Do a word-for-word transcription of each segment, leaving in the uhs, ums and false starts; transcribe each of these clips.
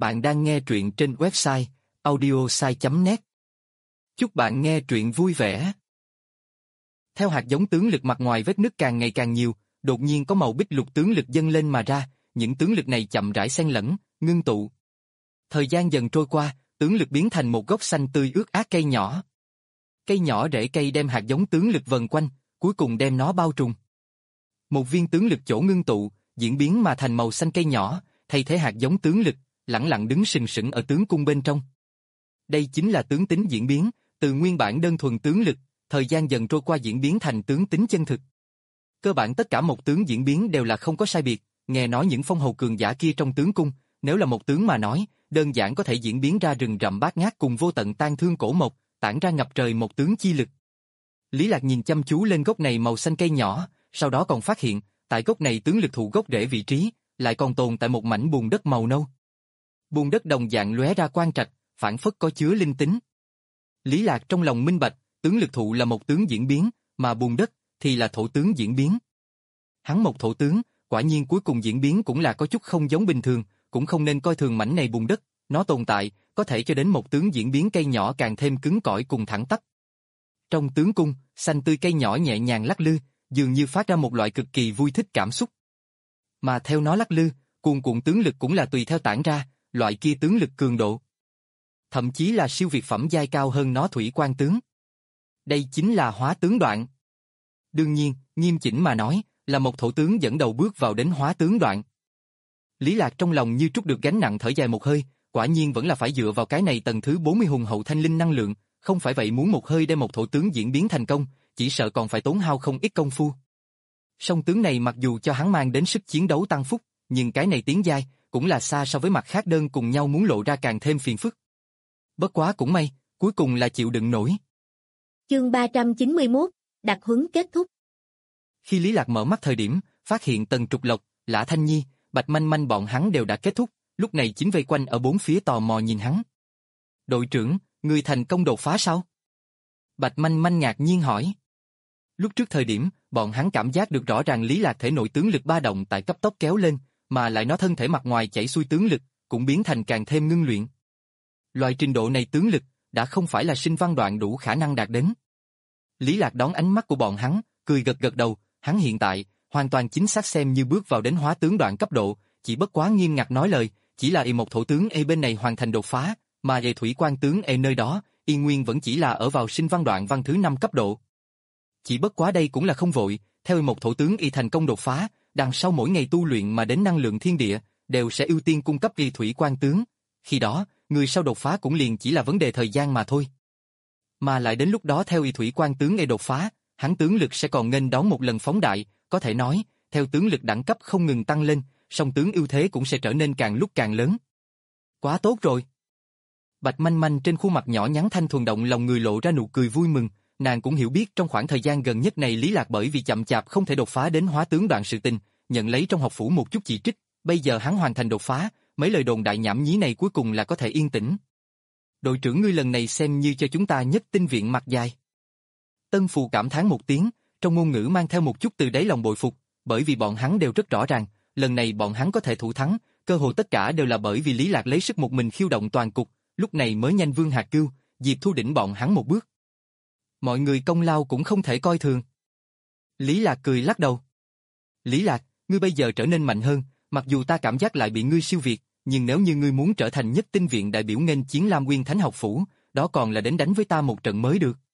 Bạn đang nghe truyện trên website audiosai chấm net. Chúc bạn nghe truyện vui vẻ. Theo hạt giống tướng lực mặt ngoài vết nứt càng ngày càng nhiều, đột nhiên có màu bích lục tướng lực dâng lên mà ra, những tướng lực này chậm rãi xen lẫn, ngưng tụ. Thời gian dần trôi qua, tướng lực biến thành một gốc xanh tươi ướt át cây nhỏ. Cây nhỏ rễ cây đem hạt giống tướng lực vần quanh, cuối cùng đem nó bao trùm. Một viên tướng lực chỗ ngưng tụ, diễn biến mà thành màu xanh cây nhỏ, thay thế hạt giống tướng lực, lẳng lặng đứng sừng sững ở tướng cung bên trong. Đây chính là tướng tính diễn biến, từ nguyên bản đơn thuần tướng lực, thời gian dần trôi qua diễn biến thành tướng tính chân thực. Cơ bản tất cả một tướng diễn biến đều là không có sai biệt, nghe nói những phong hầu cường giả kia trong tướng cung, nếu là một tướng mà nói, đơn giản có thể diễn biến ra rừng rậm bát ngát cùng vô tận tan thương cổ mộc, tản ra ngập trời một tướng chi lực. Lý Lạc nhìn chăm chú lên gốc này màu xanh cây nhỏ, sau đó còn phát hiện, tại gốc này tướng lực thụ gốc rễ vị trí, lại còn tồn tại một mảnh bùn đất màu nâu. Bùn đất đồng dạng lóe ra quang trạch, phản phất có chứa linh tính. Lý Lạc trong lòng minh bạch, tướng lực thụ là một tướng diễn biến, mà bùn đất thì là thổ tướng diễn biến. Hắn một thổ tướng, quả nhiên cuối cùng diễn biến cũng là có chút không giống bình thường, cũng không nên coi thường mảnh này bùn đất, nó tồn tại, có thể cho đến một tướng diễn biến cây nhỏ càng thêm cứng cỏi cùng thẳng tắp. Trong tướng cung, xanh tươi cây nhỏ nhẹ nhàng lắc lư, dường như phát ra một loại cực kỳ vui thích cảm xúc. Mà theo nó lắc lư, cuồn cuộn tướng lực cũng là tùy theo tản ra, loại kia tướng lực cường độ. Thậm chí là siêu việt phẩm giai cao hơn nó thủy quan tướng. Đây chính là hóa tướng đoạn. Đương nhiên, nghiêm chỉnh mà nói, là một thổ tướng dẫn đầu bước vào đến hóa tướng đoạn. Lý Lạc trong lòng như trút được gánh nặng thở dài một hơi, quả nhiên vẫn là phải dựa vào cái này tầng thứ bốn mươi hùng hậu thanh linh năng lượng, không phải vậy muốn một hơi đem một thổ tướng diễn biến thành công, chỉ sợ còn phải tốn hao không ít công phu. Song tướng này mặc dù cho hắn mang đến sức chiến đấu tăng phúc, nhưng cái này tiến giai cũng là xa so với mặt khác đơn cùng nhau muốn lộ ra càng thêm phiền phức. Bất quá cũng may, cuối cùng là chịu đựng nổi. Chương ba trăm chín mươi mốt, đặc huấn kết thúc. Khi Lý Lạc mở mắt thời điểm, phát hiện Tần Trục Lộc, Lã Thanh Nhi, Bạch Manh Manh bọn hắn đều đã kết thúc, lúc này chính vây quanh ở bốn phía tò mò nhìn hắn. Đội trưởng, người thành công đột phá sao? Bạch Manh Manh ngạc nhiên hỏi. Lúc trước thời điểm, bọn hắn cảm giác được rõ ràng Lý Lạc thể nội tướng lực ba động tại cấp tốc kéo lên, mà lại nó thân thể mặt ngoài chảy xuôi tướng lực, cũng biến thành càng thêm ngưng luyện. Loại trình độ này tướng lực, đã không phải là sinh văn đoạn đủ khả năng đạt đến. Lý Lạc đón ánh mắt của bọn hắn, cười gật gật đầu, hắn hiện tại, hoàn toàn chính xác xem như bước vào đến hóa tướng đoạn cấp độ, chỉ bất quá nghiêm ngặt nói lời, chỉ là y một thổ tướng e bên này hoàn thành đột phá, mà về thủy quan tướng e nơi đó, y nguyên vẫn chỉ là ở vào sinh văn đoạn văn thứ năm cấp độ. Chỉ bất quá đây cũng là không vội, theo một thổ tướng y thành công đột phá, đằng sau mỗi ngày tu luyện mà đến năng lượng thiên địa, đều sẽ ưu tiên cung cấp y thủy quan tướng, khi đó, người sau đột phá cũng liền chỉ là vấn đề thời gian mà thôi. Mà lại đến lúc đó theo y thủy quan tướng y đột phá, hắn tướng lực sẽ còn nghênh đón một lần phóng đại, có thể nói, theo tướng lực đẳng cấp không ngừng tăng lên, song tướng ưu thế cũng sẽ trở nên càng lúc càng lớn. Quá tốt rồi. Bạch Manh Manh trên khuôn mặt nhỏ nhắn thanh thuần động lòng người lộ ra nụ cười vui mừng, nàng cũng hiểu biết trong khoảng thời gian gần nhất này Lý Lạc bởi vì chậm chạp không thể đột phá đến hóa tướng đoạn sự tình, nhận lấy trong học phủ một chút chỉ trích, bây giờ hắn hoàn thành đột phá, mấy lời đồn đại nhảm nhí này cuối cùng là có thể yên tĩnh. Đội trưởng ngươi lần này xem như cho chúng ta nhất tinh viện mặt dài. Tân Phù cảm thán một tiếng, trong ngôn ngữ mang theo một chút từ đáy lòng bội phục, bởi vì bọn hắn đều rất rõ ràng, lần này bọn hắn có thể thủ thắng, cơ hội tất cả đều là bởi vì Lý Lạc lấy sức một mình khiêu động toàn cục, lúc này mới nhanh Vương Hạc Cưu, Diệp Thu đỉnh bọn hắn một bước. Mọi người công lao cũng không thể coi thường. Lý Lạc cười lắc đầu. Lý Lạc, ngươi bây giờ trở nên mạnh hơn, mặc dù ta cảm giác lại bị ngươi siêu việt, nhưng nếu như ngươi muốn trở thành nhất tinh viện đại biểu nghênh chiến Lam Nguyên Thánh học phủ, đó còn là đến đánh với ta một trận mới được.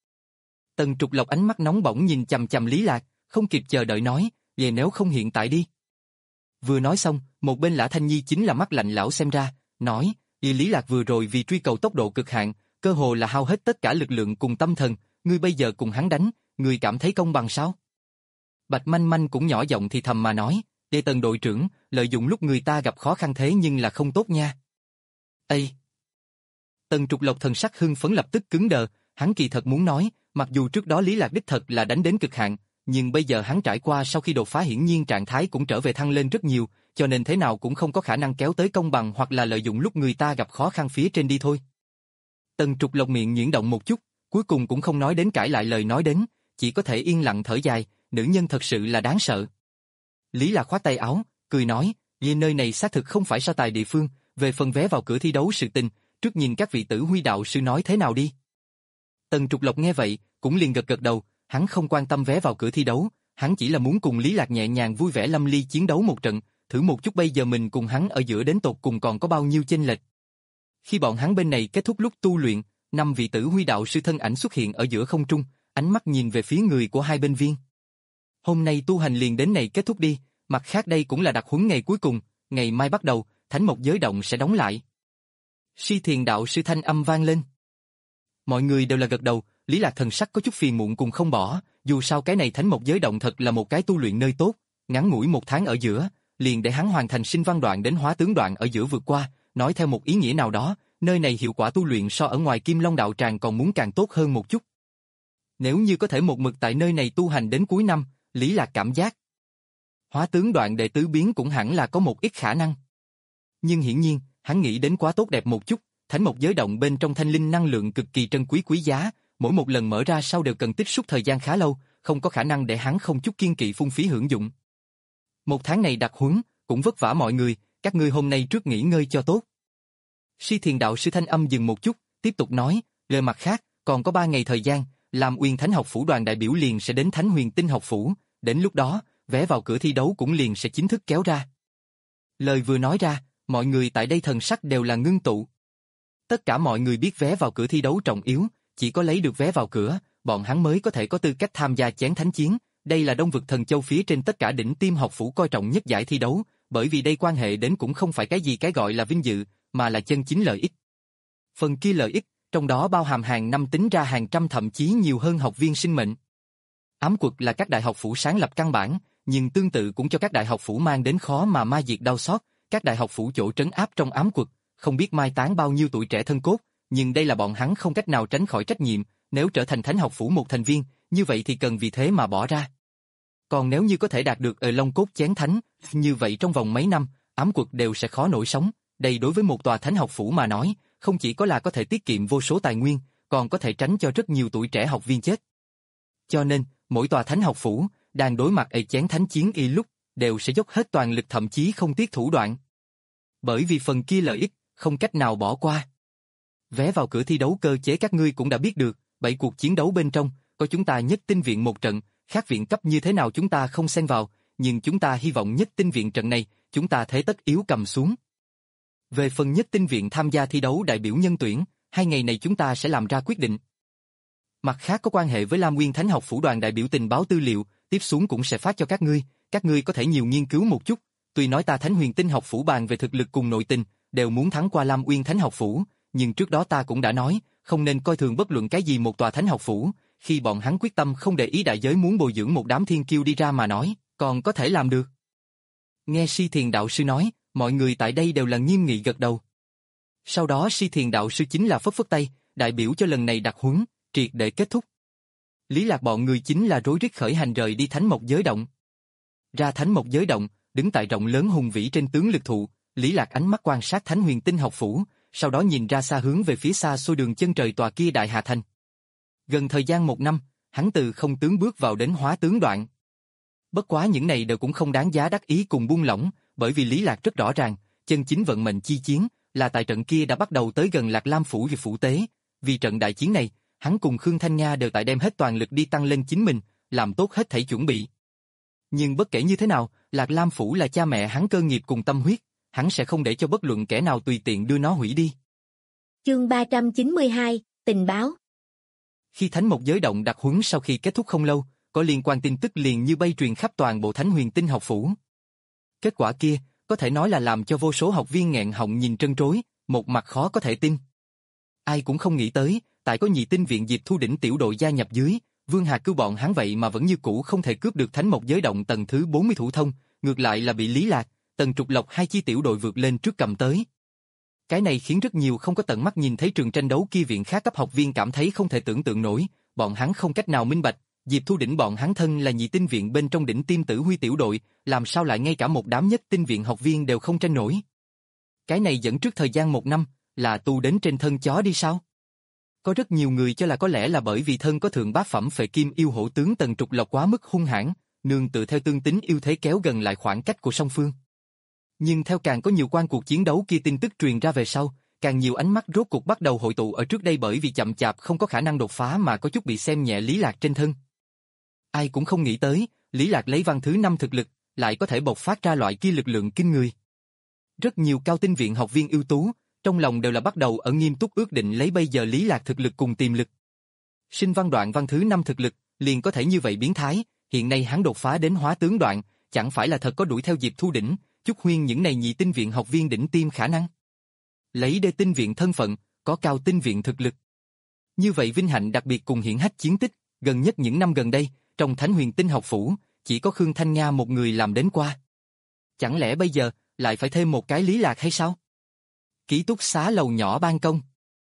Tần Trục Lộc ánh mắt nóng bỏng nhìn chằm chằm Lý Lạc, không kịp chờ đợi nói, vậy nếu không hiện tại đi. Vừa nói xong, một bên Lã Thanh Nhi chính là mắt lạnh lão xem ra, nói, vì Lý Lạc vừa rồi vì truy cầu tốc độ cực hạn, cơ hồ là hao hết tất cả lực lượng cùng tâm thần, ngươi bây giờ cùng hắn đánh, ngươi cảm thấy công bằng sao? Bạch Manh Manh cũng nhỏ giọng thì thầm mà nói, để Tần đội trưởng, lợi dụng lúc người ta gặp khó khăn thế nhưng là không tốt nha. Ê! Tần Trục Lộc thần sắc hưng phấn lập tức cứng đờ, hắn kỳ thật muốn nói, mặc dù trước đó Lý Lạc đích thật là đánh đến cực hạn, nhưng bây giờ hắn trải qua sau khi đột phá hiển nhiên trạng thái cũng trở về thăng lên rất nhiều, cho nên thế nào cũng không có khả năng kéo tới công bằng hoặc là lợi dụng lúc người ta gặp khó khăn phía trên đi thôi. Tần Trục Lộc miệng nhuyễn động một chút, cuối cùng cũng không nói đến cãi lại lời nói đến, chỉ có thể yên lặng thở dài, nữ nhân thật sự là đáng sợ. Lý Lạc khoát tay áo, cười nói, vì nơi này xác thực không phải so tài địa phương, Về phần vé vào cửa thi đấu sự tình, trước nhìn các vị tử huy đạo sư nói thế nào đi. Tần Trục Lộc nghe vậy, cũng liền gật gật đầu, hắn không quan tâm vé vào cửa thi đấu, hắn chỉ là muốn cùng Lý Lạc nhẹ nhàng vui vẻ lâm ly chiến đấu một trận, thử một chút bây giờ mình cùng hắn ở giữa đến tột cùng còn có bao nhiêu chênh lệch. Khi bọn hắn bên này kết thúc lúc tu luyện, năm vị tử huy đạo sư thân ảnh xuất hiện ở giữa không trung, ánh mắt nhìn về phía người của hai bên viên. Hôm nay tu hành liền đến này kết thúc đi, mặt khác đây cũng là đặc huấn ngày cuối cùng, ngày mai bắt đầu, Thánh Mộc Giới Động sẽ đóng lại. Si Thiền đạo sư thanh âm vang lên. Mọi người đều là gật đầu, Lý Lạc thần sắc có chút phiền muộn cùng không bỏ, dù sao cái này Thánh Mộc Giới Động thật là một cái tu luyện nơi tốt, ngắn ngủi một tháng ở giữa, liền để hắn hoàn thành sinh văn đoạn đến hóa tướng đoạn ở giữa vượt qua, nói theo một ý nghĩa nào đó, nơi này hiệu quả tu luyện so ở ngoài Kim Long đạo tràng còn muốn càng tốt hơn một chút. Nếu như có thể một mực tại nơi này tu hành đến cuối năm, Lý Lạc cảm giác hóa tướng đoạn đệ tứ biến cũng hẳn là có một ít khả năng. Nhưng hiển nhiên, hắn nghĩ đến quá tốt đẹp một chút, Thánh Mộc Giới Động bên trong thanh linh năng lượng cực kỳ trân quý quý giá, mỗi một lần mở ra sau đều cần tích xúc thời gian khá lâu, không có khả năng để hắn không chút kiên kỵ phung phí hưởng dụng. Một tháng này đặc huấn, cũng vất vả mọi người, các ngươi hôm nay trước nghỉ ngơi cho tốt. Si Thiền đạo sư thanh âm dừng một chút, tiếp tục nói, lời mặt khác, còn có ba ngày thời gian, Lam Uyên Thánh học phủ đoàn đại biểu liền sẽ đến Thánh Huyền Tinh học phủ, đến lúc đó, vé vào cửa thi đấu cũng liền sẽ chính thức kéo ra. Lời vừa nói ra, mọi người tại đây thần sắc đều là ngưng tụ. Tất cả mọi người biết vé vào cửa thi đấu trọng yếu, chỉ có lấy được vé vào cửa, bọn hắn mới có thể có tư cách tham gia chén thánh chiến, đây là Đông vực Thần Châu phía trên tất cả đỉnh tiêm học phủ coi trọng nhất giải thi đấu, bởi vì đây quan hệ đến cũng không phải cái gì cái gọi là vinh dự, mà là chân chính lợi ích. Phần kia lợi ích, trong đó bao hàm hàng năm tính ra hàng trăm thậm chí nhiều hơn học viên sinh mệnh. Ám Quật là các đại học phủ sáng lập căn bản, nhưng tương tự cũng cho các đại học phủ mang đến khó mà ma diệt đau xót, các đại học phủ chỗ trấn áp trong Ám Quật, không biết mai táng bao nhiêu tuổi trẻ thân cốt, nhưng đây là bọn hắn không cách nào tránh khỏi trách nhiệm, nếu trở thành Thánh học phủ một thành viên, như vậy thì cần vì thế mà bỏ ra. Còn nếu như có thể đạt được ở Long Cốt chén thánh, như vậy trong vòng mấy năm, Ám Quật đều sẽ khó nổi sống, đây đối với một tòa Thánh học phủ mà nói, không chỉ có là có thể tiết kiệm vô số tài nguyên, còn có thể tránh cho rất nhiều tuổi trẻ học viên chết. Cho nên, mỗi tòa Thánh học phủ, đang đối mặt ở chén thánh chiến y lúc, đều sẽ dốc hết toàn lực thậm chí không tiếc thủ đoạn. Bởi vì phần kia lợi ích, không cách nào bỏ qua. Vé vào cửa thi đấu cơ chế các ngươi cũng đã biết được, bảy cuộc chiến đấu bên trong, có chúng ta nhất tinh viện một trận, khác viện cấp như thế nào chúng ta không xen vào, nhưng chúng ta hy vọng nhất tinh viện trận này, chúng ta thế tất yếu cầm xuống. Về phần nhất tinh viện tham gia thi đấu đại biểu nhân tuyển, hai ngày này chúng ta sẽ làm ra quyết định. Mặt khác có quan hệ với Lam Nguyên Thánh học phủ đoàn đại biểu tình báo tư liệu, tiếp xuống cũng sẽ phát cho các ngươi, các ngươi có thể nhiều nghiên cứu một chút, tuy nói ta Thánh Huyền Tinh học phủ bàn về thực lực cùng nội tình, đều muốn thắng qua Lam Nguyên Thánh học phủ, nhưng trước đó ta cũng đã nói, không nên coi thường bất luận cái gì một tòa Thánh học phủ, khi bọn hắn quyết tâm không để ý đại giới muốn bồi dưỡng một đám thiên kiêu đi ra mà nói, còn có thể làm được. Nghe Si Thiền đạo sư nói, mọi người tại đây đều là nghiêm nghị gật đầu. Sau đó Si Thiền đạo sư chính là phất phất tay, đại biểu cho lần này đặc huấn, triệt để kết thúc. Lý Lạc bọn người chính là rối rít khởi hành rời đi Thánh Mộc Giới Động. Ra Thánh Mộc Giới Động, đứng tại rộng lớn hùng vĩ trên tướng lực thụ, Lý Lạc ánh mắt quan sát Thánh Huyền Tinh học phủ, sau đó nhìn ra xa hướng về phía xa xôi đường chân trời tòa kia Đại Hà Thành. Gần thời gian một năm, hắn từ không tướng bước vào đến hóa tướng đoạn. Bất quá những này đều cũng không đáng giá đắc ý cùng buông lỏng, bởi vì Lý Lạc rất rõ ràng, chân chính vận mệnh chi chiến, là tại trận kia đã bắt đầu tới gần Lạc Lam phủ và phủ tế. Vì trận đại chiến này, hắn cùng Khương Thanh Nga đều tại đem hết toàn lực đi tăng lên chính mình, làm tốt hết thảy chuẩn bị. Nhưng bất kể như thế nào, Lạc Lam phủ là cha mẹ hắn cơ nghiệp cùng tâm huyết, hắn sẽ không để cho bất luận kẻ nào tùy tiện đưa nó hủy đi. Chương ba trăm chín mươi hai, tình báo. Khi Thánh Mộc Giới Động đặc huấn sau khi kết thúc không lâu, có liên quan tin tức liền như bay truyền khắp toàn bộ Thánh Huyền Tinh học phủ. Kết quả kia, có thể nói là làm cho vô số học viên nghẹn họng nhìn trân trối, một mặt khó có thể tin. Ai cũng không nghĩ tới, tại có nhị tinh viện Diệp Thu đỉnh tiểu đội gia nhập dưới, Vương Hà cứu bọn hắn vậy mà vẫn như cũ không thể cướp được Thánh Mộc Giới Động tầng thứ bốn mươi thủ thông, ngược lại là bị Lý Lạc, Tần Trục Lộc hai chi tiểu đội vượt lên trước cầm tới. Cái này khiến rất nhiều không có tận mắt nhìn thấy trường tranh đấu kia viện khác cấp học viên cảm thấy không thể tưởng tượng nổi, bọn hắn không cách nào minh bạch, Diệp Thu đỉnh bọn hắn thân là nhị tinh viện bên trong đỉnh tiêm tử huy tiểu đội, làm sao lại ngay cả một đám nhất tinh viện học viên đều không tranh nổi. Cái này dẫn trước thời gian một năm, là tu đến trên thân chó đi sao? Có rất nhiều người cho là có lẽ là bởi vì thân có thượng bát phẩm phệ kim yêu hổ tướng Tần Trục Lộc quá mức hung hãn, nương tự theo tương tính yêu thế kéo gần lại khoảng cách của song phương. Nhưng theo càng có nhiều quan cuộc chiến đấu kia tin tức truyền ra về sau, càng nhiều ánh mắt rốt cuộc bắt đầu hội tụ ở trước đây bởi vì chậm chạp không có khả năng đột phá mà có chút bị xem nhẹ Lý Lạc trên thân. Ai cũng không nghĩ tới, Lý Lạc lấy văn thứ năm thực lực, lại có thể bộc phát ra loại kia lực lượng kinh người. Rất nhiều cao tinh viện học viên ưu tú, trong lòng đều là bắt đầu ở nghiêm túc ước định lấy bây giờ Lý Lạc thực lực cùng tiềm lực. Sinh văn đoạn văn thứ năm thực lực, liền có thể như vậy biến thái, hiện nay hắn đột phá đến hóa tướng đoạn, chẳng phải là thật có đuổi theo Diệp Thu đỉnh, Chúc Huyên những này nhị tinh viện học viên đỉnh tiêm khả năng. Lấy đê tinh viện thân phận, có cao tinh viện thực lực. Như vậy vinh hạnh đặc biệt cùng hiển hách chiến tích, gần nhất những năm gần đây, trong Thánh Huyền Tinh học phủ, chỉ có Khương Thanh Nga một người làm đến qua. Chẳng lẽ bây giờ, lại phải thêm một cái Lý Lạc hay sao? Ký túc xá lầu nhỏ ban công.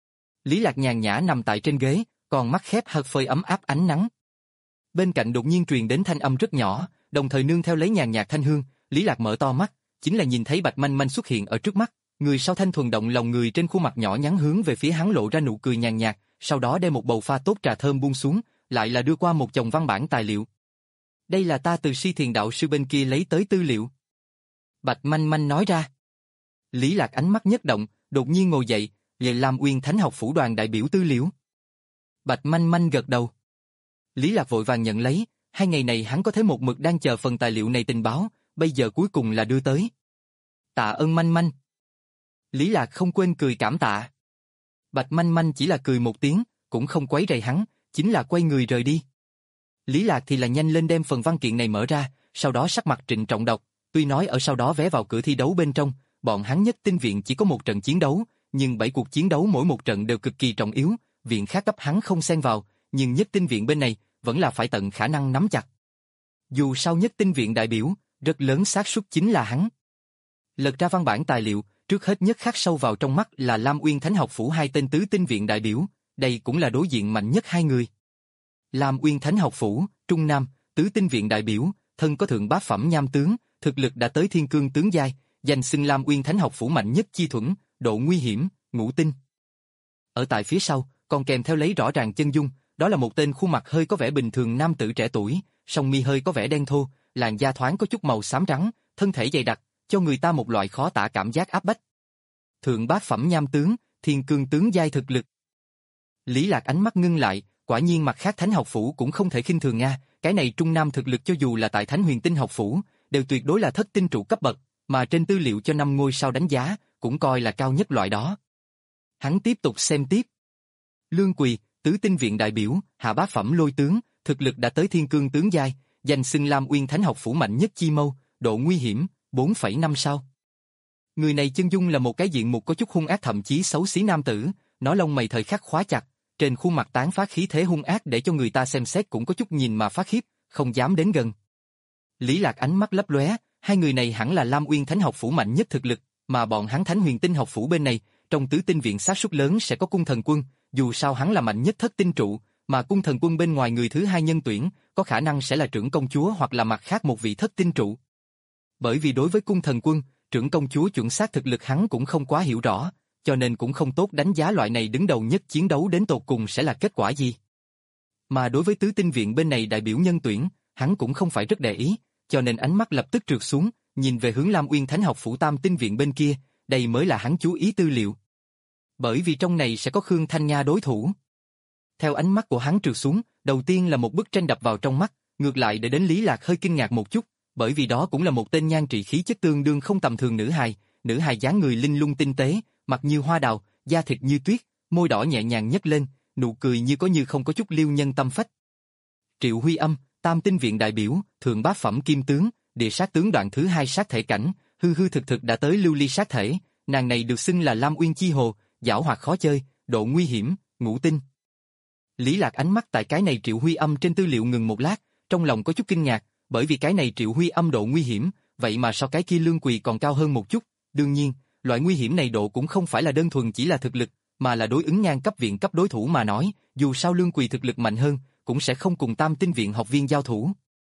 Lý Lạc nhàn nhã nằm tại trên ghế, còn mắt khép hờ phơi ấm áp ánh nắng. Bên cạnh đột nhiên truyền đến thanh âm rất nhỏ, đồng thời nương theo lấy nhàn nhạt thanh hương, Lý Lạc mở to mắt, chính là nhìn thấy Bạch Manh Manh xuất hiện ở trước mắt, người sau thanh thuần động lòng người trên khuôn mặt nhỏ nhắn hướng về phía hắn lộ ra nụ cười nhàn nhạt, sau đó đem một bầu pha tốt trà thơm buông xuống, lại là đưa qua một chồng văn bản tài liệu. Đây là ta từ Si Thiền đạo sư bên kia lấy tới tư liệu. Bạch Manh Manh nói ra. Lý Lạc ánh mắt nhất động, đột nhiên ngồi dậy, về Lam Uyên Thánh học phủ đoàn đại biểu tư liệu. Bạch Manh Manh gật đầu. Lý Lạc vội vàng nhận lấy, hai ngày này hắn có thấy một mực đang chờ phần tài liệu này tình báo, bây giờ cuối cùng là đưa tới. Tạ ơn Manh Manh. Lý Lạc không quên cười cảm tạ. Bạch Manh Manh chỉ là cười một tiếng, cũng không quấy rầy hắn, chính là quay người rời đi. Lý Lạc thì là nhanh lên đem phần văn kiện này mở ra, sau đó sắc mặt trịnh trọng đọc, tuy nói ở sau đó vé vào cửa thi đấu bên trong, bọn hắn nhất tinh viện chỉ có một trận chiến đấu, nhưng bảy cuộc chiến đấu mỗi một trận đều cực kỳ trọng yếu, viện khác cấp hắn không xen vào, nhưng nhất tinh viện bên này vẫn là phải tận khả năng nắm chặt. Dù sao nhất tinh viện đại biểu, rất lớn xác suất chính là hắn. Lật ra văn bản tài liệu, trước hết nhất khắc sâu vào trong mắt là Lam Uyên Thánh học phủ hai tên tứ tinh viện đại biểu, đây cũng là đối diện mạnh nhất hai người. Lam Uyên Thánh học phủ, Trung Nam, tứ tinh viện đại biểu, thân có thượng bát phẩm nham tướng, thực lực đã tới thiên cương tướng giai, danh xưng Lam Uyên Thánh học phủ mạnh nhất chi thuẫn, độ nguy hiểm, ngũ tinh. Ở tại phía sau, còn kèm theo lấy rõ ràng chân dung, đó là một tên khuôn mặt hơi có vẻ bình thường nam tử trẻ tuổi, song mi hơi có vẻ đen thô, làn da thoáng có chút màu xám trắng, thân thể dày đặc, cho người ta một loại khó tả cảm giác áp bách. Thượng bát phẩm nham tướng, thiên cương tướng giai thực lực. Lý Lạc ánh mắt ngưng lại, quả nhiên mặt khác Thánh học phủ cũng không thể khinh thường nga, cái này Trung Nam thực lực cho dù là tại Thánh Huyền Tinh học phủ, đều tuyệt đối là thất tinh trụ cấp bậc, mà trên tư liệu cho năm ngôi sao đánh giá, cũng coi là cao nhất loại đó. Hắn tiếp tục xem tiếp. Lương Quỳ, tứ tinh viện đại biểu, hạ bát phẩm lôi tướng, thực lực đã tới thiên cương tướng giai, danh xưng Lam Uyên Thánh học phủ mạnh nhất chi mâu, độ nguy hiểm, bốn phẩy năm sao. Người này chân dung là một cái diện mục có chút hung ác thậm chí xấu xí nam tử, nói lông mày thời khắc khóa chặt, trên khuôn mặt tán phát khí thế hung ác để cho người ta xem xét cũng có chút nhìn mà phát khiếp, không dám đến gần. Lý Lạc ánh mắt lấp lóe, hai người này hẳn là Lam Uyên Thánh học phủ mạnh nhất thực lực, mà bọn hắn Thánh Huyền Tinh học phủ bên này, trong tứ tinh viện xác suất lớn sẽ có cung thần quân, dù sao hắn là mạnh nhất thất tinh trụ, mà cung thần quân bên ngoài người thứ hai nhân tuyển, có khả năng sẽ là trưởng công chúa hoặc là mặt khác một vị thất tinh trụ. Bởi vì đối với cung thần quân, trưởng công chúa chuẩn xác thực lực hắn cũng không quá hiểu rõ, cho nên cũng không tốt đánh giá loại này đứng đầu nhất chiến đấu đến tột cùng sẽ là kết quả gì. Mà đối với tứ tinh viện bên này đại biểu nhân tuyển, hắn cũng không phải rất để ý, cho nên ánh mắt lập tức trượt xuống, nhìn về hướng Lam Uyên Thánh học phủ tam tinh viện bên kia, đây mới là hắn chú ý tư liệu. Bởi vì trong này sẽ có Khương Thanh Nga đối thủ. Theo ánh mắt của hắn trượt xuống, đầu tiên là một bức tranh đập vào trong mắt, ngược lại để đến Lý Lạc hơi kinh ngạc một chút, bởi vì đó cũng là một tên nhan trị khí chất tương đương không tầm thường nữ hài, nữ hài dáng người linh lung tinh tế, mặt như hoa đào, da thịt như tuyết, môi đỏ nhẹ nhàng nhếch lên, nụ cười như có như không có chút liêu nhân tâm phách. Triệu Huy Âm, tam tinh viện đại biểu, thượng bát phẩm kim tướng, địa sát tướng đoạn thứ hai sát thể cảnh, hư hư thực thực đã tới lưu ly sát thể, nàng này được xưng là Lam Uyên chi hồ, giảo hoạt khó chơi, độ nguy hiểm, ngũ tinh. Lý Lạc ánh mắt tại cái này Triệu Huy Âm trên tư liệu ngừng một lát, trong lòng có chút kinh ngạc, bởi vì cái này Triệu Huy Âm độ nguy hiểm, vậy mà so cái kia Lương Quỳ còn cao hơn một chút, đương nhiên, loại nguy hiểm này độ cũng không phải là đơn thuần chỉ là thực lực, mà là đối ứng ngang cấp viện cấp đối thủ mà nói, dù sao Lương Quỳ thực lực mạnh hơn, cũng sẽ không cùng tam tinh viện học viên giao thủ.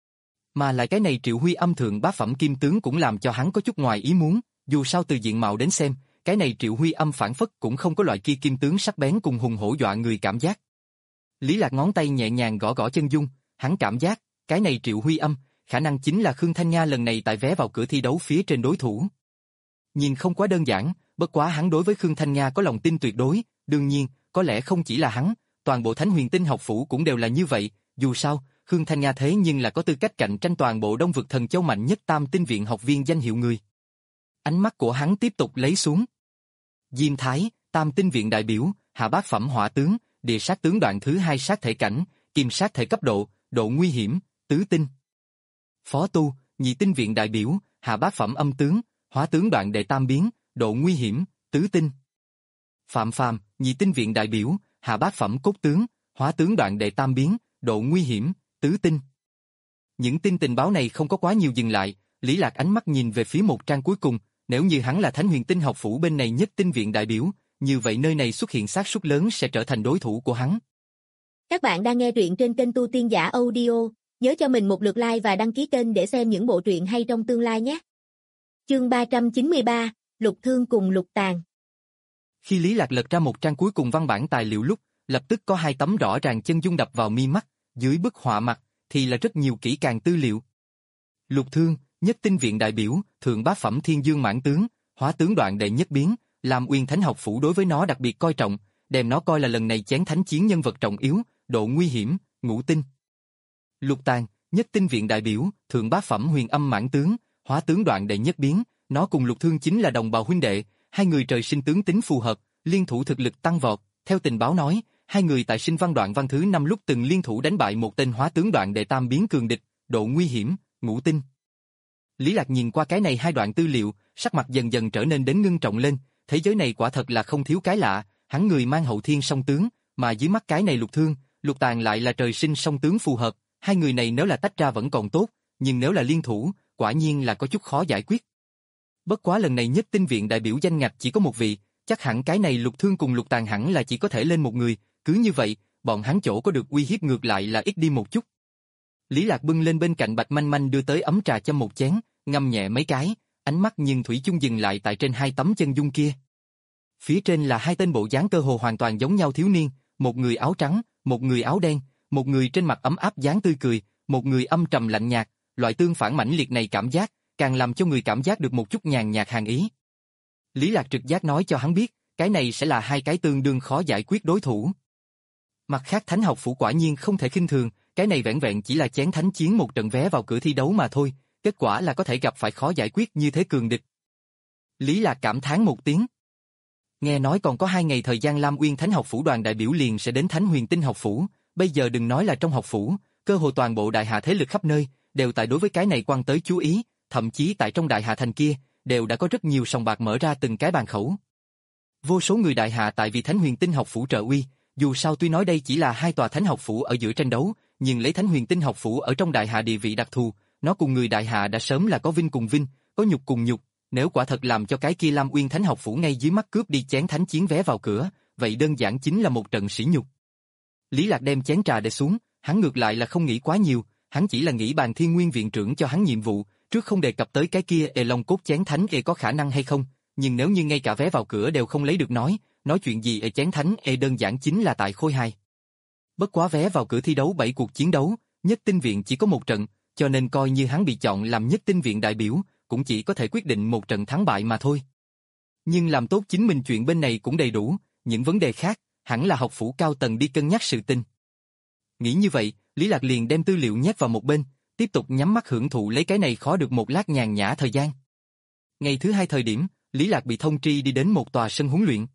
Mà lại cái này Triệu Huy Âm thượng bát phẩm kim tướng cũng làm cho hắn có chút ngoài ý muốn, dù sao từ diện mạo đến xem, cái này Triệu Huy Âm phản phất cũng không có loại kia kim tướng sắc bén cùng hùng hổ dọa người cảm giác. Lý Lạc ngón tay nhẹ nhàng gõ gõ chân dung, hắn cảm giác, cái này Triệu Huy Âm, khả năng chính là Khương Thanh Nga lần này tại vé vào cửa thi đấu phía trên đối thủ. Nhìn không quá đơn giản, bất quá hắn đối với Khương Thanh Nga có lòng tin tuyệt đối, đương nhiên, có lẽ không chỉ là hắn, toàn bộ Thánh Huyền Tinh học phủ cũng đều là như vậy, dù sao, Khương Thanh Nga thế nhưng là có tư cách cạnh tranh toàn bộ Đông vực Thần Châu mạnh nhất Tam Tinh viện học viên danh hiệu người. Ánh mắt của hắn tiếp tục lấy xuống. Diêm Thái, Tam Tinh viện đại biểu, hạ bát phẩm hỏa tướng, địa sát tướng đoạn thứ hai sát thể cảnh, kim sát thể cấp độ, độ nguy hiểm, tứ tinh. Phó Tu, nhị tinh viện đại biểu, hạ bát phẩm âm tướng, hóa tướng đoạn đệ tam biến, độ nguy hiểm, tứ tinh. Phạm Phàm, nhị tinh viện đại biểu, hạ bát phẩm cốt tướng, hóa tướng đoạn đệ tam biến, độ nguy hiểm, tứ tinh. Những tin tình báo này không có quá nhiều dừng lại, Lý Lạc ánh mắt nhìn về phía một trang cuối cùng, nếu như hắn là Thánh Huyền Tinh học phủ bên này nhất tinh viện đại biểu, như vậy nơi này xuất hiện xác suất lớn sẽ trở thành đối thủ của hắn. Các bạn đang nghe truyện trên kênh Tu Tiên Giả Audio, nhớ cho mình một lượt like và đăng ký kênh để xem những bộ truyện hay trong tương lai nhé. Chương ba trăm chín mươi ba, Lục Thương cùng Lục Tàn. Khi Lý Lạc lật ra một trang cuối cùng văn bản tài liệu lúc, lập tức có hai tấm rõ ràng chân dung đập vào mi mắt, dưới bức họa mặt thì là rất nhiều kỹ càng tư liệu. Lục Thương, nhất tinh viện đại biểu, thượng bát phẩm thiên dương mãn tướng, hóa tướng đoạn đệ nhất biến, Lam Uyên Thánh học phủ đối với nó đặc biệt coi trọng, đem nó coi là lần này chén thánh chiến nhân vật trọng yếu, độ nguy hiểm, ngũ tinh. Lục Tàn, nhất tinh viện đại biểu, thượng bát phẩm huyền âm mãn tướng, hóa tướng đoạn đệ nhất biến, nó cùng Lục Thương chính là đồng bào huynh đệ, hai người trời sinh tướng tính phù hợp, liên thủ thực lực tăng vọt, theo tình báo nói, hai người tại sinh văn đoạn văn thứ năm lúc từng liên thủ đánh bại một tên hóa tướng đoạn đệ tam biến cường địch, độ nguy hiểm, ngũ tinh. Lý Lạc nhìn qua cái này hai đoạn tư liệu, sắc mặt dần dần trở nên đến ngưng trọng lên, thế giới này quả thật là không thiếu cái lạ, hắn người mang hậu thiên song tướng, mà dưới mắt cái này Lục Thương, Lục Tàn lại là trời sinh song tướng phù hợp, hai người này nếu là tách ra vẫn còn tốt, nhưng nếu là liên thủ, quả nhiên là có chút khó giải quyết. Bất quá lần này nhất tinh viện đại biểu danh ngạch chỉ có một vị, chắc hẳn cái này Lục Thương cùng Lục Tàn hẳn là chỉ có thể lên một người, cứ như vậy, bọn hắn chỗ có được uy hiếp ngược lại là ít đi một chút. Lý Lạc bưng lên bên cạnh Bạch Manh Manh đưa tới ấm trà châm một chén, ngâm nhẹ mấy cái, ánh mắt nhưng thủy chung dừng lại tại trên hai tấm chân dung kia. Phía trên là hai tên bộ dáng cơ hồ hoàn toàn giống nhau thiếu niên, một người áo trắng, một người áo đen, một người trên mặt ấm áp dáng tươi cười, một người âm trầm lạnh nhạt, loại tương phản mãnh liệt này cảm giác, càng làm cho người cảm giác được một chút nhàn nhạt hàn ý. Lý Lạc trực giác nói cho hắn biết, cái này sẽ là hai cái tương đương khó giải quyết đối thủ. Mặt khác Thánh học phủ quả nhiên không thể khinh thường, cái này vẻn vẹn chỉ là chén thánh chiến một trận vé vào cửa thi đấu mà thôi, kết quả là có thể gặp phải khó giải quyết như thế cường địch. Lý Lạc cảm thán một tiếng. Nghe nói còn có hai ngày thời gian Lam Uyên Thánh học phủ đoàn đại biểu liền sẽ đến Thánh Huyền Tinh học phủ, bây giờ đừng nói là trong học phủ, cơ hồ toàn bộ đại hạ thế lực khắp nơi, đều tại đối với cái này quan tới chú ý, thậm chí tại trong đại hạ thành kia, đều đã có rất nhiều sòng bạc mở ra từng cái bàn khẩu. Vô số người đại hạ tại vì Thánh Huyền Tinh học phủ trợ uy, dù sao tuy nói đây chỉ là hai tòa thánh học phủ ở giữa tranh đấu, nhưng lấy Thánh Huyền Tinh học phủ ở trong đại hạ địa vị đặc thù, nó cùng người đại hạ đã sớm là có vinh cùng vinh, có nhục cùng nhục, nếu quả thật làm cho cái kia Lam Uyên Thánh học phủ ngay dưới mắt cướp đi chén thánh chiến vé vào cửa, vậy đơn giản chính là một trận sỉ nhục. Lý Lạc đem chén trà để xuống, hắn ngược lại là không nghĩ quá nhiều, hắn chỉ là nghĩ bàn Thiên Nguyên viện trưởng cho hắn nhiệm vụ, trước không đề cập tới cái kia ê long cốt chén thánh ê có khả năng hay không, nhưng nếu như ngay cả vé vào cửa đều không lấy được nói, nói chuyện gì ê chén thánh ê đơn giản chính là tại khôi hài. Bất quá vé vào cửa thi đấu bảy cuộc chiến đấu, nhất tinh viện chỉ có một trận, cho nên coi như hắn bị chọn làm nhất tinh viện đại biểu, cũng chỉ có thể quyết định một trận thắng bại mà thôi. Nhưng làm tốt chính mình chuyện bên này cũng đầy đủ, những vấn đề khác, hẳn là học phủ cao tầng đi cân nhắc sự tình. Nghĩ như vậy, Lý Lạc liền đem tư liệu nhét vào một bên, tiếp tục nhắm mắt hưởng thụ lấy cái này khó được một lát nhàn nhã thời gian. Ngày thứ hai thời điểm, Lý Lạc bị thông tri đi đến một tòa sân huấn luyện.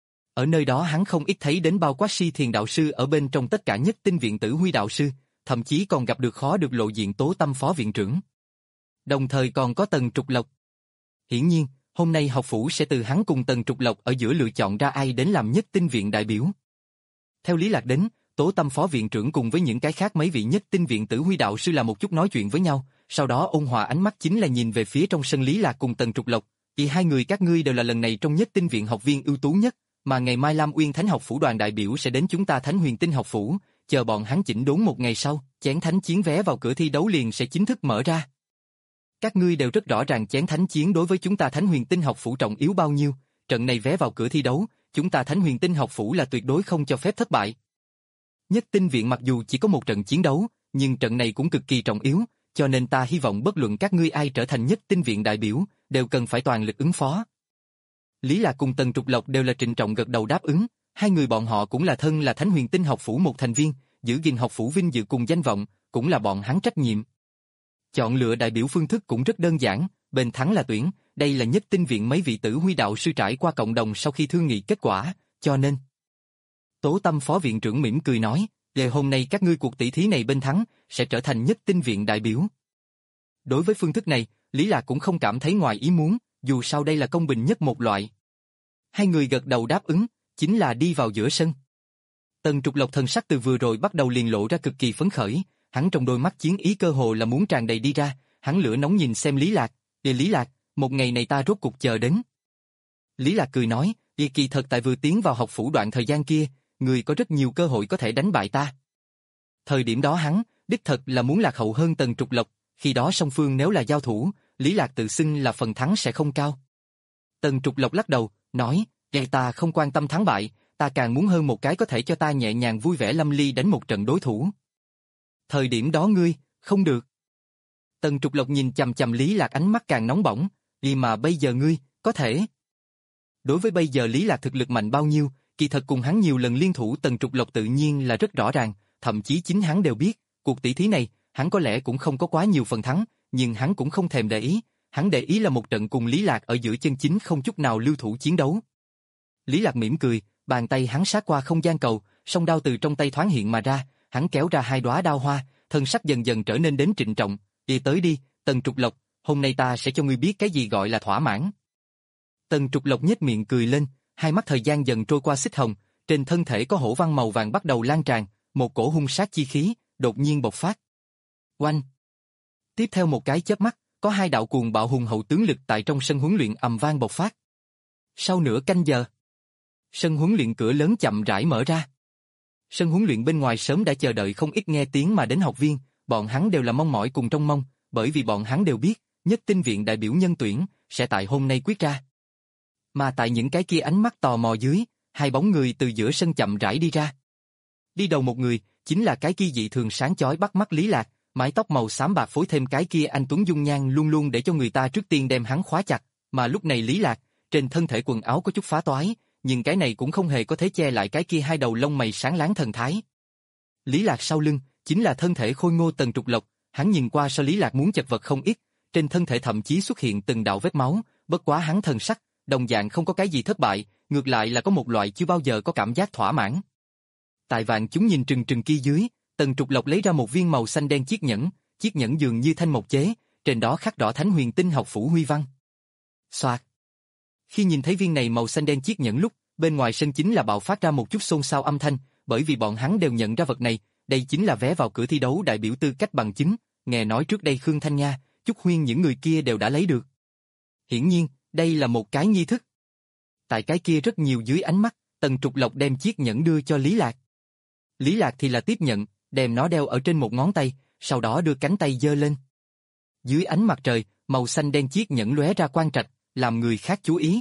Ở nơi đó hắn không ít thấy đến bao quát Si Thiền đạo sư ở bên trong tất cả nhất tinh viện Tử Huy đạo sư, thậm chí còn gặp được khó được lộ diện Tố Tâm phó viện trưởng. Đồng thời còn có Tần Trục Lộc. Hiển nhiên, hôm nay học phủ sẽ từ hắn cùng Tần Trục Lộc ở giữa lựa chọn ra ai đến làm nhất tinh viện đại biểu. Theo Lý Lạc đến, Tố Tâm phó viện trưởng cùng với những cái khác mấy vị nhất tinh viện Tử Huy đạo sư là một chút nói chuyện với nhau, sau đó ôn hòa ánh mắt chính là nhìn về phía trong sân Lý Lạc cùng Tần Trục Lộc, vì hai người các ngươi đều là lần này trong nhất tinh viện học viên ưu tú nhất, mà ngày mai Lam Uyên Thánh học phủ đoàn đại biểu sẽ đến chúng ta Thánh Huyền Tinh học phủ, chờ bọn hắn chỉnh đốn một ngày sau, chén thánh chiến vé vào cửa thi đấu liền sẽ chính thức mở ra. Các ngươi đều rất rõ ràng chén thánh chiến đối với chúng ta Thánh Huyền Tinh học phủ trọng yếu bao nhiêu, trận này vé vào cửa thi đấu, chúng ta Thánh Huyền Tinh học phủ là tuyệt đối không cho phép thất bại. Nhất tinh viện mặc dù chỉ có một trận chiến đấu, nhưng trận này cũng cực kỳ trọng yếu, cho nên ta hy vọng bất luận các ngươi ai trở thành nhất tinh viện đại biểu, đều cần phải toàn lực ứng phó. Lý Lạc cùng Tần Trục Lộc đều là trịnh trọng gật đầu đáp ứng, hai người bọn họ cũng là thân là Thánh Huyền Tinh học phủ một thành viên, giữ gìn học phủ vinh dự cùng danh vọng, cũng là bọn hắn trách nhiệm. Chọn lựa đại biểu phương thức cũng rất đơn giản, bên thắng là tuyển, đây là nhất tinh viện mấy vị tử huy đạo sư trải qua cộng đồng sau khi thương nghị kết quả, cho nên. Tố Tâm phó viện trưởng mỉm cười nói, về hôm nay các ngươi cuộc tỷ thí này bên thắng, sẽ trở thành nhất tinh viện đại biểu. Đối với phương thức này, Lý Lạc cũng không cảm thấy ngoài ý muốn, dù sao đây là công bình nhất một loại. Hai người gật đầu đáp ứng, chính là đi vào giữa sân. Tần Trục Lộc thần sắc từ vừa rồi bắt đầu liền lộ ra cực kỳ phấn khởi, hắn trong đôi mắt chiến ý cơ hồ là muốn tràn đầy đi ra, hắn lửa nóng nhìn xem Lý Lạc, "Để Lý Lạc, một ngày này ta rốt cuộc chờ đến." Lý Lạc cười nói, "Kỳ kỳ thật tại vừa tiến vào học phủ đoạn thời gian kia, người có rất nhiều cơ hội có thể đánh bại ta." Thời điểm đó hắn, đích thật là muốn lạc hậu hơn Tần Trục Lộc, khi đó song phương nếu là giao thủ, Lý Lạc tự xưng là phần thắng sẽ không cao. Tần Trục Lộc lắc đầu, nói, "Vậy ta không quan tâm thắng bại, ta càng muốn hơn một cái có thể cho ta nhẹ nhàng vui vẻ lâm ly đánh một trận đối thủ." Thời điểm đó ngươi, không được. Tần Trục Lộc nhìn chằm chằm Lý Lạc ánh mắt càng nóng bỏng, "Vì mà bây giờ ngươi, có thể." Đối với bây giờ Lý Lạc thực lực mạnh bao nhiêu, kỳ thật cùng hắn nhiều lần liên thủ Tần Trục Lộc tự nhiên là rất rõ ràng, thậm chí chính hắn đều biết, cuộc tỷ thí này, hắn có lẽ cũng không có quá nhiều phần thắng, nhưng hắn cũng không thèm để ý, hắn để ý là một trận cùng Lý Lạc ở giữa chân chính không chút nào lưu thủ chiến đấu. Lý Lạc mỉm cười, bàn tay hắn sát qua không gian cầu, song đao từ trong tay thoáng hiện mà ra, hắn kéo ra hai đóa đao hoa, thân sắc dần dần trở nên đến trịnh trọng, "Đi tới đi, Tần Trục Lộc, hôm nay ta sẽ cho ngươi biết cái gì gọi là thỏa mãn." Tần Trục Lộc nhếch miệng cười lên, hai mắt thời gian dần trôi qua xích hồng, trên thân thể có hổ văn màu vàng bắt đầu lan tràn, một cổ hung sát chi khí đột nhiên bộc phát. Oanh! Tiếp theo một cái chớp mắt, có hai đạo cuồng bạo hùng hậu tướng lực tại trong sân huấn luyện ầm vang bộc phát. Sau nửa canh giờ, sân huấn luyện cửa lớn chậm rãi mở ra. Sân huấn luyện bên ngoài sớm đã chờ đợi không ít nghe tiếng mà đến học viên, bọn hắn đều là mong mỏi cùng trong mong, bởi vì bọn hắn đều biết, nhất tinh viện đại biểu nhân tuyển sẽ tại hôm nay quyết ra. Mà tại những cái kia ánh mắt tò mò dưới, hai bóng người từ giữa sân chậm rãi đi ra. Đi đầu một người, chính là cái kia dị thường sáng chói bắt mắt Lý Lạc, mái tóc màu xám bạc phối thêm cái kia anh tuấn dung nhan luôn luôn để cho người ta trước tiên đem hắn khóa chặt, mà lúc này Lý Lạc, trên thân thể quần áo có chút phá toái, nhưng cái này cũng không hề có thể che lại cái kia hai đầu lông mày sáng láng thần thái. Lý Lạc sau lưng, chính là thân thể khôi ngô Tần Trục Lộc, hắn nhìn qua so Lý Lạc muốn chật vật không ít, trên thân thể thậm chí xuất hiện từng đạo vết máu, bất quá hắn thần sắc, đồng dạng không có cái gì thất bại, ngược lại là có một loại chưa bao giờ có cảm giác thỏa mãn. Tại vạn chúng nhìn trừng trừng kia dưới, Tần Trục Lộc lấy ra một viên màu xanh đen chiếc nhẫn, chiếc nhẫn dường như thanh mộc chế, trên đó khắc rõ Thánh Huyền Tinh học phủ huy văn. Soạt. Khi nhìn thấy viên này màu xanh đen chiếc nhẫn lúc, bên ngoài sân chính là bạo phát ra một chút xôn xao âm thanh, bởi vì bọn hắn đều nhận ra vật này, đây chính là vé vào cửa thi đấu đại biểu tư cách bằng chứng, nghe nói trước đây Khương Thanh Nga, Chúc Huyên những người kia đều đã lấy được. Hiển nhiên, đây là một cái nghi thức. Tại cái kia rất nhiều dưới ánh mắt, Tần Trục Lộc đem chiếc nhẫn đưa cho Lý Lạc. Lý Lạc thì là tiếp nhận, đem nó đeo ở trên một ngón tay, sau đó đưa cánh tay giơ lên. Dưới ánh mặt trời, màu xanh đen chiếc nhẫn lóe ra quang trạch, làm người khác chú ý.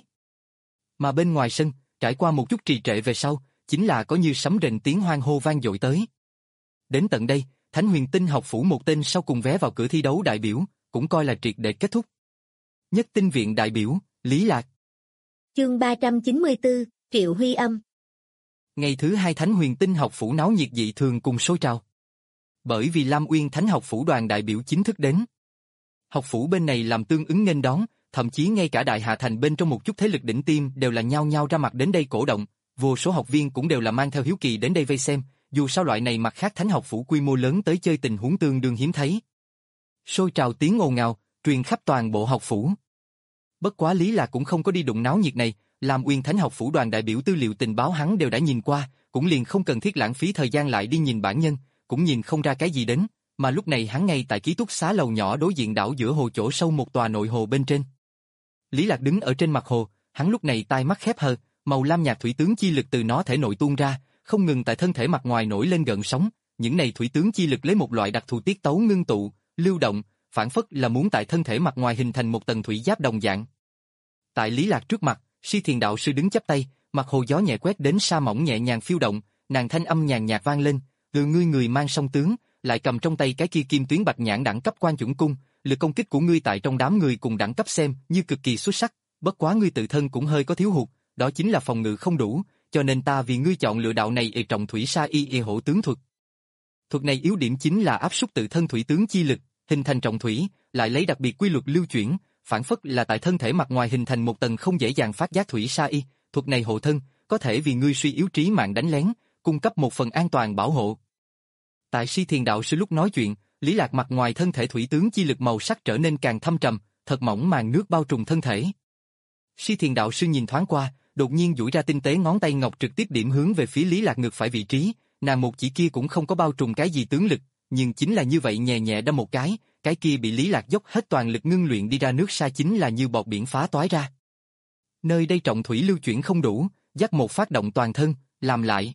Mà bên ngoài sân, trải qua một chút trì trệ về sau, chính là có như sấm rền tiếng hoan hô vang dội tới. Đến tận đây, Thánh Huyền Tinh học phủ một tên sau cùng vé vào cửa thi đấu đại biểu, cũng coi là triệt để kết thúc. Nhất tinh viện đại biểu, Lý Lạc. Chương ba trăm chín mươi tư, Triệu Huy Âm. Ngày thứ hai Thánh Huyền Tinh học phủ náo nhiệt dị thường cùng sôi trào. Bởi vì Lam Uyên Thánh học phủ đoàn đại biểu chính thức đến. Học phủ bên này làm tương ứng nghênh đón, thậm chí ngay cả Đại Hạ Thành bên trong một chút thế lực đỉnh tiêm đều là nhao nhao ra mặt đến đây cổ động, vô số học viên cũng đều là mang theo hiếu kỳ đến đây vây xem, dù sao loại này mặt khác Thánh học phủ quy mô lớn tới chơi tình huống tương đương hiếm thấy. Sôi trào tiếng ồn ào, truyền khắp toàn bộ học phủ. Bất quá Lý Lạc cũng không có đi đụng náo nhiệt này, Lam Uyên Thánh học phủ đoàn đại biểu tư liệu tình báo hắn đều đã nhìn qua, cũng liền không cần thiết lãng phí thời gian lại đi nhìn bản nhân, cũng nhìn không ra cái gì đến, mà lúc này hắn ngay tại ký túc xá lầu nhỏ đối diện đảo giữa hồ chỗ sâu một tòa nội hồ bên trên. Lý Lạc đứng ở trên mặt hồ, hắn lúc này tai mắt khép hờ, màu lam nhạt thủy tướng chi lực từ nó thể nội tuôn ra, không ngừng tại thân thể mặt ngoài nổi lên gợn sóng, những này thủy tướng chi lực lấy một loại đặc thù tiết tấu ngưng tụ, lưu động, phản phất là muốn tại thân thể mặt ngoài hình thành một tầng thủy giáp đồng dạng. Tại Lý Lạc trước mặt, Si Thiền đạo sư đứng chắp tay, mặt hồ gió nhẹ quét đến sa mỏng nhẹ nhàng phiêu động, nàng thanh âm nhàn nhạt vang lên, "Từ ngươi người mang song tướng, lại cầm trong tay cái kia kim tuyến bạch nhãn đẳng cấp quan chuẩn cung, lực công kích của ngươi tại trong đám người cùng đẳng cấp xem như cực kỳ xuất sắc, bất quá ngươi tự thân cũng hơi có thiếu hụt, đó chính là phòng ngự không đủ, cho nên ta vì ngươi chọn lựa đạo này ỷ trọng thủy sa y y hổ tướng thuật. Thuật này yếu điểm chính là áp suất tự thân thủy tướng chi lực, hình thành trọng thủy, lại lấy đặc biệt quy luật lưu chuyển, phản phất là tại thân thể mặt ngoài hình thành một tầng không dễ dàng phát giác thủy sa y, thuật này hộ thân, có thể vì ngươi suy yếu trí mạng đánh lén, cung cấp một phần an toàn bảo hộ. Tại Si Thiền đạo sư lúc nói chuyện, Lý Lạc mặt ngoài thân thể thủy tướng chi lực màu sắc trở nên càng thâm trầm, thật mỏng màn nước bao trùm thân thể. Si Thiền đạo sư nhìn thoáng qua, đột nhiên duỗi ra tinh tế ngón tay ngọc trực tiếp điểm hướng về phía Lý Lạc ngực phải vị trí, nàng một chỉ kia cũng không có bao trùm cái gì tướng lực, nhưng chính là như vậy nhẹ nhẹ đâm một cái, cái kia bị Lý Lạc dốc hết toàn lực ngưng luyện đi ra nước sa chính là như bọt biển phá toái ra. Nơi đây trọng thủy lưu chuyển không đủ, dắt một phát động toàn thân, làm lại.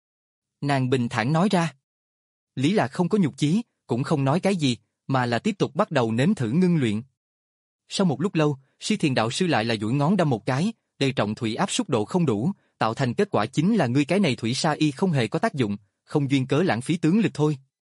Nàng bình thản nói ra. Lý Lạc không có nhục chí, cũng không nói cái gì, mà là tiếp tục bắt đầu nếm thử ngưng luyện. Sau một lúc lâu, Si Thiền đạo sư lại là duỗi ngón đâm một cái, đây trọng thủy áp suất độ không đủ, tạo thành kết quả chính là ngươi cái này thủy sa y không hề có tác dụng, không duyên cớ lãng phí tướng lực thôi.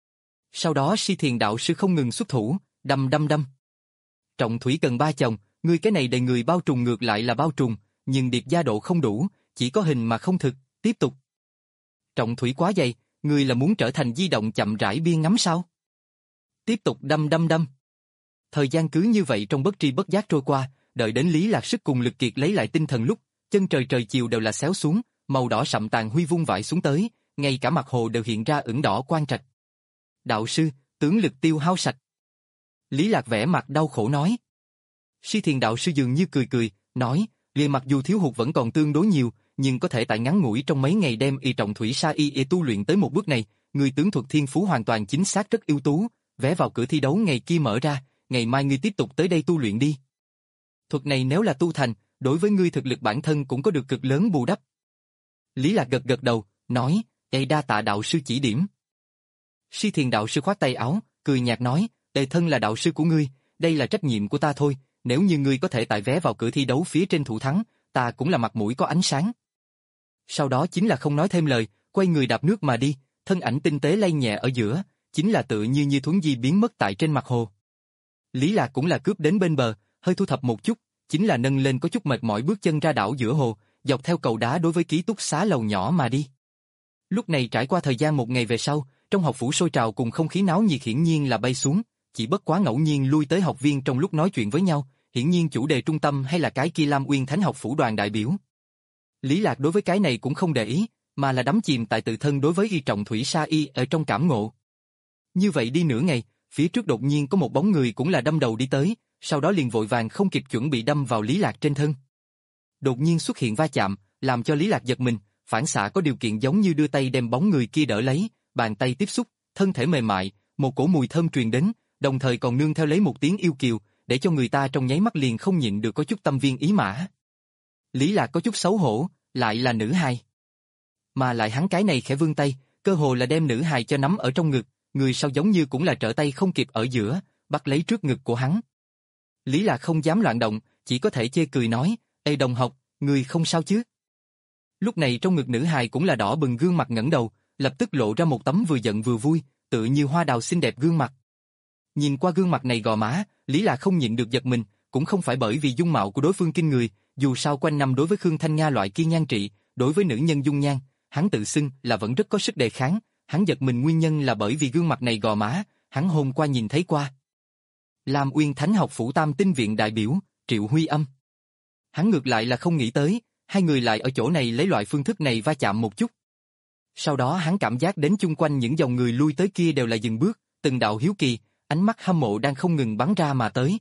Sau đó Si Thiền đạo sư không ngừng xuất thủ, đâm đâm đâm. Trọng thủy cần ba chồng, ngươi cái này đầy người bao trùm ngược lại là bao trùm, nhưng điệp gia độ không đủ, chỉ có hình mà không thực, tiếp tục. Trọng thủy quá dày, ngươi là muốn trở thành di động chậm rãi biên ngắm sao? Tiếp tục đâm đâm đâm. Thời gian cứ như vậy trong bất tri bất giác trôi qua, đợi đến Lý Lạc sức cùng lực kiệt lấy lại tinh thần lúc, chân trời trời chiều đều là xéo xuống, màu đỏ sậm tàn huy vung vãi xuống tới, ngay cả mặt hồ đều hiện ra ửng đỏ quang trạch. Đạo sư, tướng lực tiêu hao sạch. Lý Lạc vẻ mặt đau khổ nói. Si Thiền đạo sư dường như cười cười, nói, liền mặc dù thiếu hụt vẫn còn tương đối nhiều, nhưng có thể tại ngắn ngủi trong mấy ngày đem y trọng thủy sa y y tu luyện tới một bước này, người tướng thuật thiên phú hoàn toàn chính xác rất ưu tú, vé vào cửa thi đấu ngày kia mở ra, ngày mai ngươi tiếp tục tới đây tu luyện đi. Thuật này nếu là tu thành, đối với ngươi thực lực bản thân cũng có được cực lớn bù đắp. Lý Lạc gật gật đầu, nói, "Ê đa tạ đạo sư chỉ điểm." Si Thiền đạo sư khoát tay áo, cười nhạt nói, "Tề thân là đạo sư của ngươi, đây là trách nhiệm của ta thôi, nếu như ngươi có thể tại vé vào cửa thi đấu phía trên thủ thắng, ta cũng là mặt mũi có ánh sáng." Sau đó chính là không nói thêm lời, quay người đạp nước mà đi, thân ảnh tinh tế lay nhẹ ở giữa, chính là tự như như thuấn di biến mất tại trên mặt hồ. Lý Lạc cũng là cướp đến bên bờ, hơi thu thập một chút, chính là nâng lên có chút mệt mỏi bước chân ra đảo giữa hồ, dọc theo cầu đá đối với ký túc xá lầu nhỏ mà đi. Lúc này trải qua thời gian một ngày về sau, trong học phủ sôi trào cùng không khí náo nhiệt hiển nhiên là bay xuống, chỉ bất quá ngẫu nhiên lui tới học viên trong lúc nói chuyện với nhau, hiển nhiên chủ đề trung tâm hay là cái kia Lam Uyên Thánh học phủ đoàn đại biểu. Lý Lạc đối với cái này cũng không để ý, mà là đắm chìm tại tự thân đối với y trọng thủy sa y ở trong cảm ngộ. Như vậy đi nửa ngày, phía trước đột nhiên có một bóng người cũng là đâm đầu đi tới, sau đó liền vội vàng không kịp chuẩn bị đâm vào Lý Lạc trên thân. Đột nhiên xuất hiện va chạm, làm cho Lý Lạc giật mình, phản xạ có điều kiện giống như đưa tay đem bóng người kia đỡ lấy, bàn tay tiếp xúc, thân thể mềm mại, một cổ mùi thơm truyền đến, đồng thời còn nương theo lấy một tiếng yêu kiều, để cho người ta trong nháy mắt liền không nhịn được có chút tâm viên ý mã. Lý Lạc có chút xấu hổ, lại là nữ hài. Mà lại hắn cái này khẽ vươn tay, cơ hồ là đem nữ hài cho nắm ở trong ngực, người sau giống như cũng là trở tay không kịp ở giữa, bắt lấy trước ngực của hắn. Lý Lạc không dám loạn động, chỉ có thể chê cười nói, "Ê đồng học, người không sao chứ?" Lúc này trong ngực nữ hài cũng là đỏ bừng gương mặt ngẩng đầu, lập tức lộ ra một tấm vừa giận vừa vui, tự như hoa đào xinh đẹp gương mặt. Nhìn qua gương mặt này gò má, Lý Lạc không nhịn được giật mình, cũng không phải bởi vì dung mạo của đối phương kinh người, dù sao quanh năm đối với Khương Thanh Nga loại kia nhan trị, đối với nữ nhân dung nhan, hắn tự xưng là vẫn rất có sức đề kháng, hắn giật mình nguyên nhân là bởi vì gương mặt này gò má, hắn hôm qua nhìn thấy qua. Lam Uyên Thánh học phủ Tam Tinh viện đại biểu, Triệu Huy Âm. Hắn ngược lại là không nghĩ tới, hai người lại ở chỗ này lấy loại phương thức này va chạm một chút. Sau đó hắn cảm giác đến chung quanh những dòng người lui tới kia đều là dừng bước, từng đạo hiếu kỳ, ánh mắt hâm mộ đang không ngừng bắn ra mà tới.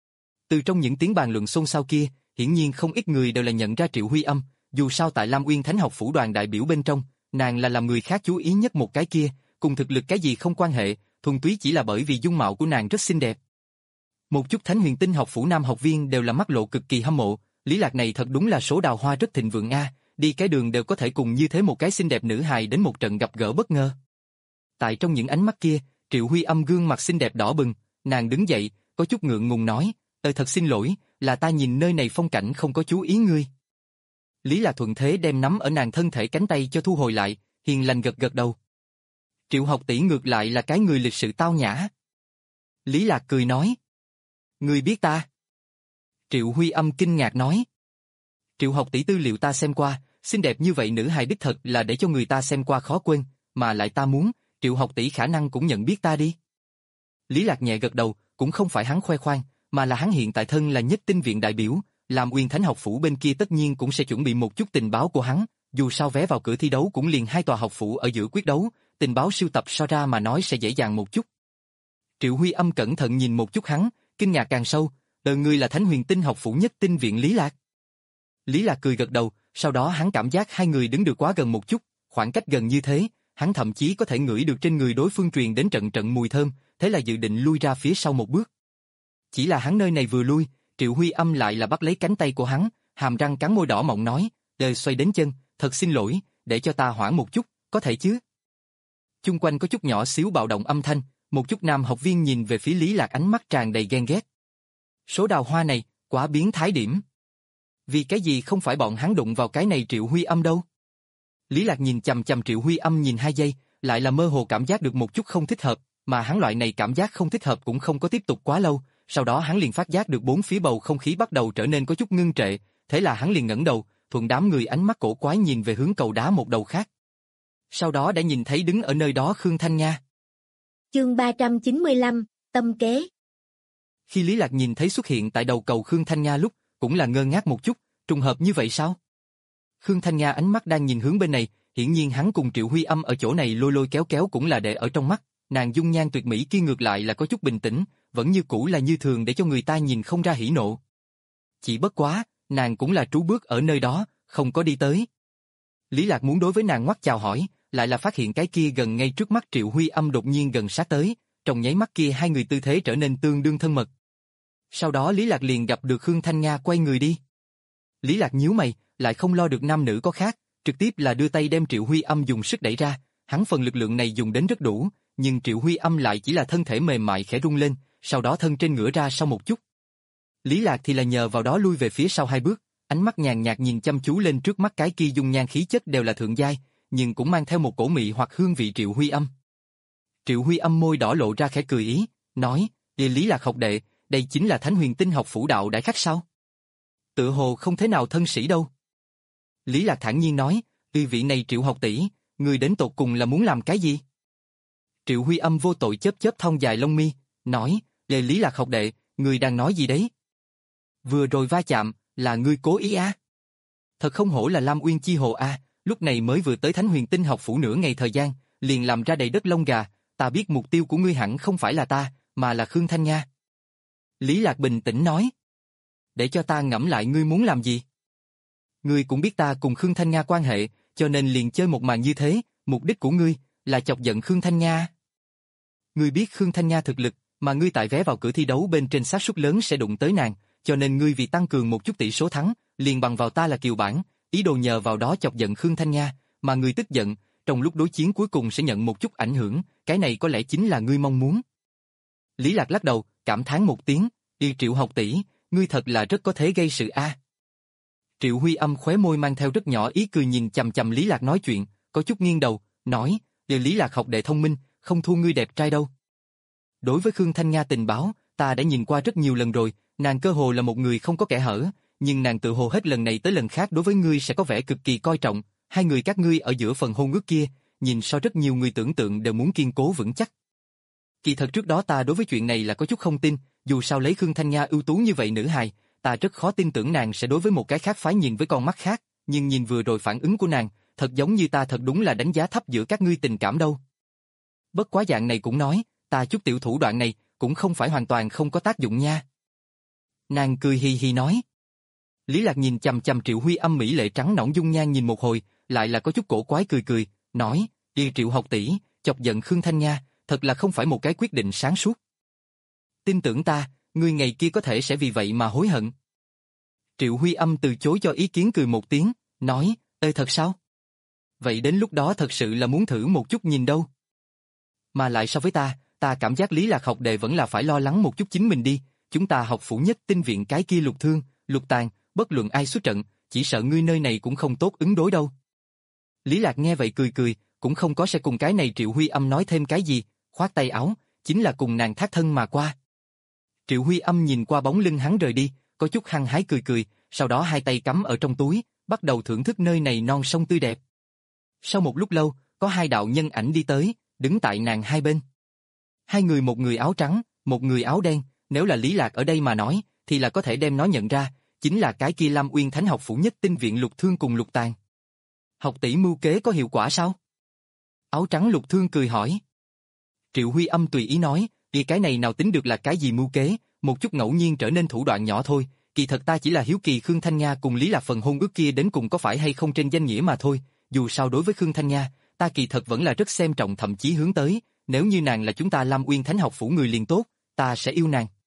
Từ trong những tiếng bàn luận xôn xao kia, hiển nhiên không ít người đều là nhận ra Triệu Huy Âm, dù sao tại Lam Uyên Thánh học phủ đoàn đại biểu bên trong, nàng là làm người khác chú ý nhất một cái kia, cùng thực lực cái gì không quan hệ, thuần túy chỉ là bởi vì dung mạo của nàng rất xinh đẹp. Một chút Thánh Huyền Tinh học phủ nam học viên đều là mắt lộ cực kỳ hâm mộ, Lý Lạc này thật đúng là số đào hoa rất thịnh vượng a, đi cái đường đều có thể cùng như thế một cái xinh đẹp nữ hài đến một trận gặp gỡ bất ngờ. Tại trong những ánh mắt kia, Triệu Huy Âm gương mặt xinh đẹp đỏ bừng, nàng đứng dậy, có chút ngượng ngùng nói, "Ờ thật xin lỗi, là ta nhìn nơi này phong cảnh không có chú ý ngươi." Lý Lạc thuận thế đem nắm ở nàng thân thể cánh tay cho thu hồi lại, hiền lành gật gật đầu. Triệu học tỷ ngược lại là cái người lịch sự tao nhã. Lý Lạc cười nói. Ngươi biết ta? Triệu Huy Âm kinh ngạc nói. Triệu học tỷ tư liệu ta xem qua, xinh đẹp như vậy nữ hài đích thật là để cho người ta xem qua khó quên, mà lại ta muốn, Triệu học tỷ khả năng cũng nhận biết ta đi. Lý Lạc nhẹ gật đầu, cũng không phải hắn khoe khoang, mà là hắn hiện tại thân là nhất tinh viện đại biểu, làm Uyên Thánh học phủ bên kia tất nhiên cũng sẽ chuẩn bị một chút tình báo của hắn, dù sao vé vào cửa thi đấu cũng liền hai tòa học phủ ở giữa quyết đấu, tình báo sưu tập so ra mà nói sẽ dễ dàng một chút. Triệu Huy Âm cẩn thận nhìn một chút hắn, kinh ngạc càng sâu, "Ờ, ngươi là Thánh Huyền Tinh học phủ nhất tinh viện Lý Lạc?" Lý Lạc cười gật đầu, sau đó hắn cảm giác hai người đứng được quá gần một chút, khoảng cách gần như thế, hắn thậm chí có thể ngửi được trên người đối phương truyền đến trận trận mùi thơm, thế là dự định lui ra phía sau một bước. Chỉ là hắn nơi này vừa lui, Triệu Huy Âm lại là bắt lấy cánh tay của hắn, hàm răng cắn môi đỏ mọng nói, "Đời xoay đến chân, thật xin lỗi, để cho ta hoãn một chút, có thể chứ?" Chung quanh có chút nhỏ xíu bạo động âm thanh, một chút nam học viên nhìn về phía Lý Lạc ánh mắt tràn đầy ghen ghét. Số đào hoa này, quá biến thái điểm. Vì cái gì không phải bọn hắn đụng vào cái này Triệu Huy Âm đâu? Lý Lạc nhìn chằm chằm Triệu Huy Âm nhìn hai giây, lại là mơ hồ cảm giác được một chút không thích hợp, mà hắn loại này cảm giác không thích hợp cũng không có tiếp tục quá lâu, sau đó hắn liền phát giác được bốn phía bầu không khí bắt đầu trở nên có chút ngưng trệ, thế là hắn liền ngẩng đầu, thuận đám người ánh mắt cổ quái nhìn về hướng cầu đá một đầu khác. Sau đó đã nhìn thấy đứng ở nơi đó Khương Thanh Nga. Chương ba trăm chín mươi lăm, tâm kế. Khi Lý Lạc nhìn thấy xuất hiện tại đầu cầu Khương Thanh Nga lúc, cũng là ngơ ngác một chút, trùng hợp như vậy sao? Khương Thanh Nga ánh mắt đang nhìn hướng bên này, hiển nhiên hắn cùng Triệu Huy Âm ở chỗ này lôi lôi kéo kéo cũng là để ở trong mắt, nàng dung nhan tuyệt mỹ kia ngược lại là có chút bình tĩnh, vẫn như cũ là như thường để cho người ta nhìn không ra hỉ nộ. Chỉ bất quá, nàng cũng là trú bước ở nơi đó, không có đi tới. Lý Lạc muốn đối với nàng ngoắt chào hỏi, lại là phát hiện cái kia gần ngay trước mắt Triệu Huy Âm đột nhiên gần sát tới, trong nháy mắt kia hai người tư thế trở nên tương đương thân mật. Sau đó Lý Lạc liền gặp được Khương Thanh Nga quay người đi. Lý Lạc nhíu mày, lại không lo được nam nữ có khác, trực tiếp là đưa tay đem Triệu Huy Âm dùng sức đẩy ra, hắn phần lực lượng này dùng đến rất đủ, nhưng Triệu Huy Âm lại chỉ là thân thể mềm mại khẽ rung lên, sau đó thân trên ngửa ra sau một chút. Lý Lạc thì là nhờ vào đó lui về phía sau hai bước, ánh mắt nhàn nhạt nhìn chăm chú lên trước mắt cái kia dung nhan khí chất đều là thượng giai, nhưng cũng mang theo một cổ mị hoặc hương vị Triệu Huy Âm. Triệu Huy Âm môi đỏ lộ ra khẽ cười ý, nói, "Lý Lý Lạc học đệ, đây chính là Thánh Huyền Tinh học phủ đạo đại khách sao? Tự hồ không thế nào thân sĩ đâu." Lý Lạc thản nhiên nói, "Vị vị này Triệu học tỷ, người đến tột cùng là muốn làm cái gì?" Triệu Huy Âm vô tội chớp chớp thon dài lông mi, nói, "Lê Lý Lạc học đệ, người đang nói gì đấy? Vừa rồi va chạm, là ngươi cố ý à? Thật không hổ là Lam Uyên Chi Hồ a, lúc này mới vừa tới Thánh Huyền Tinh học phủ nửa ngày thời gian, liền làm ra đầy đất lông gà, ta biết mục tiêu của ngươi hẳn không phải là ta, mà là Khương Thanh Nga." Lý Lạc bình tĩnh nói, "Để cho ta ngẫm lại ngươi muốn làm gì? Ngươi cũng biết ta cùng Khương Thanh Nga quan hệ, cho nên liền chơi một màn như thế, mục đích của ngươi là chọc giận Khương Thanh Nga. Ngươi biết Khương Thanh Nga thực lực, mà ngươi tại vé vào cửa thi đấu bên trên xác suất lớn sẽ đụng tới nàng, cho nên ngươi vì tăng cường một chút tỷ số thắng, liền bằng vào ta là kiều bản, ý đồ nhờ vào đó chọc giận Khương Thanh Nga, mà ngươi tức giận, trong lúc đối chiến cuối cùng sẽ nhận một chút ảnh hưởng, cái này có lẽ chính là ngươi mong muốn." Lý Lạc lắc đầu, cảm thán một tiếng, "Y Triệu học tỷ, ngươi thật là rất có thể gây sự a." Triệu Huy Âm khóe môi mang theo rất nhỏ ý cười nhìn chằm chằm Lý Lạc nói chuyện, có chút nghiêng đầu, nói, "Điều Lý Lạc học đệ thông minh, không thua ngươi đẹp trai đâu. Đối với Khương Thanh Nga tình báo, ta đã nhìn qua rất nhiều lần rồi, nàng cơ hồ là một người không có kẽ hở, nhưng nàng tự hồ hết lần này tới lần khác đối với ngươi sẽ có vẻ cực kỳ coi trọng, hai người các ngươi ở giữa phần hôn ước kia, nhìn so rất nhiều người tưởng tượng đều muốn kiên cố vững chắc. Kỳ thật trước đó ta đối với chuyện này là có chút không tin, dù sao lấy Khương Thanh Nga ưu tú như vậy nữ hài, ta rất khó tin tưởng nàng sẽ đối với một cái khác phái nhìn với con mắt khác, nhưng nhìn vừa rồi phản ứng của nàng, thật giống như ta thật đúng là đánh giá thấp giữa các ngươi tình cảm đâu. Bất quá dạng này cũng nói, ta chút tiểu thủ đoạn này, cũng không phải hoàn toàn không có tác dụng nha." Nàng cười hì hì nói. Lý Lạc nhìn chằm chằm Triệu Huy Âm mỹ lệ trắng nõn dung nhan nhìn một hồi, lại là có chút cổ quái cười cười, nói, "Đi Triệu học tỷ, chọc giận Khương Thanh Nga, thật là không phải một cái quyết định sáng suốt. Tin tưởng ta, ngươi ngày kia có thể sẽ vì vậy mà hối hận." Triệu Huy Âm từ chối cho ý kiến cười một tiếng, nói, "Ê thật sao? Vậy đến lúc đó thật sự là muốn thử một chút nhìn đâu. Mà lại so với ta, ta cảm giác Lý Lạc học đệ vẫn là phải lo lắng một chút chính mình đi, chúng ta học phủ nhất tinh viện cái kia Lục Thương, Lục Tàn, bất luận ai xuất trận, chỉ sợ ngươi nơi này cũng không tốt ứng đối đâu." Lý Lạc nghe vậy cười cười, cũng không có sẽ cùng cái này Triệu Huy Âm nói thêm cái gì, khoát tay áo, chính là cùng nàng thác thân mà qua. Triệu Huy Âm nhìn qua bóng lưng hắn rời đi, có chút hăng hái cười cười, sau đó hai tay cắm ở trong túi, bắt đầu thưởng thức nơi này non sông tươi đẹp. Sau một lúc lâu, có hai đạo nhân ảnh đi tới, đứng tại nàng hai bên. Hai người, một người áo trắng, một người áo đen, nếu là Lý Lạc ở đây mà nói, thì là có thể đem nó nhận ra, chính là cái kia Lam Uyên Thánh học phủ nhất tinh viện Lục Thương cùng Lục Tàn. Học tỷ mưu kế có hiệu quả sao? Áo trắng Lục Thương cười hỏi. Triệu Huy Âm tùy ý nói, vì cái này nào tính được là cái gì mưu kế, một chút ngẫu nhiên trở nên thủ đoạn nhỏ thôi, kỳ thật ta chỉ là hiếu kỳ Khương Thanh Nga cùng Lý Lạc phần hôn ước kia đến cùng có phải hay không trên danh nghĩa mà thôi, dù sao đối với Khương Thanh Nga, ta kỳ thật vẫn là rất xem trọng thậm chí hướng tới, nếu như nàng là chúng ta Lam Uyên Thánh học phủ người liền tốt, ta sẽ yêu nàng.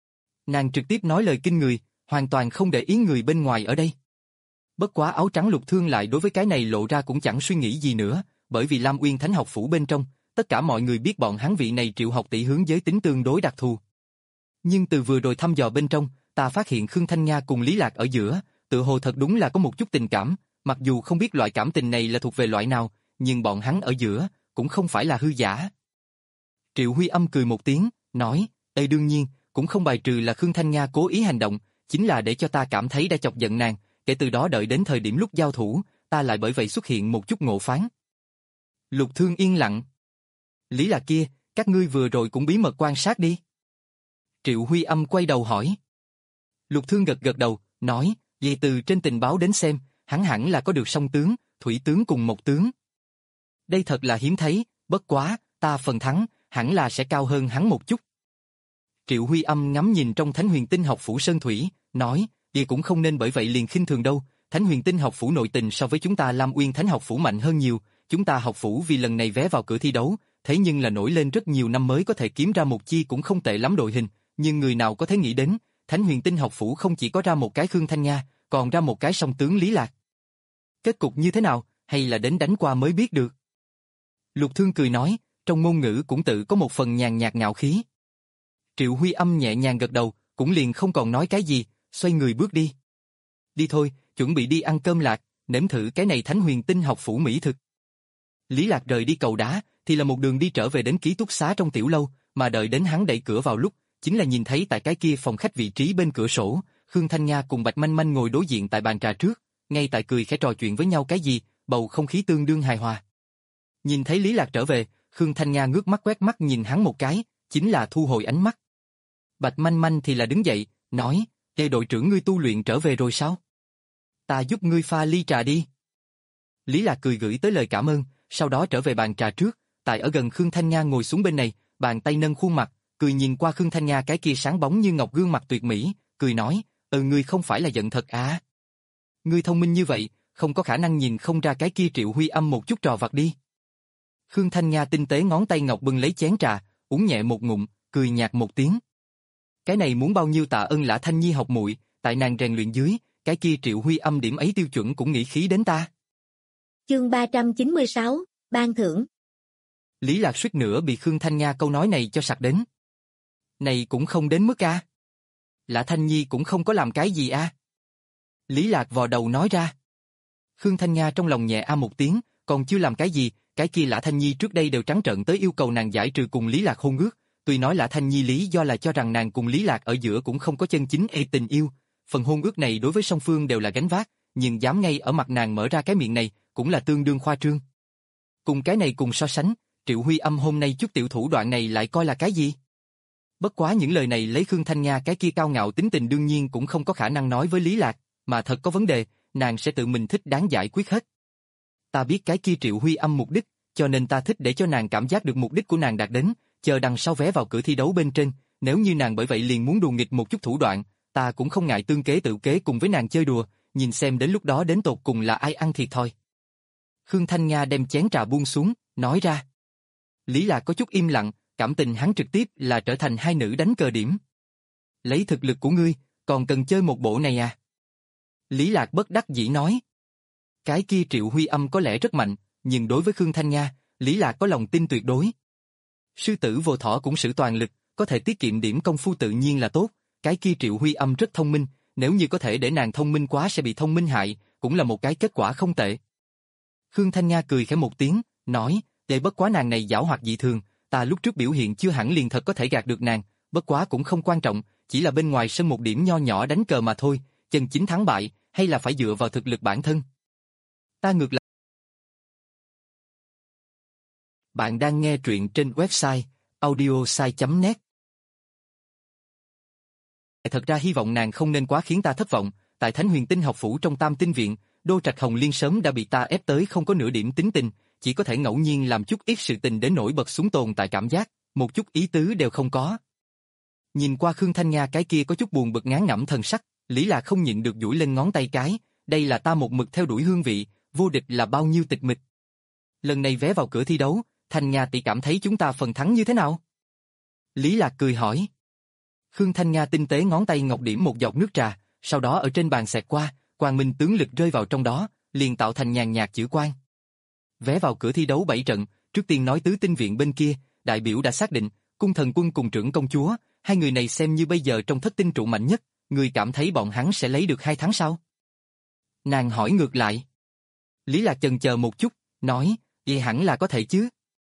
Nàng trực tiếp nói lời kinh người, hoàn toàn không để ý người bên ngoài ở đây. Bất quá áo trắng Lục Thương lại đối với cái này lộ ra cũng chẳng suy nghĩ gì nữa, bởi vì Lam Uyên Thánh học phủ bên trong, tất cả mọi người biết bọn hắn vị này Triệu học tỷ hướng giới tính tương đối đặc thù. Nhưng từ vừa rồi thăm dò bên trong, ta phát hiện Khương Thanh Nga cùng Lý Lạc ở giữa, tự hồ thật đúng là có một chút tình cảm, mặc dù không biết loại cảm tình này là thuộc về loại nào, nhưng bọn hắn ở giữa, cũng không phải là hư giả. Triệu Huy Âm cười một tiếng, nói, ê đương nhiên, cũng không bài trừ là Khương Thanh Nga cố ý hành động, chính là để cho ta cảm thấy đã chọc giận nàng, kể từ đó đợi đến thời điểm lúc giao thủ, ta lại bởi vậy xuất hiện một chút ngộ phán. Lục Thương yên lặng. Lý Lạc kia, các ngươi vừa rồi cũng bí mật quan sát đi. Triệu Huy Âm quay đầu hỏi. Lục Thương gật gật đầu, nói, vậy từ trên tình báo đến xem, hắn hẳn là có được song tướng, thủy tướng cùng một tướng. Đây thật là hiếm thấy, bất quá, ta phần thắng, hẳn là sẽ cao hơn hắn một chút. Triệu Huy Âm ngắm nhìn trong Thánh Huyền Tinh học phủ Sơn Thủy, nói, vậy cũng không nên bởi vậy liền khinh thường đâu, Thánh Huyền Tinh học phủ nội tình so với chúng ta Lam Uyên Thánh học phủ mạnh hơn nhiều, chúng ta học phủ vì lần này vé vào cửa thi đấu, thế nhưng là nổi lên rất nhiều năm mới có thể kiếm ra một chi cũng không tệ lắm đội hình, nhưng người nào có thể nghĩ đến, Thánh Huyền Tinh học phủ không chỉ có ra một cái Khương Thanh Nga, còn ra một cái song tướng Lý Lạc. Kết cục như thế nào, hay là đến đánh qua mới biết được. Lục Thương cười nói, trong ngôn ngữ cũng tự có một phần nhàn nhạt ngạo khí. Triệu Huy Âm nhẹ nhàng gật đầu, cũng liền không còn nói cái gì, xoay người bước đi. Đi thôi, chuẩn bị đi ăn cơm lạc, nếm thử cái này Thánh Huyền Tinh học phủ mỹ thực. Lý Lạc rời đi cầu đá, thì là một đường đi trở về đến ký túc xá trong tiểu lâu, mà đợi đến hắn đẩy cửa vào lúc, chính là nhìn thấy tại cái kia phòng khách vị trí bên cửa sổ, Khương Thanh Nga cùng Bạch Manh Manh ngồi đối diện tại bàn trà trước, ngay tại cười khẽ trò chuyện với nhau cái gì, bầu không khí tương đương hài hòa. Nhìn thấy Lý Lạc trở về, Khương Thanh Nga ngước mắt quét mắt nhìn hắn một cái, chính là thu hồi ánh mắt. Bạch Manh Manh thì là đứng dậy, nói, "Ê đội trưởng ngươi tu luyện trở về rồi sao? Ta giúp ngươi pha ly trà đi." Lý Lạc cười gửi tới lời cảm ơn, sau đó trở về bàn trà trước, tại ở gần Khương Thanh Nga ngồi xuống bên này, bàn tay nâng khuôn mặt, cười nhìn qua Khương Thanh Nga cái kia sáng bóng như ngọc gương mặt tuyệt mỹ, cười nói, "Ừ ngươi không phải là giận thật à? Ngươi thông minh như vậy, không có khả năng nhìn không ra cái kia Triệu Huy Âm một chút trò vặt đi." Khương Thanh Nga tinh tế ngón tay ngọc bưng lấy chén trà, uống nhẹ một ngụm, cười nhạt một tiếng. Cái này muốn bao nhiêu tạ ơn Lã Thanh Nhi học muội, tại nàng rèn luyện dưới, cái kia Triệu Huy Âm điểm ấy tiêu chuẩn cũng nghĩ khí đến ta. Chương ba trăm chín mươi sáu, ban thưởng. Lý Lạc suýt nữa bị Khương Thanh Nga câu nói này cho sặc đến. Này cũng không đến mức a. Lã Thanh Nhi cũng không có làm cái gì a. Lý Lạc vò đầu nói ra. Khương Thanh Nga trong lòng nhẹ a một tiếng, còn chưa làm cái gì, cái kia Lã Thanh Nhi trước đây đều trắng trợn tới yêu cầu nàng giải trừ cùng Lý Lạc hôn ước, tuy nói Lã Thanh Nhi lý do là cho rằng nàng cùng Lý Lạc ở giữa cũng không có chân chính ê tình yêu, phần hôn ước này đối với song phương đều là gánh vác, nhưng dám ngay ở mặt nàng mở ra cái miệng này, cũng là tương đương khoa trương. Cùng cái này cùng so sánh, Triệu Huy Âm hôm nay chút tiểu thủ đoạn này lại coi là cái gì? Bất quá những lời này lấy Khương Thanh Nga cái kia cao ngạo tính tình đương nhiên cũng không có khả năng nói với Lý Lạc, mà thật có vấn đề, nàng sẽ tự mình thích đáng giải quyết hết. Ta biết cái kia Triệu Huy Âm mục đích, cho nên ta thích để cho nàng cảm giác được mục đích của nàng đạt đến, chờ đằng sau vé vào cửa thi đấu bên trên, nếu như nàng bởi vậy liền muốn đùa nghịch một chút thủ đoạn, ta cũng không ngại tương kế tự kế cùng với nàng chơi đùa, nhìn xem đến lúc đó đến tột cùng là ai ăn thiệt thôi. Khương Thanh Nga đem chén trà buông xuống, nói ra. Lý Lạc có chút im lặng, cảm tình hắn trực tiếp là trở thành hai nữ đánh cờ điểm. Lấy thực lực của ngươi, còn cần chơi một bộ này à? Lý Lạc bất đắc dĩ nói. Cái kia Triệu Huy Âm có lẽ rất mạnh, nhưng đối với Khương Thanh Nga, Lý Lạc có lòng tin tuyệt đối. Sư tử vô thỏ cũng sử toàn lực, có thể tiết kiệm điểm công phu tự nhiên là tốt, cái kia Triệu Huy Âm rất thông minh, nếu như có thể để nàng thông minh quá sẽ bị thông minh hại, cũng là một cái kết quả không tệ. Khương Thanh Nga cười khẽ một tiếng, nói, để bất quá nàng này giảo hoạt dị thường, ta lúc trước biểu hiện chưa hẳn liền thật có thể gạt được nàng, bất quá cũng không quan trọng, chỉ là bên ngoài sân một điểm nho nhỏ đánh cờ mà thôi, chân chính thắng bại, hay là phải dựa vào thực lực bản thân. Ta ngược lại. Bạn đang nghe truyện trên website audiosai chấm net. Thật ra hy vọng nàng không nên quá khiến ta thất vọng, tại Thánh Huyền Tinh học phủ trong Tam Tinh viện, Đô Trạch Hồng Liên sớm đã bị ta ép tới không có nửa điểm tính tình, chỉ có thể ngẫu nhiên làm chút ít sự tình đến nổi bật xuống tồn tại cảm giác, một chút ý tứ đều không có. Nhìn qua Khương Thanh Nga cái kia có chút buồn bực ngán ngẩm thần sắc, Lý Lạc không nhịn được duỗi lên ngón tay cái, đây là ta một mực theo đuổi hương vị, vô địch là bao nhiêu tịch mịch. Lần này vé vào cửa thi đấu, Thanh Nga tỷ cảm thấy chúng ta phần thắng như thế nào? Lý Lạc cười hỏi. Khương Thanh Nga tinh tế ngón tay ngọc điểm một giọt nước trà, sau đó ở trên bàn xẹt qua, quang minh tướng lực rơi vào trong đó, liền tạo thành nhàn nhạt chữ quang. Vé vào cửa thi đấu bảy trận, trước tiên nói tứ tinh viện bên kia, đại biểu đã xác định, cung thần quân cùng trưởng công chúa, hai người này xem như bây giờ trong thất tinh trụ mạnh nhất, người cảm thấy bọn hắn sẽ lấy được hai tháng sao? Nàng hỏi ngược lại. Lý Lạc chần chờ một chút, nói, vậy hẳn là có thể chứ.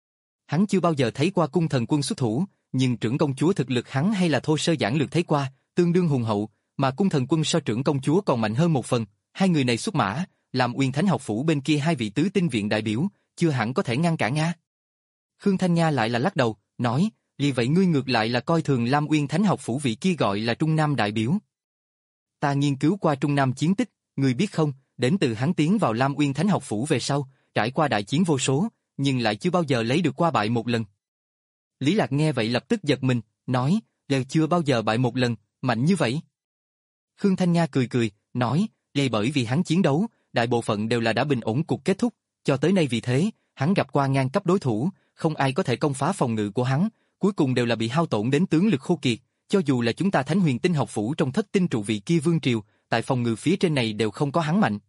Hắn chưa bao giờ thấy qua cung thần quân xuất thủ, nhưng trưởng công chúa thực lực hắn hay là thô sơ giản lược thấy qua, tương đương hùng hậu, mà cung thần quân so trưởng công chúa còn mạnh hơn một phần, hai người này xuất mã, làm Uyên Thánh học phủ bên kia hai vị tứ tinh viện đại biểu, chưa hẳn có thể ngăn cản a. Khương Thanh Nga lại là lắc đầu, nói, vì vậy ngươi ngược lại là coi thường Lam Uyên Thánh học phủ vị kia gọi là Trung Nam đại biểu. Ta nghiên cứu qua Trung Nam chiến tích, ngươi biết không, đến từ hắn tiến vào Lam Uyên Thánh học phủ về sau, trải qua đại chiến vô số, nhưng lại chưa bao giờ lấy được qua bại một lần. Lý Lạc nghe vậy lập tức giật mình, nói, đều chưa bao giờ bại một lần, mạnh như vậy. Khương Thanh Nga cười cười, nói, đây bởi vì hắn chiến đấu, đại bộ phận đều là đã bình ổn cuộc kết thúc, cho tới nay vì thế, hắn gặp qua ngang cấp đối thủ, không ai có thể công phá phòng ngự của hắn, cuối cùng đều là bị hao tổn đến tướng lực khô kiệt, cho dù là chúng ta Thánh Huyền Tinh học phủ trong thất tinh trụ vị kia vương triều, tại phòng ngự phía trên này đều không có hắn mạnh.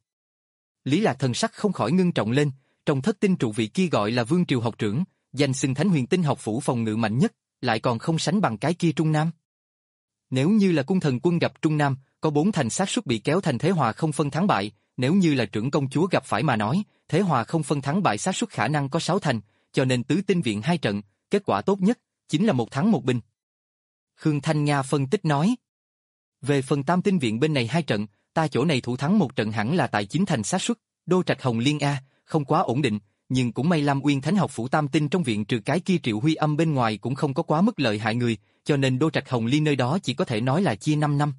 Lý Lạc thần sắc không khỏi ngưng trọng lên, trong thất tinh trụ vị kia gọi là vương triều học trưởng, danh xưng Thánh Huyền Tinh học phủ phòng ngự mạnh nhất, lại còn không sánh bằng cái kia Trung Nam. Nếu như là cung thần quân gặp Trung Nam, có bốn thành xác suất bị kéo thành thế hòa không phân thắng bại, nếu như là trưởng công chúa gặp phải mà nói, thế hòa không phân thắng bại xác suất khả năng có sáu thành, cho nên tứ tinh viện hai trận, kết quả tốt nhất chính là một thắng một bình. Khương Thanh Nga phân tích nói. Về phần tam tinh viện bên này hai trận, ta chỗ này thủ thắng một trận hẳn là tại chín thành xác suất, Đô Trạch Hồng Liên A, không quá ổn định, nhưng cũng may Lam Uyên Thánh học phủ tam tinh trong viện trừ cái kia Triệu Huy Âm bên ngoài cũng không có quá mức lợi hại người, cho nên Đô Trạch Hồng Liên nơi đó chỉ có thể nói là chia năm năm.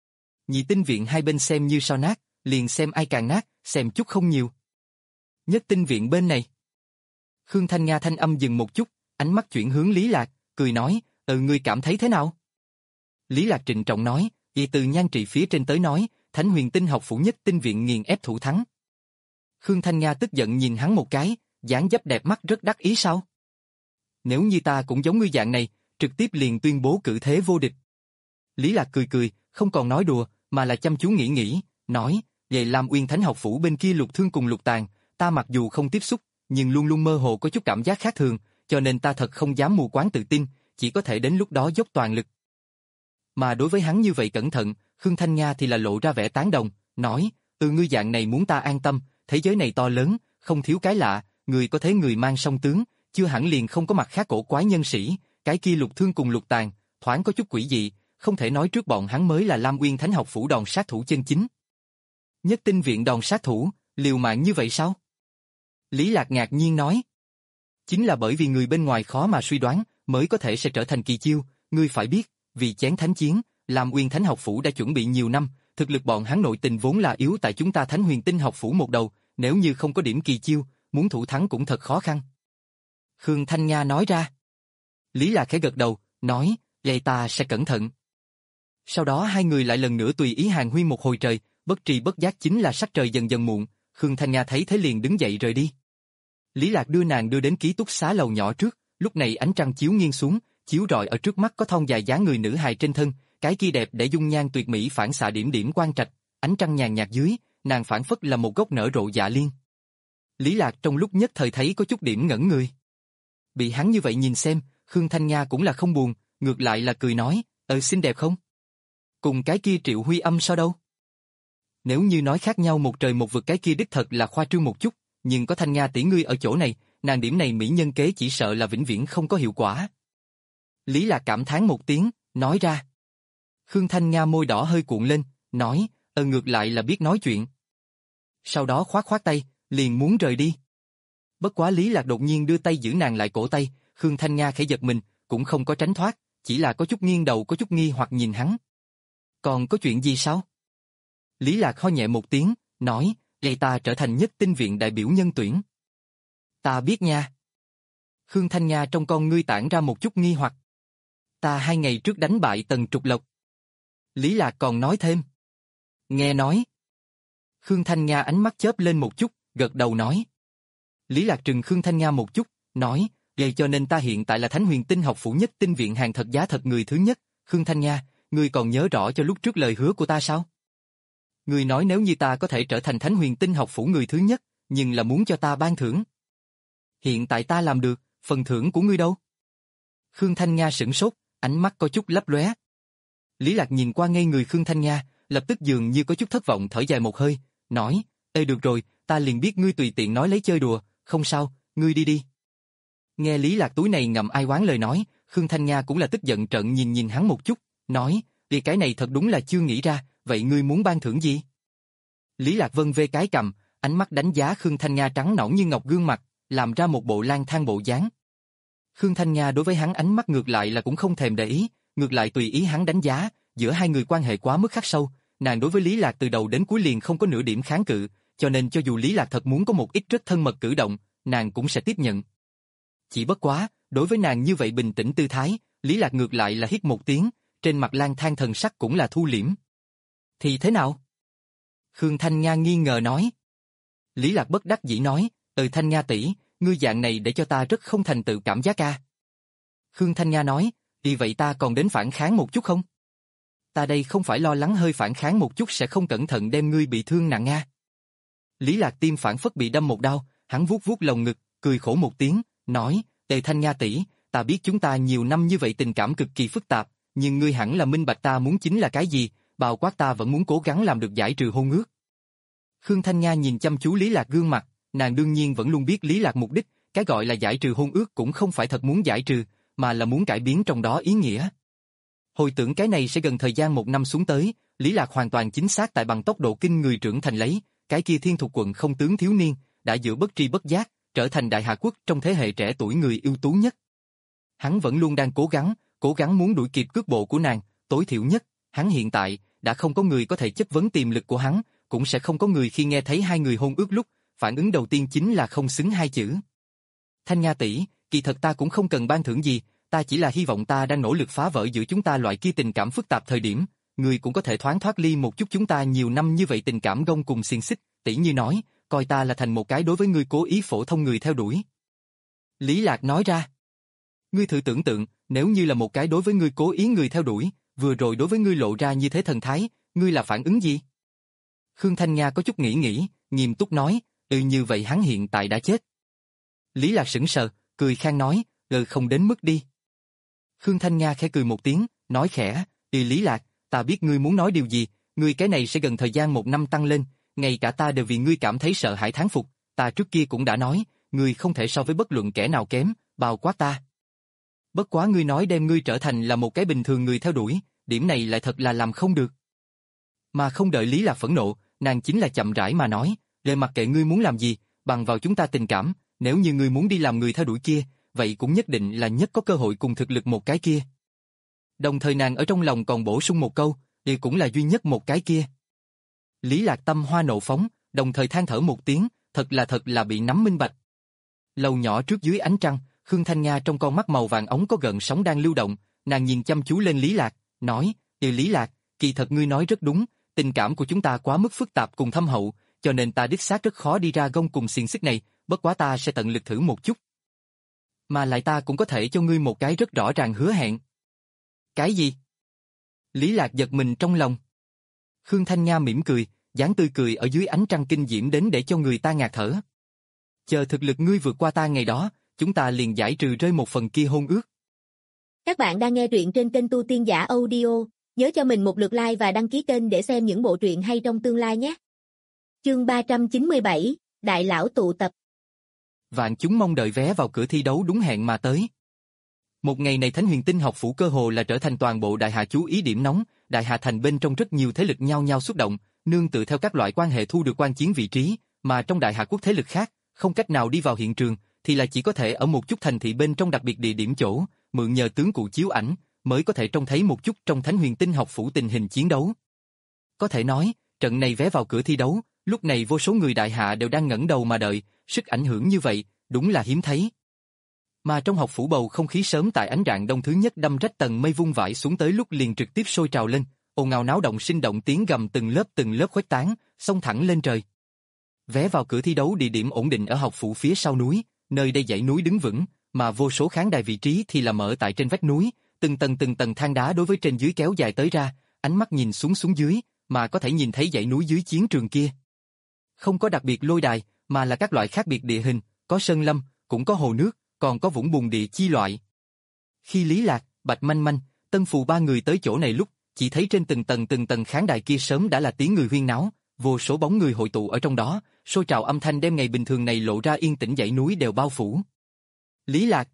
Nhị tinh viện hai bên xem như sao nát, liền xem ai càng nát, xem chút không nhiều. Nhất tinh viện bên này. Khương Thanh Nga thanh âm dừng một chút, ánh mắt chuyển hướng Lý Lạc, cười nói, ừ ngươi cảm thấy thế nào? Lý Lạc trịnh trọng nói, vì từ nhan trị phía trên tới nói, Thánh Huyền Tinh học phủ nhất tinh viện nghiền ép thủ thắng. Khương Thanh Nga tức giận nhìn hắn một cái, dáng dấp đẹp mắt rất đắc ý sao? Nếu như ta cũng giống ngươi dạng này, trực tiếp liền tuyên bố cử thế vô địch. Lý Lạc cười cười, không còn nói đùa, mà là chăm chú nghĩ nghĩ, nói, vậy Lam Uyên Thánh học phủ bên kia Lục Thương cùng Lục Tàn, ta mặc dù không tiếp xúc, nhưng luôn luôn mơ hồ có chút cảm giác khác thường, cho nên ta thật không dám mù quáng tự tin, chỉ có thể đến lúc đó dốc toàn lực. Mà đối với hắn như vậy cẩn thận, Khương Thanh Nga thì là lộ ra vẻ tán đồng, nói, từ ngươi dạng này muốn ta an tâm, thế giới này to lớn, không thiếu cái lạ, người có thế người mang song tướng, chưa hẳn liền không có mặt khác cổ quái nhân sĩ, cái kia Lục Thương cùng Lục Tàn, thoáng có chút quỷ dị, không thể nói trước bọn hắn mới là Lam Uyên Thánh học phủ đòn sát thủ chân chính. Nhất tinh viện đòn sát thủ, liều mạng như vậy sao? Lý Lạc ngạc nhiên nói. Chính là bởi vì người bên ngoài khó mà suy đoán, mới có thể sẽ trở thành kỳ chiêu, ngươi phải biết, vì chén thánh chiến, Lam Uyên Thánh học phủ đã chuẩn bị nhiều năm, thực lực bọn hắn nội tình vốn là yếu tại chúng ta Thánh Huyền Tinh học phủ một đầu, nếu như không có điểm kỳ chiêu, muốn thủ thắng cũng thật khó khăn. Khương Thanh Nga nói ra. Lý Lạc khẽ gật đầu, nói, vậy ta sẽ cẩn thận. Sau đó hai người lại lần nữa tùy ý hàng huyên một hồi trời, bất tri bất giác chính là sắc trời dần dần muộn, Khương Thanh Nga thấy thế liền đứng dậy rời đi. Lý Lạc đưa nàng đưa đến ký túc xá lầu nhỏ trước, lúc này ánh trăng chiếu nghiêng xuống, chiếu rọi ở trước mắt có thon dài dáng người nữ hài trên thân, cái kia đẹp để dung nhan tuyệt mỹ phản xạ điểm điểm quang trạch, ánh trăng nhàn nhạt dưới, nàng phản phất là một gốc nở rộ dạ liên. Lý Lạc trong lúc nhất thời thấy có chút điểm ngẩn người. Bị hắn như vậy nhìn xem, Khương Thanh Nga cũng là không buồn, ngược lại là cười nói, ờ xinh đẹp không? Cùng cái kia Triệu Huy Âm sao đâu? Nếu như nói khác nhau một trời một vực cái kia đích thật là khoa trương một chút, nhưng có Thanh Nga tỷ ngươi ở chỗ này, nàng điểm này mỹ nhân kế chỉ sợ là vĩnh viễn không có hiệu quả. Lý Lạc cảm thán một tiếng, nói ra. Khương Thanh Nga môi đỏ hơi cuộn lên, nói, ờ ngược lại là biết nói chuyện. Sau đó khoát khoát tay, liền muốn rời đi. Bất quá Lý Lạc đột nhiên đưa tay giữ nàng lại cổ tay, Khương Thanh Nga khẽ giật mình, cũng không có tránh thoát, chỉ là có chút nghiêng đầu có chút nghi hoặc nhìn hắn. Còn có chuyện gì sao? Lý Lạc ho nhẹ một tiếng, nói, vậy ta trở thành nhất tinh viện đại biểu nhân tuyển. Ta biết nha. Khương Thanh Nga trong con ngươi tản ra một chút nghi hoặc. Ta hai ngày trước đánh bại Tần Trục Lộc. Lý Lạc còn nói thêm. Nghe nói. Khương Thanh Nga ánh mắt chớp lên một chút, gật đầu nói. Lý Lạc trừng Khương Thanh Nga một chút, nói, vậy cho nên ta hiện tại là Thánh Huyền Tinh học phủ nhất tinh viện hàng thật giá thật người thứ nhất. Khương Thanh Nga, ngươi còn nhớ rõ cho lúc trước lời hứa của ta sao? Ngươi nói nếu như ta có thể trở thành Thánh Huyền Tinh học phủ người thứ nhất, nhưng là muốn cho ta ban thưởng. Hiện tại ta làm được, phần thưởng của ngươi đâu? Khương Thanh Nga sửng sốt, ánh mắt có chút lấp lóe. Lý Lạc nhìn qua ngay người Khương Thanh Nga, lập tức dường như có chút thất vọng thở dài một hơi, nói, ê được rồi, ta liền biết ngươi tùy tiện nói lấy chơi đùa, không sao, ngươi đi đi. Nghe Lý Lạc túi này ngậm ai oán lời nói, Khương Thanh Nga cũng là tức giận trợn nhìn nhìn hắn một chút, nói, vì cái này thật đúng là chưa nghĩ ra, vậy ngươi muốn ban thưởng gì? Lý Lạc vân vê cái cầm, ánh mắt đánh giá Khương Thanh Nga trắng nõn như ngọc gương mặt, làm ra một bộ lang thang bộ dáng. Khương Thanh Nga đối với hắn ánh mắt ngược lại là cũng không thèm để ý, ngược lại tùy ý hắn đánh giá, giữa hai người quan hệ quá mức khắc sâu, nàng đối với Lý Lạc từ đầu đến cuối liền không có nửa điểm kháng cự, cho nên cho dù Lý Lạc thật muốn có một ít rất thân mật cử động, nàng cũng sẽ tiếp nhận. Chỉ bất quá, đối với nàng như vậy bình tĩnh tư thái, Lý Lạc ngược lại là hít một tiếng, trên mặt lang thang thần sắc cũng là thu liễm. Thì thế nào? Khương Thanh Nga nghi ngờ nói. Lý Lạc bất đắc dĩ nói, ừ Thanh Nga tỷ, ngươi dạng này để cho ta rất không thành tựu cảm giác ca. Khương Thanh Nga nói, vì vậy ta còn đến phản kháng một chút không? Ta đây không phải lo lắng hơi phản kháng một chút sẽ không cẩn thận đem ngươi bị thương nặng nga. Lý Lạc tim phản phất bị đâm một đau, hắn vuốt vuốt lồng ngực, cười khổ một tiếng, nói, Tề Thanh Nga tỷ, ta biết chúng ta nhiều năm như vậy tình cảm cực kỳ phức tạp, nhưng ngươi hẳn là minh bạch ta muốn chính là cái gì, bao quát ta vẫn muốn cố gắng làm được giải trừ hôn ước. Khương Thanh Nga nhìn chăm chú Lý Lạc gương mặt, nàng đương nhiên vẫn luôn biết Lý Lạc mục đích, cái gọi là giải trừ hôn ước cũng không phải thật muốn giải trừ, mà là muốn cải biến trong đó ý nghĩa. Hồi tưởng cái này sẽ gần thời gian một năm xuống tới, Lý Lạc hoàn toàn chính xác tại bằng tốc độ kinh người trưởng thành lấy, cái kia Thiên Thục quận không tướng thiếu niên, đã giữa bất tri bất giác, trở thành đại hạ quốc trong thế hệ trẻ tuổi người ưu tú nhất. Hắn vẫn luôn đang cố gắng, cố gắng muốn đuổi kịp cước bộ của nàng, tối thiểu nhất, hắn hiện tại, đã không có người có thể chất vấn tiềm lực của hắn, cũng sẽ không có người khi nghe thấy hai người hôn ước lúc, phản ứng đầu tiên chính là không xứng hai chữ. Thanh Nga tỷ, kỳ thật ta cũng không cần ban thưởng gì, ta chỉ là hy vọng ta đang nỗ lực phá vỡ giữa chúng ta loại kia tình cảm phức tạp thời điểm, người cũng có thể thoáng thoát ly một chút chúng ta nhiều năm như vậy tình cảm gông cùng xiềng xích, tỷ như nói, coi ta là thành một cái đối với ngươi cố ý phổ thông người theo đuổi. Lý Lạc nói ra, ngươi thử tưởng tượng, nếu như là một cái đối với ngươi cố ý người theo đuổi, vừa rồi đối với ngươi lộ ra như thế thần thái, ngươi là phản ứng gì? Khương Thanh Nga có chút nghĩ nghĩ, nghiêm túc nói, ừ như vậy hắn hiện tại đã chết. Lý Lạc sững sờ, cười khang nói, ừ không đến mức đi. Khương Thanh Nga khẽ cười một tiếng, nói khẽ, ừ Lý Lạc, ta biết ngươi muốn nói điều gì, ngươi cái này sẽ gần thời gian một năm tăng lên, ngay cả ta đều vì ngươi cảm thấy sợ hãi thán phục, ta trước kia cũng đã nói, ngươi không thể so với bất luận kẻ nào kém, bao quát ta. Bất quá ngươi nói đem ngươi trở thành là một cái bình thường người theo đuổi, điểm này lại thật là làm không được. Mà không đợi Lý Lạc phẫn nộ, nàng chính là chậm rãi mà nói, để mặc kệ ngươi muốn làm gì, bằng vào chúng ta tình cảm, nếu như ngươi muốn đi làm người theo đuổi kia, vậy cũng nhất định là nhất có cơ hội cùng thực lực một cái kia. Đồng thời nàng ở trong lòng còn bổ sung một câu, thì cũng là duy nhất một cái kia. Lý Lạc tâm hoa nộ phóng, đồng thời than thở một tiếng, thật là thật là bị nắm minh bạch. Lầu nhỏ trước dưới ánh trăng, Khương Thanh Nga trong con mắt màu vàng ống có gợn sóng đang lưu động, nàng nhìn chăm chú lên Lý Lạc, nói, "Điều Lý Lạc, kỳ thật ngươi nói rất đúng, tình cảm của chúng ta quá mức phức tạp cùng thâm hậu, cho nên ta đích xác rất khó đi ra gông cùng xiềng xích này, bất quá ta sẽ tận lực thử một chút. Mà lại ta cũng có thể cho ngươi một cái rất rõ ràng hứa hẹn." "Cái gì?" Lý Lạc giật mình trong lòng. Khương Thanh Nga mỉm cười, dáng tươi cười ở dưới ánh trăng kinh diễm đến để cho người ta ngạt thở. "Chờ thực lực ngươi vượt qua ta ngày đó, chúng ta liền giải trừ rơi một phần kia hôn ước." Các bạn đang nghe truyện trên kênh Tu Tiên Giả Audio, nhớ cho mình một lượt like và đăng ký kênh để xem những bộ truyện hay trong tương lai nhé. Chương ba trăm chín mươi bảy, Đại lão tụ tập. Vạn chúng mong đợi vé vào cửa thi đấu đúng hẹn mà tới. Một ngày này Thánh Huyền Tinh học phủ cơ hồ là trở thành toàn bộ Đại Hà chú ý điểm nóng, Đại Hà thành bên trong rất nhiều thế lực nhao nhao xuất động, nương tựa theo các loại quan hệ thu được quan chiến vị trí, mà trong Đại Hà quốc thế lực khác, không cách nào đi vào hiện trường, thì là chỉ có thể ở một chút thành thị bên trong đặc biệt địa điểm chỗ, mượn nhờ tướng cụ chiếu ảnh, mới có thể trông thấy một chút trong Thánh Huyền Tinh học phủ tình hình chiến đấu. Có thể nói, trận này vé vào cửa thi đấu, lúc này vô số người Đại Hạ đều đang ngẩng đầu mà đợi, sức ảnh hưởng như vậy, đúng là hiếm thấy. Mà trong học phủ bầu không khí sớm tại ánh rạng đông thứ nhất đâm rách tầng mây vung vãi xuống tới lúc liền trực tiếp sôi trào lên, ồn ào náo động sinh động tiếng gầm từng lớp từng lớp khuếch tán, xông thẳng lên trời. Vé vào cửa thi đấu địa điểm ổn định ở học phủ phía sau núi, nơi đây dãy núi đứng vững, mà vô số khán đài vị trí thì là mở tại trên vách núi, từng tầng từng tầng thang đá đối với trên dưới kéo dài tới ra, ánh mắt nhìn xuống xuống dưới, mà có thể nhìn thấy dãy núi dưới chiến trường kia. Không có đặc biệt lôi đài, mà là các loại khác biệt địa hình, có sơn lâm, cũng có hồ nước, còn có vũng bùn địa chi loại. Khi Lý Lạc, Bạch Manh Manh, Tân Phù ba người tới chỗ này lúc, chỉ thấy trên từng tầng từng tầng khán đài kia sớm đã là tiếng người huyên náo, vô số bóng người hội tụ ở trong đó, sôi trào âm thanh đem ngày bình thường này lộ ra yên tĩnh dãy núi đều bao phủ. Lý Lạc.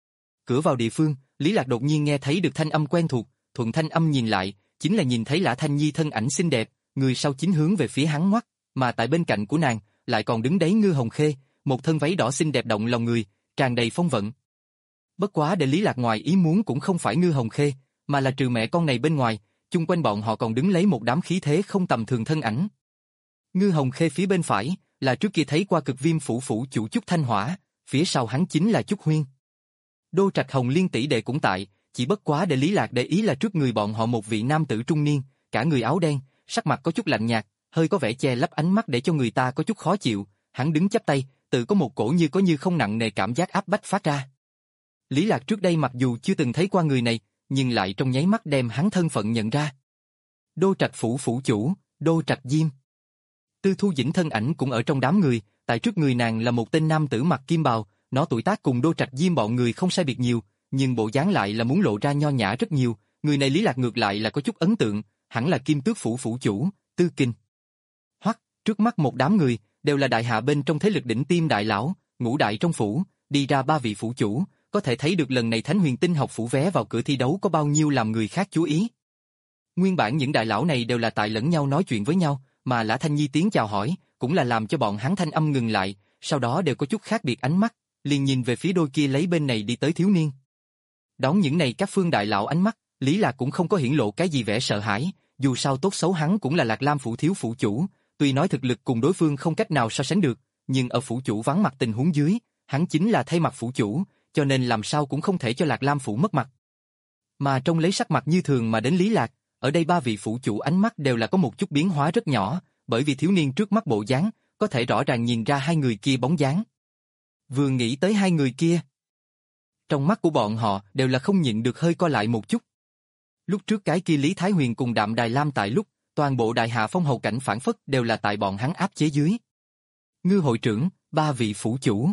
Cửa vào địa phương, Lý Lạc đột nhiên nghe thấy được thanh âm quen thuộc, thuận thanh âm nhìn lại, chính là nhìn thấy Lã Thanh Nhi thân ảnh xinh đẹp, người sau chính hướng về phía hắn ngoắt, mà tại bên cạnh của nàng, lại còn đứng đấy Ngư Hồng Khê, một thân váy đỏ xinh đẹp động lòng người, tràn đầy phong vận. Bất quá để Lý Lạc ngoài ý muốn cũng không phải Ngư Hồng Khê, mà là trừ mẹ con này bên ngoài, chung quanh bọn họ còn đứng lấy một đám khí thế không tầm thường thân ảnh. Ngư Hồng Khê phía bên phải, là trước kia thấy qua Cực Viêm phủ phủ chủ Chúc Thanh Hỏa, phía sau hắn chính là Chúc Huyên. Đô Trạch Hồng Liên tỷ đệ cũng tại, chỉ bất quá để Lý Lạc để ý là trước người bọn họ một vị nam tử trung niên, cả người áo đen, sắc mặt có chút lạnh nhạt, hơi có vẻ che lấp ánh mắt để cho người ta có chút khó chịu, hắn đứng chắp tay, tự có một cổ như có như không nặng nề cảm giác áp bách phát ra. Lý Lạc trước đây mặc dù chưa từng thấy qua người này, nhưng lại trong nháy mắt đem hắn thân phận nhận ra. Đô Trạch phủ phủ chủ, Đô Trạch Diêm. Tư Thu Dĩnh thân ảnh cũng ở trong đám người, tại trước người nàng là một tên nam tử mặc kim bào, nó tuổi tác cùng Đô Trạch Diêm bọn người không sai biệt nhiều, nhưng bộ dáng lại là muốn lộ ra nho nhã rất nhiều, người này Lý Lạc ngược lại là có chút ấn tượng, hẳn là Kim Tước phủ phủ chủ, Tư Kinh. Hoắc, trước mắt một đám người, đều là đại hạ bên trong thế lực đỉnh tiêm đại lão, ngũ đại trong phủ, đi ra ba vị phủ chủ, có thể thấy được lần này Thánh Huyền Tinh học phủ vé vào cửa thi đấu có bao nhiêu làm người khác chú ý. Nguyên bản những đại lão này đều là tại lẫn nhau nói chuyện với nhau, mà Lã Thanh Nhi tiếng chào hỏi, cũng là làm cho bọn hắn thanh âm ngừng lại, sau đó đều có chút khác biệt ánh mắt, liền nhìn về phía đôi kia lấy bên này đi tới thiếu niên. Đón những này các phương đại lão ánh mắt, Lý Lạc cũng không có hiển lộ cái gì vẻ sợ hãi, dù sao tốt xấu hắn cũng là Lạc Lam phủ thiếu phủ chủ, tuy nói thực lực cùng đối phương không cách nào so sánh được, nhưng ở phủ chủ vắng mặt tình huống dưới, hắn chính là thay mặt phủ chủ, cho nên làm sao cũng không thể cho Lạc Lam phủ mất mặt. Mà trong lấy sắc mặt như thường mà đến Lý Lạc, ở đây ba vị phủ chủ ánh mắt đều là có một chút biến hóa rất nhỏ, bởi vì thiếu niên trước mắt bộ dáng, có thể rõ ràng nhìn ra hai người kia bóng dáng. Vừa nghĩ tới hai người kia, trong mắt của bọn họ đều là không nhịn được hơi co lại một chút. Lúc trước cái kia Lý Thái Huyền cùng Đạm Đài Lam tại lúc, toàn bộ đại hạ phong hầu cảnh phản phất đều là tại bọn hắn áp chế dưới. Ngư hội trưởng, ba vị phủ chủ.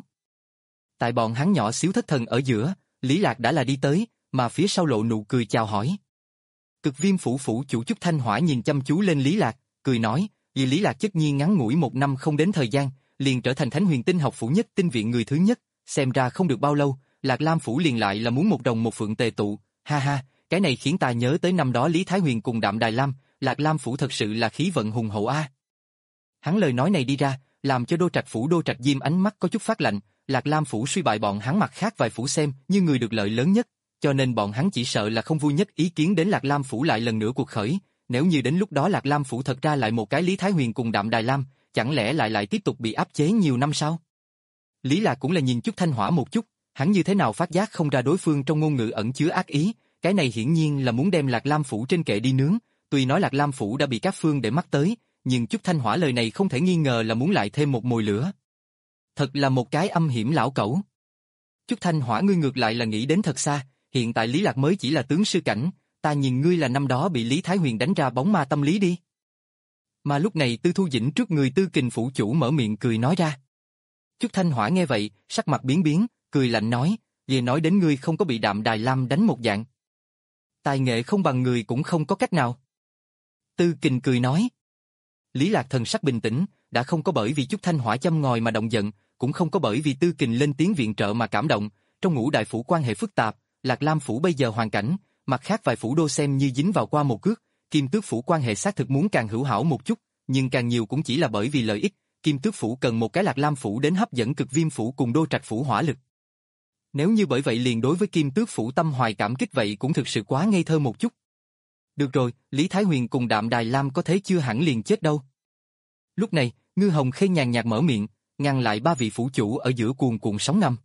Tại bọn hắn nhỏ xíu thất thần ở giữa, Lý Lạc đã là đi tới, mà phía sau lộ nụ cười chào hỏi. Cực Viêm phủ phủ chủ Chúc Thanh Hỏa nhìn chăm chú lên Lý Lạc, cười nói, vì Lý Lạc tất nhiên ngắn ngủi một năm không đến thời gian, liền trở thành Thánh Huyền Tinh học phủ nhất tinh viện người thứ nhất, xem ra không được bao lâu, Lạc Lam phủ liền lại là muốn một đồng một phượng tề tụ, ha ha, cái này khiến ta nhớ tới năm đó Lý Thái Huyền cùng Đạm Đài Lam, Lạc Lam phủ thật sự là khí vận hùng hậu a. Hắn lời nói này đi ra, làm cho Đô Trạch phủ Đô Trạch Diêm ánh mắt có chút phát lạnh, Lạc Lam phủ suy bại bọn hắn mặt khác vài phủ xem như người được lợi lớn nhất, cho nên bọn hắn chỉ sợ là không vui nhất ý kiến đến Lạc Lam phủ lại lần nữa cuộc khởi, nếu như đến lúc đó Lạc Lam phủ thật ra lại một cái Lý Thái Huyền cùng Đạm Đài Lam, chẳng lẽ lại lại tiếp tục bị áp chế nhiều năm sau? Lý Lạc cũng là nhìn chút Thanh Hỏa một chút, hắn như thế nào phát giác không ra đối phương trong ngôn ngữ ẩn chứa ác ý, cái này hiển nhiên là muốn đem Lạc Lam phủ trên kệ đi nướng, tuy nói Lạc Lam phủ đã bị các phương để mắt tới, nhưng chút Thanh Hỏa lời này không thể nghi ngờ là muốn lại thêm một mồi lửa. Thật là một cái âm hiểm lão cẩu. Chút Thanh Hỏa ngươi ngược lại là nghĩ đến thật xa, hiện tại Lý Lạc mới chỉ là tướng sư cảnh, ta nhìn ngươi là năm đó bị Lý Thái Huyền đánh ra bóng ma tâm lý đi. Mà lúc này Tư Thu Dĩnh trước người Tư Kình phủ chủ mở miệng cười nói ra. Chút Thanh Hỏa nghe vậy, sắc mặt biến biến, cười lạnh nói, về nói đến ngươi không có bị Đạm Đài Lam đánh một dạng. Tài nghệ không bằng người cũng không có cách nào. Tư Kình cười nói. Lý Lạc thần sắc bình tĩnh, đã không có bởi vì chút Thanh Hỏa châm ngòi mà động giận, cũng không có bởi vì Tư Kình lên tiếng viện trợ mà cảm động, trong ngũ đại phủ quan hệ phức tạp, Lạc Lam phủ bây giờ hoàn cảnh, mặt khác vài phủ đô xem như dính vào qua một cước, Kim Tước phủ quan hệ xác thực muốn càng hữu hảo một chút, nhưng càng nhiều cũng chỉ là bởi vì lợi ích, Kim Tước phủ cần một cái Lạc Lam phủ đến hấp dẫn Cực Viêm phủ cùng Đô Trạch phủ hỏa lực. Nếu như bởi vậy liền đối với Kim Tước phủ tâm hoài cảm kích vậy cũng thực sự quá ngây thơ một chút. Được rồi, Lý Thái Huyền cùng Đạm Đài Lam có thế chưa hẳn liền chết đâu. Lúc này, Ngư Hồng Khê nhàn nhạt mở miệng, ngăn lại ba vị phủ chủ ở giữa cuồn cuộn sóng ngầm.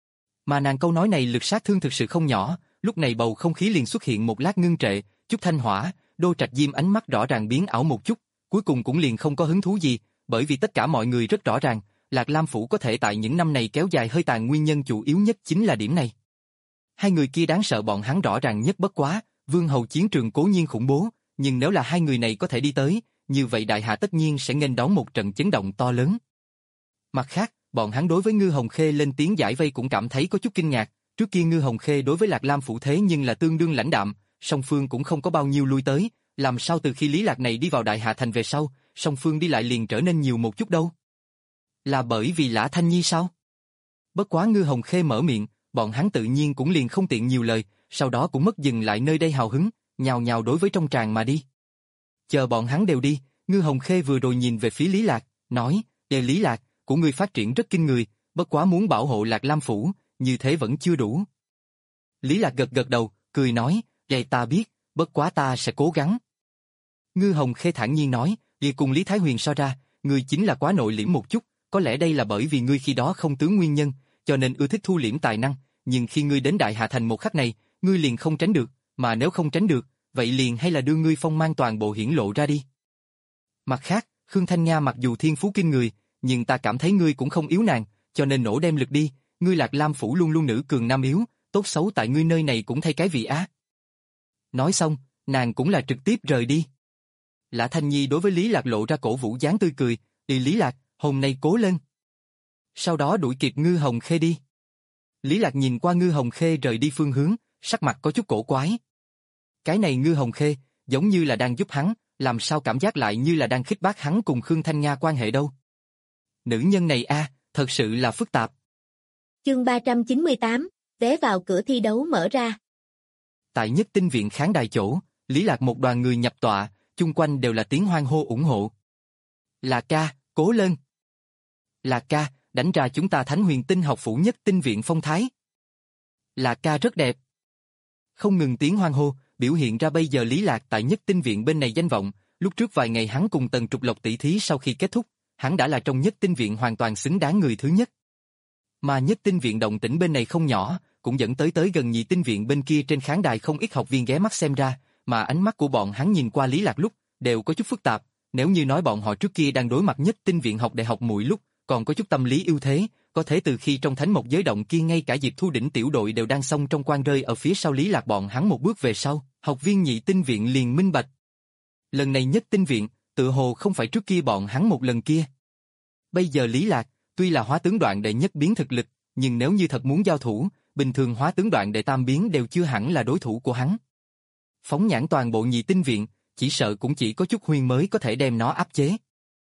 Mà nàng câu nói này lực sát thương thực sự không nhỏ, lúc này bầu không khí liền xuất hiện một lát ngưng trệ, chút thanh hỏa, Đô Trạch Diêm ánh mắt rõ ràng biến ảo một chút, cuối cùng cũng liền không có hứng thú gì, bởi vì tất cả mọi người rất rõ ràng, Lạc Lam phủ có thể tại những năm này kéo dài hơi tàn nguyên nhân chủ yếu nhất chính là điểm này. Hai người kia đáng sợ bọn hắn rõ ràng nhất bất quá, Vương Hầu chiến trường cố nhiên khủng bố, nhưng nếu là hai người này có thể đi tới, như vậy đại hạ tất nhiên sẽ nghênh đón một trận chấn động to lớn. Mặt khác, bọn hắn đối với Ngư Hồng Khê lên tiếng giải vây cũng cảm thấy có chút kinh ngạc, trước kia Ngư Hồng Khê đối với Lạc Lam phủ thế nhưng là tương đương lãnh đạm, song phương cũng không có bao nhiêu lui tới, làm sao từ khi Lý Lạc này đi vào Đại Hạ thành về sau, song phương đi lại liền trở nên nhiều một chút đâu. Là bởi vì Lã Thanh Nhi sao? Bất quá Ngư Hồng Khê mở miệng, bọn hắn tự nhiên cũng liền không tiện nhiều lời, sau đó cũng mất dừng lại nơi đây hào hứng, nhào nhào đối với trong tràng mà đi. Chờ bọn hắn đều đi, Ngư Hồng Khê vừa rồi nhìn về phía Lý Lạc, nói, "Đề Lý Lạc, của ngươi phát triển rất kinh người, bất quá muốn bảo hộ Lạc Lam phủ, như thế vẫn chưa đủ." Lý Lạc gật gật đầu, cười nói, "Vậy ta biết, bất quá ta sẽ cố gắng." Ngư Hồng Khê thản nhiên nói, "Vì cùng Lý Thái Huyền so ra, ngươi chính là quá nội liễm một chút, có lẽ đây là bởi vì ngươi khi đó không tướng nguyên nhân, cho nên ưa thích thu liễm tài năng, nhưng khi ngươi đến Đại Hạ thành một khắc này, ngươi liền không tránh được, mà nếu không tránh được, vậy liền hay là đưa ngươi phong mang toàn bộ hiển lộ ra đi." Mặt khác, Khương Thanh Nga mặc dù thiên phú kinh người, nhưng ta cảm thấy ngươi cũng không yếu nàng, cho nên nổ đem lực đi, ngươi Lạc Lam phủ luôn luôn nữ cường nam yếu, tốt xấu tại ngươi nơi này cũng thay cái vị á. Nói xong, nàng cũng là trực tiếp rời đi. Lã Thanh Nhi đối với Lý Lạc lộ ra cổ vũ dáng tươi cười, "Đi Lý Lạc, hôm nay cố lên." Sau đó đuổi kịp Ngư Hồng Khê đi. Lý Lạc nhìn qua Ngư Hồng Khê rời đi phương hướng, sắc mặt có chút cổ quái. Cái này Ngư Hồng Khê, giống như là đang giúp hắn, làm sao cảm giác lại như là đang khích bác hắn cùng Khương Thanh Nga quan hệ đâu. Nữ nhân này a, à, thật sự là phức tạp. Chương ba trăm chín mươi tám, vé vào cửa thi đấu mở ra. Tại Nhất Tinh viện khán đài chỗ, Lý Lạc một đoàn người nhập tọa, chung quanh đều là tiếng hoan hô ủng hộ. "Lạc ca, cố lên. Lạc ca, đánh ra chúng ta Thánh Huyền Tinh học phủ Nhất Tinh viện phong thái. Lạc ca rất đẹp." Không ngừng tiếng hoan hô, biểu hiện ra bây giờ Lý Lạc tại Nhất Tinh viện bên này danh vọng, lúc trước vài ngày hắn cùng Tần Trục Lộc tỷ thí sau khi kết thúc, hắn đã là trong Nhất Tinh viện hoàn toàn xứng đáng người thứ nhất. Mà Nhất Tinh viện động tĩnh bên này không nhỏ, cũng dẫn tới tới gần Nhị Tinh viện bên kia trên khán đài không ít học viên ghé mắt xem ra, mà ánh mắt của bọn hắn nhìn qua Lý Lạc lúc, đều có chút phức tạp, nếu như nói bọn họ trước kia đang đối mặt Nhất Tinh viện học đại học muội lúc, còn có chút tâm lý ưu thế, có thể từ khi trong Thánh Mộc giới động kia ngay cả Diệp Thu đỉnh tiểu đội đều đang xông trong quan rơi ở phía sau Lý Lạc bọn hắn một bước về sau, học viên Nhị Tinh viện liền minh bạch. Lần này Nhất Tinh viện, tự hồ không phải trước kia bọn hắn một lần kia. Bây giờ Lý Lạc, tuy là hóa tướng đoạn đệ nhất biến thực lực, nhưng nếu như thật muốn giao thủ, bình thường hóa tướng đoạn đệ tam biến đều chưa hẳn là đối thủ của hắn. Phóng nhãn toàn bộ Nhị Tinh viện, chỉ sợ cũng chỉ có chút Huyên mới có thể đem nó áp chế.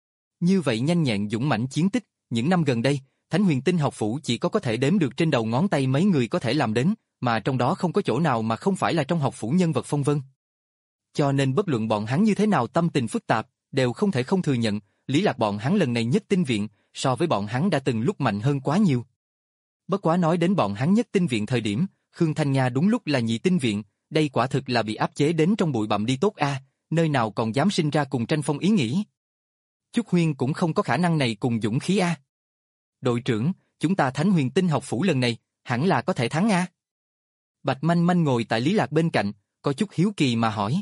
Như vậy nhanh nhẹn dũng mãnh chiến tích, những năm gần đây, Thánh Huyền Tinh học phủ chỉ có có thể đếm được trên đầu ngón tay mấy người có thể làm đến, mà trong đó không có chỗ nào mà không phải là trong học phủ nhân vật phong vân. Cho nên bất luận bọn hắn như thế nào tâm tình phức tạp, đều không thể không thừa nhận, Lý Lạc bọn hắn lần này Nhất Tinh viện, so với bọn hắn đã từng lúc mạnh hơn quá nhiều. Bất quá nói đến bọn hắn Nhất Tinh viện thời điểm, Khương Thanh Nga đúng lúc là Nhị Tinh viện, đây quả thực là bị áp chế đến trong bụi bặm đi tốt a, nơi nào còn dám sinh ra cùng tranh phong ý nghĩ. Chúc Huyên cũng không có khả năng này cùng dũng khí a. Đội trưởng, chúng ta Thánh Huyền Tinh học phủ lần này, hẳn là có thể thắng a. Bạch Manh Manh ngồi tại Lý Lạc bên cạnh, có chút hiếu kỳ mà hỏi.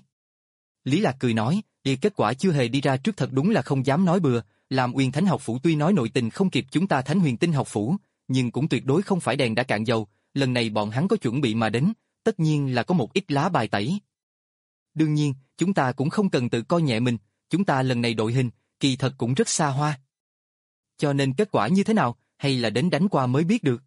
Lý Lạc cười nói, "Đi kết quả chưa hề đi ra trước thật đúng là không dám nói bừa, làm Uyên Thánh học phủ tuy nói nội tình không kịp chúng ta Thánh Huyền Tinh học phủ, nhưng cũng tuyệt đối không phải đèn đã cạn dầu, lần này bọn hắn có chuẩn bị mà đến, tất nhiên là có một ít lá bài tẩy. Đương nhiên, chúng ta cũng không cần tự coi nhẹ mình, chúng ta lần này đội hình, kỳ thật cũng rất xa hoa. Cho nên kết quả như thế nào, hay là đến đánh qua mới biết được."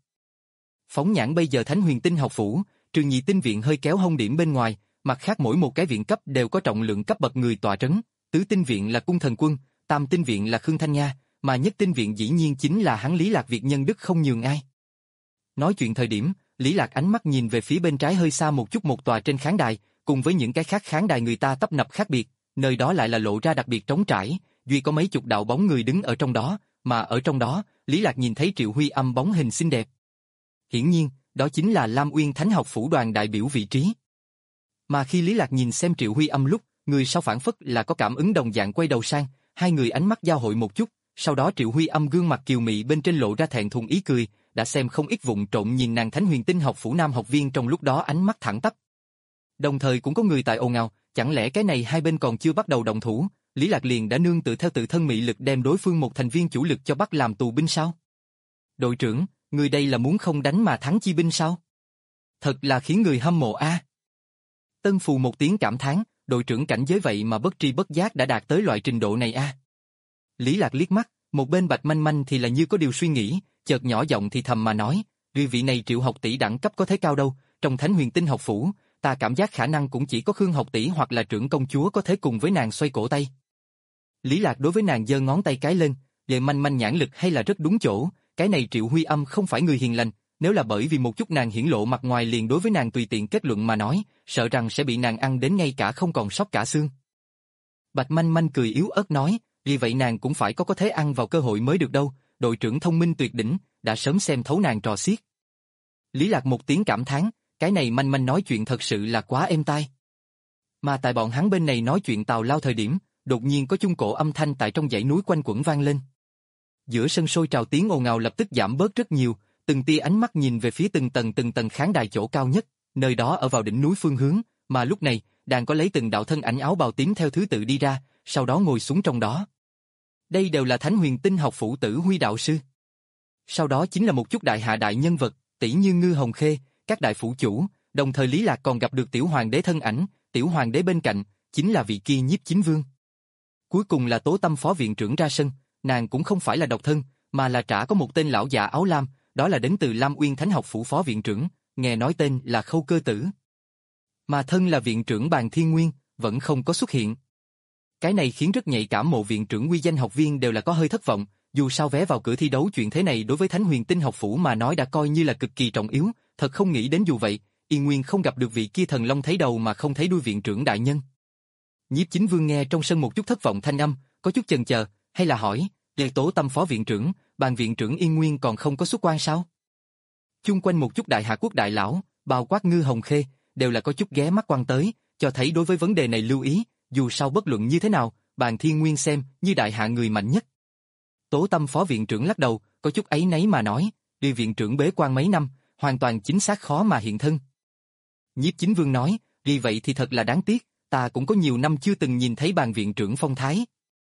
Phóng nhãn bây giờ Thánh Huyền Tinh học phủ, trừ Nhị Tinh viện hơi kéo hông điểm bên ngoài, mặt khác mỗi một cái viện cấp đều có trọng lượng cấp bậc người tọa trấn, Tứ Tinh viện là Cung Thần Quân, Tam Tinh viện là Khương Thanh Nga, mà nhất tinh viện dĩ nhiên chính là hắn Lý Lạc việc nhân đức không nhường ai. Nói chuyện thời điểm, Lý Lạc ánh mắt nhìn về phía bên trái hơi xa một chút một tòa trên khán đài, cùng với những cái khác khán đài người ta tấp nập khác biệt, nơi đó lại là lộ ra đặc biệt trống trải, duy có mấy chục đạo bóng người đứng ở trong đó, mà ở trong đó, Lý Lạc nhìn thấy Triệu Huy Âm bóng hình xinh đẹp. Hiển nhiên, đó chính là Lam Uyên Thánh học phủ đoàn đại biểu vị trí. Mà khi Lý Lạc nhìn xem Triệu Huy Âm lúc, người sau phản phất là có cảm ứng đồng dạng quay đầu sang, hai người ánh mắt giao hội một chút, sau đó Triệu Huy Âm gương mặt kiều mị bên trên lộ ra thẹn thùng ý cười, đã xem không ít vụng trộm nhìn nàng Thánh Huyền Tinh học phủ nam học viên trong lúc đó ánh mắt thẳng tắp. Đồng thời cũng có người tại ồn ào, chẳng lẽ cái này hai bên còn chưa bắt đầu động thủ, Lý Lạc liền đã nương tự theo tự thân mị lực đem đối phương một thành viên chủ lực cho bắt làm tù binh sao? Đội trưởng, người đây là muốn không đánh mà thắng chi binh sao? Thật là khiến người hâm mộ a. À. Tân Phù một tiếng cảm thán, đội trưởng cảnh giới vậy mà bất tri bất giác đã đạt tới loại trình độ này a. À. Lý Lạc liếc mắt, một bên Bạch Manh Manh thì là như có điều suy nghĩ, chợt nhỏ giọng thì thầm mà nói, "Người vị này Triệu học tỷ đẳng cấp có thế cao đâu, trong Thánh Huyền Tinh học phủ, ta cảm giác khả năng cũng chỉ có Khương học tỷ hoặc là trưởng công chúa có thể cùng với nàng xoay cổ tay." Lý Lạc đối với nàng giơ ngón tay cái lên, "Về Manh Manh nhãn lực hay là rất đúng chỗ, cái này Triệu Huy Âm không phải người hiền lành, nếu là bởi vì một chút nàng hiển lộ mặt ngoài liền đối với nàng tùy tiện kết luận mà nói, sợ rằng sẽ bị nàng ăn đến ngay cả không còn sót cả xương." Bạch Manh Manh cười yếu ớt nói, "Vì vậy nàng cũng phải có có thể ăn vào cơ hội mới được đâu, đội trưởng thông minh tuyệt đỉnh, đã sớm xem thấu nàng trò xiết." Lý Lạc một tiếng cảm thán, cái này Manh Manh nói chuyện thật sự là quá êm tai. Mà tại bọn hắn bên này nói chuyện tào lao thời điểm, đột nhiên có chung cổ âm thanh tại trong dãy núi quanh quẩn vang lên. Giữa sân sôi trào tiếng ồn ào lập tức giảm bớt rất nhiều, từng tia ánh mắt nhìn về phía từng tầng từng tầng khán đài chỗ cao nhất, nơi đó ở vào đỉnh núi phương hướng, mà lúc này, đàn có lấy từng đạo thân ảnh áo bào tím theo thứ tự đi ra, sau đó ngồi xuống trong đó. Đây đều là Thánh Huyền Tinh học phủ Tử Huy đạo sư. Sau đó chính là một chút đại hạ đại nhân vật, tỷ như Ngư Hồng Khê, các đại phủ chủ, đồng thời Lý Lạc còn gặp được tiểu hoàng đế thân ảnh, tiểu hoàng đế bên cạnh, chính là vị kia Nhiếp Chính Vương. Cuối cùng là Tố Tâm phó viện trưởng ra sân, nàng cũng không phải là độc thân, mà là trả có một tên lão già áo lam, đó là đến từ Lam Uyên Thánh học phủ phó viện trưởng, nghe nói tên là Khâu Cơ Tử. Mà thân là viện trưởng Bàn Thiên Nguyên, vẫn không có xuất hiện. Cái này khiến rất nhạy cảm mộ viện trưởng uy danh học viên đều là có hơi thất vọng, dù sao vé vào cửa thi đấu chuyện thế này đối với Thánh Huyền Tinh học phủ mà nói đã coi như là cực kỳ trọng yếu, thật không nghĩ đến dù vậy, Yên Nguyên không gặp được vị kia thần long thấy đầu mà không thấy đuôi viện trưởng đại nhân. Nhiếp Chính Vương nghe trong sân một chút thất vọng thanh âm, có chút chần chờ, hay là hỏi, "Lệ Tố Tâm phó viện trưởng, Bàn viện trưởng Yên Nguyên còn không có xuất quan sao?" Chung quanh một chút đại hạ quốc đại lão, bao quát Ngư Hồng Khê, đều là có chút ghé mắt quan tới, cho thấy đối với vấn đề này lưu ý, dù sao bất luận như thế nào, Bàn Thiên Nguyên xem như đại hạ người mạnh nhất. Tố Tâm phó viện trưởng lắc đầu, có chút áy náy mà nói, "Đi viện trưởng bế quan mấy năm, hoàn toàn chính xác khó mà hiện thân." Nhiếp Chính Vương nói, "Vì vậy thì thật là đáng tiếc, ta cũng có nhiều năm chưa từng nhìn thấy Bàn viện trưởng phong thái."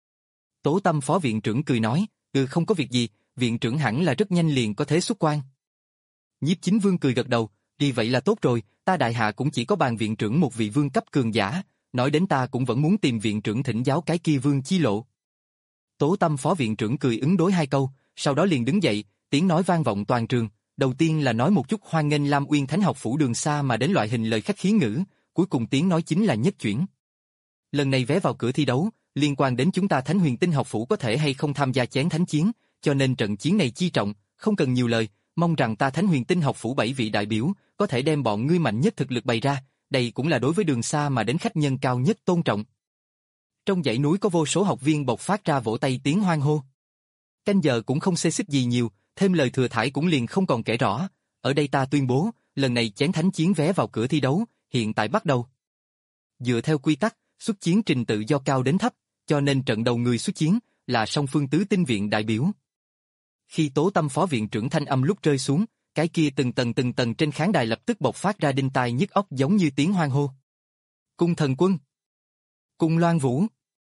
Tố Tâm phó viện trưởng cười nói, "Ừ không có việc gì, viện trưởng hẳn là rất nhanh liền có thể xuất quan." Nhiếp Chính Vương cười gật đầu, "Vì vậy là tốt rồi, ta đại hạ cũng chỉ có Bàn viện trưởng một vị vương cấp cường giả, nói đến ta cũng vẫn muốn tìm viện trưởng thỉnh giáo cái kia vương chi lộ." Tố Tâm phó viện trưởng cười ứng đối hai câu, sau đó liền đứng dậy, tiếng nói vang vọng toàn trường, đầu tiên là nói một chút hoan nghênh Lam Uyên Thánh học phủ đường xa mà đến loại hình lời khách khí ngữ, cuối cùng tiếng nói chính là nhất chuyển. "Lần này vé vào cửa thi đấu, liên quan đến chúng ta Thánh Huyền Tinh học phủ có thể hay không tham gia chén thánh chiến, cho nên trận chiến này chi trọng, không cần nhiều lời, mong rằng ta Thánh Huyền Tinh học phủ bảy vị đại biểu có thể đem bọn ngươi mạnh nhất thực lực bày ra, đây cũng là đối với đường xa mà đến khách nhân cao nhất tôn trọng." Trong dãy núi có vô số học viên bộc phát ra vỗ tay tiếng hoan hô. Canh giờ cũng không xê xích gì nhiều, thêm lời thừa thãi cũng liền không còn kể rõ, ở đây ta tuyên bố, lần này chén thánh chiến vé vào cửa thi đấu, hiện tại bắt đầu. Dựa theo quy tắc, xuất chiến trình tự do cao đến thấp, cho nên trận đầu người xuất chiến là song phương tứ tinh viện đại biểu. Khi Tố Tâm phó viện trưởng thanh âm lúc rơi xuống, cái kia từng tầng từng tầng trên khán đài lập tức bộc phát ra đinh tai nhức óc giống như tiếng hoan hô. Cung Thần Quân, Cung Loan Vũ.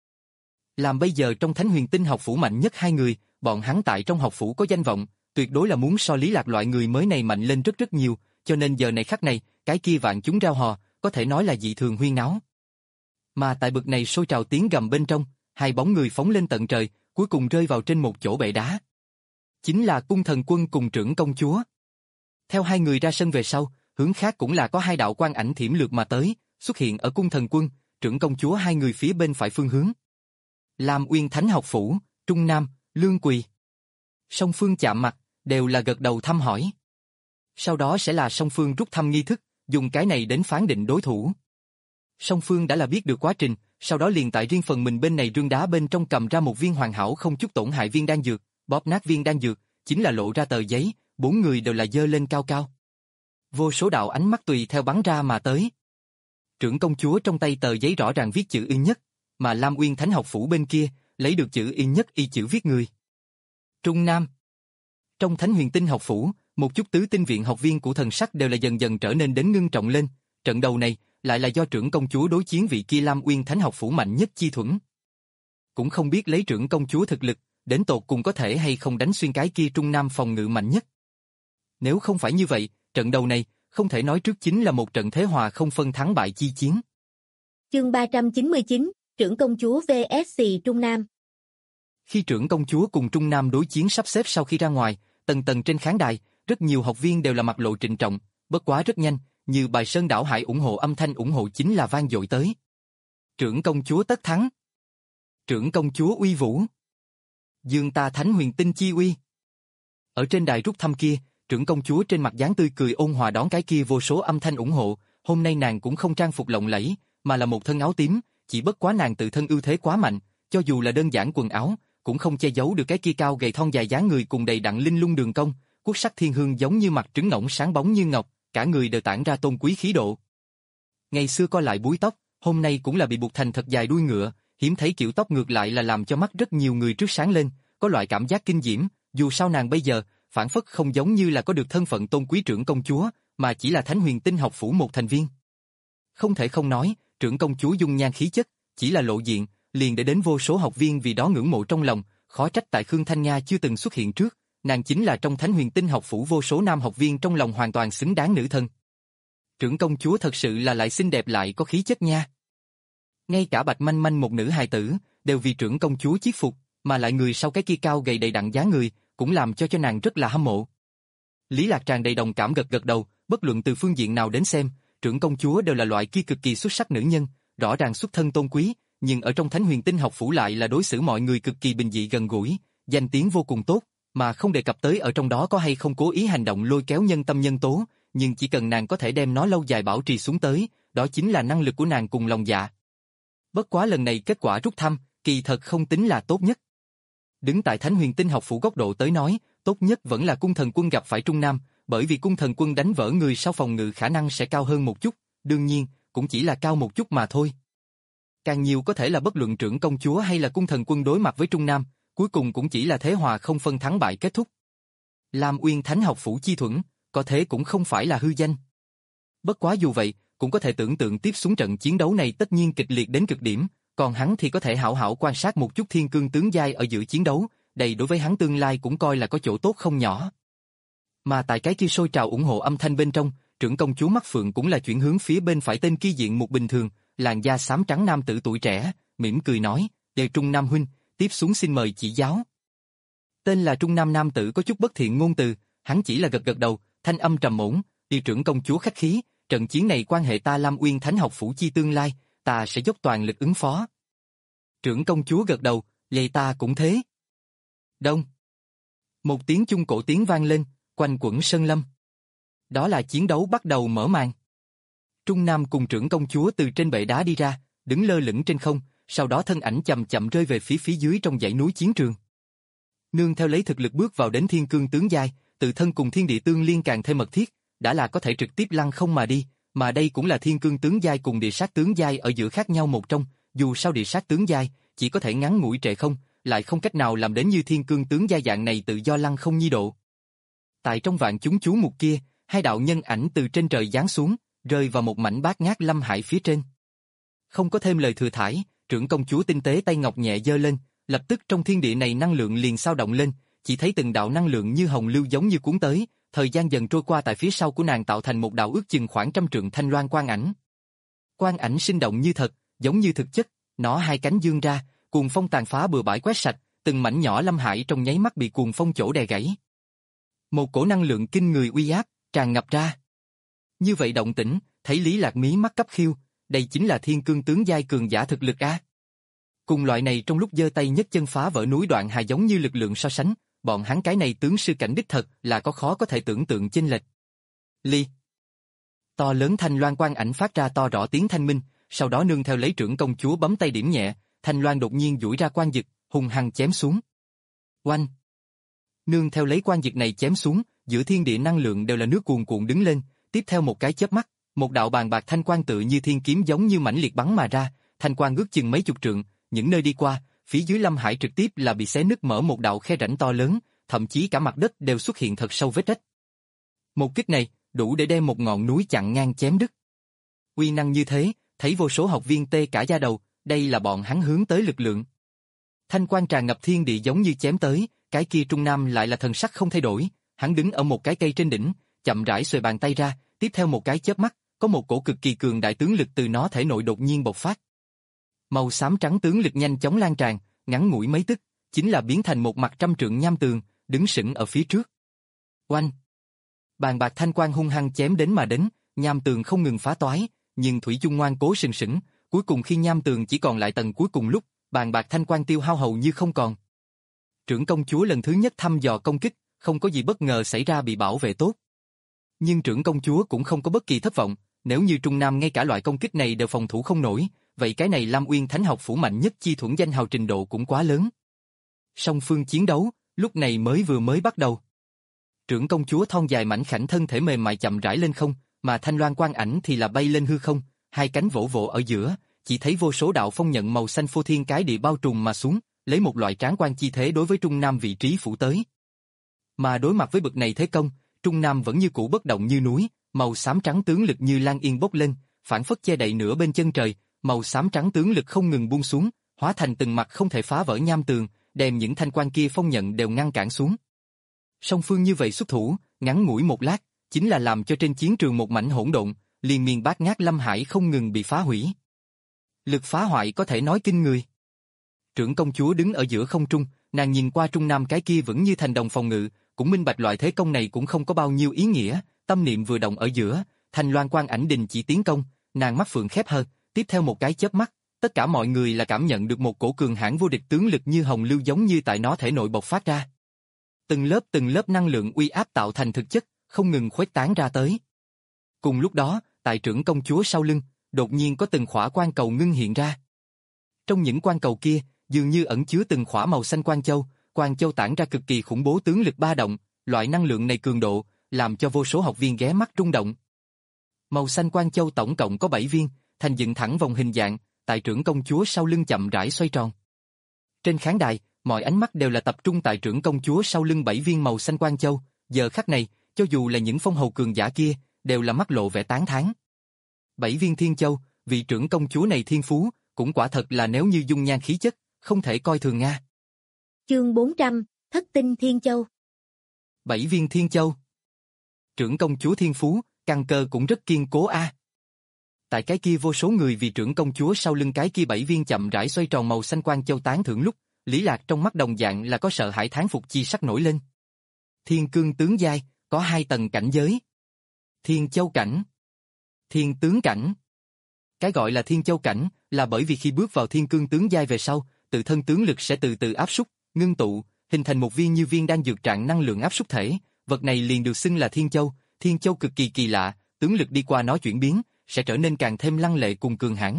Làm bây giờ trong Thánh Huyền Tinh học phủ mạnh nhất hai người, bọn hắn tại trong học phủ có danh vọng, tuyệt đối là muốn so Lý Lạc loại người mới này mạnh lên rất rất nhiều, cho nên giờ này khắc này, cái kia vạn chúng rao hò, có thể nói là dị thường huyên náo. Mà tại bực này sôi trào tiếng gầm bên trong, hai bóng người phóng lên tận trời, cuối cùng rơi vào trên một chỗ bệ đá. Chính là Cung Thần Quân cùng Trưởng Công Chúa. Theo hai người ra sân về sau, hướng khác cũng là có hai đạo quang ảnh thiểm lược mà tới, xuất hiện ở Cung Thần Quân, Trưởng Công Chúa hai người phía bên phải phương hướng. Lam Uyên Thánh học phủ, Trung Nam, Lương quỳ. Song phương chạm mặt, đều là gật đầu thăm hỏi. Sau đó sẽ là song phương rút thăm nghi thức, dùng cái này đến phán định đối thủ. Song phương đã là biết được quá trình, sau đó liền tại riêng phần mình bên này rương đá bên trong cầm ra một viên hoàn hảo không chút tổn hại viên đan dược, bóp nát viên đan dược, chính là lộ ra tờ giấy, bốn người đều là giơ lên cao cao. Vô số đạo ánh mắt tùy theo bắn ra mà tới. Trưởng công chúa trong tay tờ giấy rõ ràng viết chữ y nhất, mà Lam Uyên Thánh học phủ bên kia, lấy được chữ y nhất y chữ viết người. Trung Nam. Trong Thánh Huyền Tinh học phủ, một chút tứ tinh viện học viên của thần sắc đều là dần dần trở nên đến ngưng trọng lên, trận đầu này lại là do trưởng công chúa đối chiến vị kia Lam Uyên Thánh học phủ mạnh nhất Chi Thuẫn. Cũng không biết lấy trưởng công chúa thực lực, đến tột cùng có thể hay không đánh xuyên cái kia Trung Nam phòng ngự mạnh nhất. Nếu không phải như vậy, trận đầu này, không thể nói trước chính là một trận thế hòa không phân thắng bại chi chiến. Chương ba trăm chín mươi chín, trưởng công chúa vs Trung Nam. Khi trưởng công chúa cùng Trung Nam đối chiến sắp xếp sau khi ra ngoài, tầng tầng trên khán đài, rất nhiều học viên đều là mặt lộ trịnh trọng, bất quá rất nhanh, như bài sơn đảo hải ủng hộ âm thanh ủng hộ chính là vang dội tới. Trưởng công chúa tất thắng. Trưởng công chúa uy vũ. Dương ta Thánh Huyền Tinh chi uy. Ở trên đài rút thăm kia, trưởng công chúa trên mặt dáng tươi cười ôn hòa đón cái kia vô số âm thanh ủng hộ, hôm nay nàng cũng không trang phục lộng lẫy, mà là một thân áo tím, chỉ bất quá nàng tự thân ưu thế quá mạnh, cho dù là đơn giản quần áo, cũng không che giấu được cái kia cao gầy thon dài dáng người cùng đầy đặn linh lung đường cong, quốc sắc thiên hương giống như mặt trứng ngỗng sáng bóng như ngọc, cả người đều tản ra tôn quý khí độ. Ngày xưa coi lại búi tóc, hôm nay cũng là bị buộc thành thật dài đuôi ngựa, hiếm thấy kiểu tóc ngược lại là làm cho mắt rất nhiều người trước sáng lên, có loại cảm giác kinh diễm, dù sao nàng bây giờ, phản phất không giống như là có được thân phận tôn quý trưởng công chúa, mà chỉ là Thánh Huyền Tinh học phủ một thành viên. Không thể không nói, trưởng công chúa dung nhan khí chất, chỉ là lộ diện, liền để đến vô số học viên vì đó ngưỡng mộ trong lòng, khó trách tại Khương Thanh Nga chưa từng xuất hiện trước, nàng chính là trong Thánh Huyền Tinh học phủ vô số nam học viên trong lòng hoàn toàn xứng đáng nữ thân. Trưởng công chúa thật sự là lại xinh đẹp lại có khí chất nha. Ngay cả Bạch Manh Manh một nữ hài tử, đều vì trưởng công chúa chiết phục, mà lại người sau cái kia cao gầy đầy đặn dáng người, cũng làm cho cho nàng rất là hâm mộ. Lý Lạc tràn đầy đồng cảm gật gật đầu, bất luận từ phương diện nào đến xem, trưởng công chúa đều là loại kia cực kỳ xuất sắc nữ nhân, rõ ràng xuất thân tôn quý, nhưng ở trong Thánh Huyền Tinh học phủ lại là đối xử mọi người cực kỳ bình dị gần gũi, danh tiếng vô cùng tốt, mà không đề cập tới ở trong đó có hay không cố ý hành động lôi kéo nhân tâm nhân tố, nhưng chỉ cần nàng có thể đem nó lâu dài bảo trì xuống tới, đó chính là năng lực của nàng cùng lòng dạ. Bất quá lần này kết quả rút thăm, kỳ thật không tính là tốt nhất. Đứng tại Thánh Huyền Tinh học phủ góc độ tới nói, tốt nhất vẫn là Cung Thần Quân gặp phải Trung Nam, bởi vì Cung Thần Quân đánh vỡ người sau phòng ngự khả năng sẽ cao hơn một chút, đương nhiên, cũng chỉ là cao một chút mà thôi. Càng nhiều có thể là bất luận trưởng công chúa hay là Cung Thần Quân đối mặt với Trung Nam, cuối cùng cũng chỉ là thế hòa không phân thắng bại kết thúc. Lam Uyên Thánh học phủ Chi Thuẫn, có thế cũng không phải là hư danh. Bất quá dù vậy, cũng có thể tưởng tượng tiếp xuống trận chiến đấu này tất nhiên kịch liệt đến cực điểm, còn hắn thì có thể hảo hảo quan sát một chút thiên cương tướng giai ở giữa chiến đấu, đây đối với hắn tương lai cũng coi là có chỗ tốt không nhỏ. Mà tại cái kia sôi trào ủng hộ âm thanh bên trong, trưởng công chúa mắt phượng cũng là chuyển hướng phía bên phải tên kia diện một bình thường, làn da xám trắng nam tử tuổi trẻ, mỉm cười nói, "Đề Trung Nam huynh, tiếp xuống xin mời chỉ giáo." Tên là Trung Nam nam tử có chút bất thiện ngôn từ, hắn chỉ là gật gật đầu, thanh âm trầm ổn, "Đi trưởng công chúa khách khí, trận chiến này quan hệ ta Lam Uyên Thánh học phủ chi tương lai, ta sẽ dốc toàn lực ứng phó." Trưởng công chúa gật đầu, "Vậy ta cũng thế." Đông. Một tiếng chung cổ tiếng vang lên, quanh quẩn sân lâm. Đó là chiến đấu bắt đầu mở màn. Trung Nam cùng trưởng công chúa từ trên bệ đá đi ra, đứng lơ lửng trên không, sau đó thân ảnh chậm chậm rơi về phía phía dưới trong dãy núi chiến trường. Nương theo lấy thực lực bước vào đến thiên cương tướng giai, tự thân cùng thiên địa tương liên càng thêm mật thiết, đã là có thể trực tiếp lăng không mà đi, mà đây cũng là thiên cương tướng giai cùng địa sát tướng giai ở giữa khác nhau một trong, dù sao địa sát tướng giai chỉ có thể ngắn ngủi trệ không, lại không cách nào làm đến như thiên cương tướng giai dạng này tự do lăng không nhi độ. Tại trong vạn chúng chú mục kia, hai đạo nhân ảnh từ trên trời giáng xuống, rơi vào một mảnh bát ngát lâm hải phía trên. Không có thêm lời thừa thãi, trưởng công chúa tinh tế tay ngọc nhẹ giơ lên, lập tức trong thiên địa này năng lượng liền sao động lên, chỉ thấy từng đạo năng lượng như hồng lưu giống như cuốn tới, thời gian dần trôi qua tại phía sau của nàng tạo thành một đạo ước chừng khoảng trăm trượng thanh loan quang ảnh. Quang ảnh sinh động như thật, giống như thực chất, nó hai cánh dương ra, cuồng phong tàn phá bừa bãi quét sạch, từng mảnh nhỏ lâm hải trong nháy mắt bị cuồng phong chỗ đè gãy. Một cổ năng lượng kinh người uy áp tràn ngập ra. Như vậy động tĩnh, thấy Lý Lạc mí mắt cấp khiêu, đây chính là thiên cương tướng giai cường giả thực lực a. Cùng loại này trong lúc giơ tay nhấc chân phá vỡ núi đoạn hà giống như lực lượng so sánh, bọn hắn cái này tướng sư cảnh đích thật là có khó có thể tưởng tượng chênh lệch. Ly. To lớn thanh loan quang ảnh phát ra to rõ tiếng thanh minh, sau đó nương theo lấy trưởng công chúa bấm tay điểm nhẹ, thanh loan đột nhiên duỗi ra quang dực, hung hăng chém xuống. Oanh. Nương theo lấy quang dực này chém xuống, giữa thiên địa năng lượng đều là nước cuồn cuộn đứng lên, tiếp theo một cái chớp mắt, một đạo bàn bạc thanh quang tự như thiên kiếm giống như mãnh liệt bắn mà ra, thanh quang ước chừng mấy chục trượng, những nơi đi qua, phía dưới Lâm Hải trực tiếp là bị xé nứt mở một đạo khe rãnh to lớn, thậm chí cả mặt đất đều xuất hiện thật sâu vết rách. Một kích này, đủ để đem một ngọn núi chặn ngang chém đứt. Uy năng như thế, thấy vô số học viên tê cả da đầu, đây là bọn hắn hướng tới lực lượng. Thanh quang tràn ngập thiên địa giống như chém tới, cái kia Trung Nam lại là thần sắc không thay đổi, hắn đứng ở một cái cây trên đỉnh, chậm rãi xuề bàn tay ra, tiếp theo một cái chớp mắt, có một cổ cực kỳ cường đại tướng lực từ nó thể nội đột nhiên bộc phát. Màu xám trắng tướng lực nhanh chóng lan tràn, ngắn ngủi mấy tức, chính là biến thành một mặt trăm trượng nham tường, đứng sững ở phía trước. Oanh! Bàn bạc thanh quang hung hăng chém đến mà đến, nham tường không ngừng phá toái, nhưng thủy chung ngoan cố sừng sững, cuối cùng khi nham tường chỉ còn lại tầng cuối cùng lúc, bàn bạc thanh quang tiêu hao hầu như không còn. Trưởng công chúa lần thứ nhất thăm dò công kích, không có gì bất ngờ xảy ra bị bảo vệ tốt. Nhưng trưởng công chúa cũng không có bất kỳ thất vọng, nếu như Trung Nam ngay cả loại công kích này đều phòng thủ không nổi, vậy cái này Lam Uyên Thánh học phủ mạnh nhất chi thuẫn danh hào trình độ cũng quá lớn. Song phương chiến đấu, lúc này mới vừa mới bắt đầu. Trưởng công chúa thon dài mảnh khảnh thân thể mềm mại chậm rãi lên không, mà thanh loan quang ảnh thì là bay lên hư không, hai cánh vỗ vỗ ở giữa, chỉ thấy vô số đạo phong nhận màu xanh phô thiên cái địa bao trùm mà xuống, lấy một loại tráng quan chi thế đối với Trung Nam vị trí phủ tới. Mà đối mặt với bực này thế công, Trung Nam vẫn như cũ bất động như núi, màu xám trắng tướng lực như lan yên bốc lên, phản phất che đậy nửa bên chân trời, màu xám trắng tướng lực không ngừng buông xuống, hóa thành từng mặt không thể phá vỡ nham tường, đem những thanh quan kia phong nhận đều ngăn cản xuống. Song phương như vậy xuất thủ, ngắn ngủi một lát, chính là làm cho trên chiến trường một mảnh hỗn độn, liên miên bát ngát Lâm Hải không ngừng bị phá hủy. Lực phá hoại có thể nói kinh người. Trưởng công chúa đứng ở giữa không trung, nàng nhìn qua Trung Nam cái kia vẫn như thành đồng phòng ngự, cũng minh bạch loại thế công này cũng không có bao nhiêu ý nghĩa, tâm niệm vừa động ở giữa, thanh loan quang ảnh đình chỉ tiến công, nàng mắt phượng khép hờ, tiếp theo một cái chớp mắt, tất cả mọi người là cảm nhận được một cổ cường hãn vô địch tướng lực như hồng lưu giống như tại nó thể nội bộc phát ra. Từng lớp từng lớp năng lượng uy áp tạo thành thực chất, không ngừng khuếch tán ra tới. Cùng lúc đó, tại trưởng công chúa sau lưng, đột nhiên có từng khỏa quan cầu ngưng hiện ra. Trong những quan cầu kia, dường như ẩn chứa từng khỏa màu xanh quan châu, quan châu tản ra cực kỳ khủng bố tướng lực ba động, loại năng lượng này cường độ, làm cho vô số học viên ghé mắt rung động. Màu xanh quan châu tổng cộng có bảy viên, thành dựng thẳng vòng hình dạng, tại trưởng công chúa sau lưng chậm rãi xoay tròn. Trên khán đài, mọi ánh mắt đều là tập trung tại trưởng công chúa sau lưng bảy viên màu xanh quan châu, giờ khắc này, cho dù là những phong hầu cường giả kia, đều là mắt lộ vẻ tán thán. Bảy viên thiên châu, vị trưởng công chúa này thiên phú, cũng quả thật là nếu như dung nhan khí chất, không thể coi thường nga. Chương bốn trăm, Thất tinh thiên châu. Bảy viên thiên châu. Trưởng công chúa thiên phú, căn cơ cũng rất kiên cố a. Tại cái kia vô số người vì trưởng công chúa sau lưng cái kia bảy viên chậm rãi xoay tròn màu xanh quan châu tán thưởng lúc, Lý Lạc trong mắt đồng dạng là có sợ hãi thán phục chi sắc nổi lên. Thiên cương tướng giai, có hai tầng cảnh giới. Thiên châu cảnh, thiên tướng cảnh. Cái gọi là thiên châu cảnh, là bởi vì khi bước vào thiên cương tướng giai về sau, tự thân tướng lực sẽ từ từ áp súc, ngưng tụ, hình thành một viên như viên đan dược trạng năng lượng áp súc thể, vật này liền được xưng là thiên châu. Thiên châu cực kỳ kỳ lạ, tướng lực đi qua nó chuyển biến, sẽ trở nên càng thêm lăng lệ cùng cường hãn.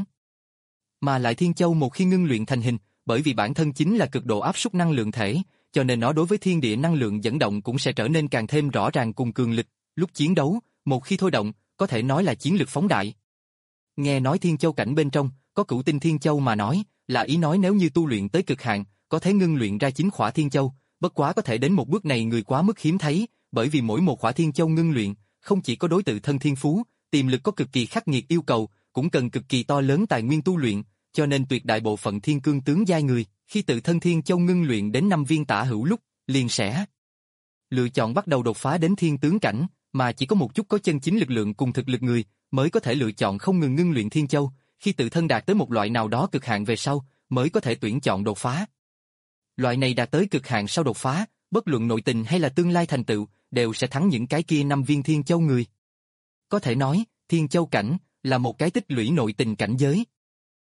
Mà lại thiên châu một khi ngưng luyện thành hình, bởi vì bản thân chính là cực độ áp súc năng lượng thể, cho nên nó đối với thiên địa năng lượng dẫn động cũng sẽ trở nên càng thêm rõ ràng cùng cường lực. Lúc chiến đấu, một khi thôi động, có thể nói là chiến lực phóng đại. Nghe nói thiên châu cảnh bên trong, có cửu tinh thiên châu mà nói, là ý nói nếu như tu luyện tới cực hạn, có thể ngưng luyện ra chín khỏa thiên châu, bất quá có thể đến một bước này người quá mức hiếm thấy, bởi vì mỗi một khỏa thiên châu ngưng luyện, không chỉ có đối tự thân thiên phú, tiềm lực có cực kỳ khắc nghiệt yêu cầu, cũng cần cực kỳ to lớn tài nguyên tu luyện, cho nên tuyệt đại bộ phận thiên cương tướng giai người, khi tự thân thiên châu ngưng luyện đến năm viên tả hữu lúc, liền sẽ lựa chọn bắt đầu đột phá đến thiên tướng cảnh, mà chỉ có một chút có chân chính lực lượng cùng thực lực người, mới có thể lựa chọn không ngừng ngưng luyện thiên châu, khi tự thân đạt tới một loại nào đó cực hạn về sau, mới có thể tuyển chọn đột phá. Loại này đạt tới cực hạn sau đột phá, bất luận nội tình hay là tương lai thành tựu, đều sẽ thắng những cái kia năm viên thiên châu người. Có thể nói, thiên châu cảnh là một cái tích lũy nội tình cảnh giới.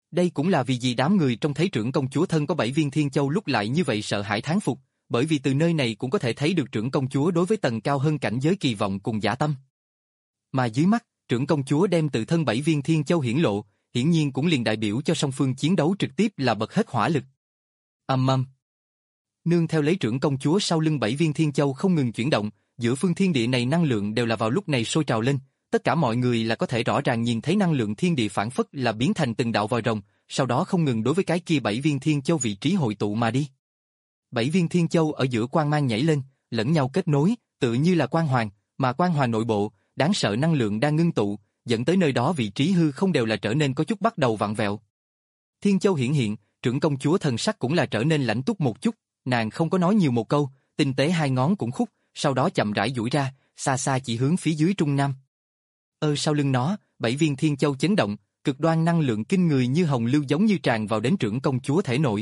Đây cũng là vì gì đám người trông thấy trưởng công chúa thân có bảy viên thiên châu lúc lại như vậy sợ hãi thán phục, bởi vì từ nơi này cũng có thể thấy được trưởng công chúa đối với tầng cao hơn cảnh giới kỳ vọng cùng dã tâm. Mà dưới mắt, trưởng công chúa đem tự thân bảy viên thiên châu hiển lộ, hiển nhiên cũng liền đại biểu cho song phương chiến đấu trực tiếp là bật hết hỏa lực. Ầm ầm. Nương theo lấy trưởng công chúa sau lưng bảy viên thiên châu không ngừng chuyển động, giữa phương thiên địa này năng lượng đều là vào lúc này sôi trào lên, tất cả mọi người là có thể rõ ràng nhìn thấy năng lượng thiên địa phản phất là biến thành từng đạo vòi rồng, sau đó không ngừng đối với cái kia bảy viên thiên châu vị trí hội tụ mà đi. Bảy viên thiên châu ở giữa quang mang nhảy lên, lẫn nhau kết nối, tự như là quang hoàng, mà quang hoàng nội bộ, đáng sợ năng lượng đang ngưng tụ, dẫn tới nơi đó vị trí hư không đều là trở nên có chút bắt đầu vặn vẹo. Thiên châu hiển hiện, trưởng công chúa thần sắc cũng là trở nên lãnh túc một chút, nàng không có nói nhiều một câu, tinh tế hai ngón cũng khúc, sau đó chậm rãi duỗi ra, xa xa chỉ hướng phía dưới Trung Nam. Ơ sau lưng nó, bảy viên thiên châu chấn động, cực đoan năng lượng kinh người như hồng lưu giống như tràn vào đến trưởng công chúa thể nội.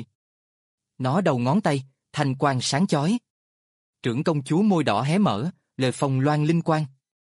Nó đầu ngón tay, thanh quang sáng chói. Trưởng công chúa môi đỏ hé mở, lời phong loan linh quang.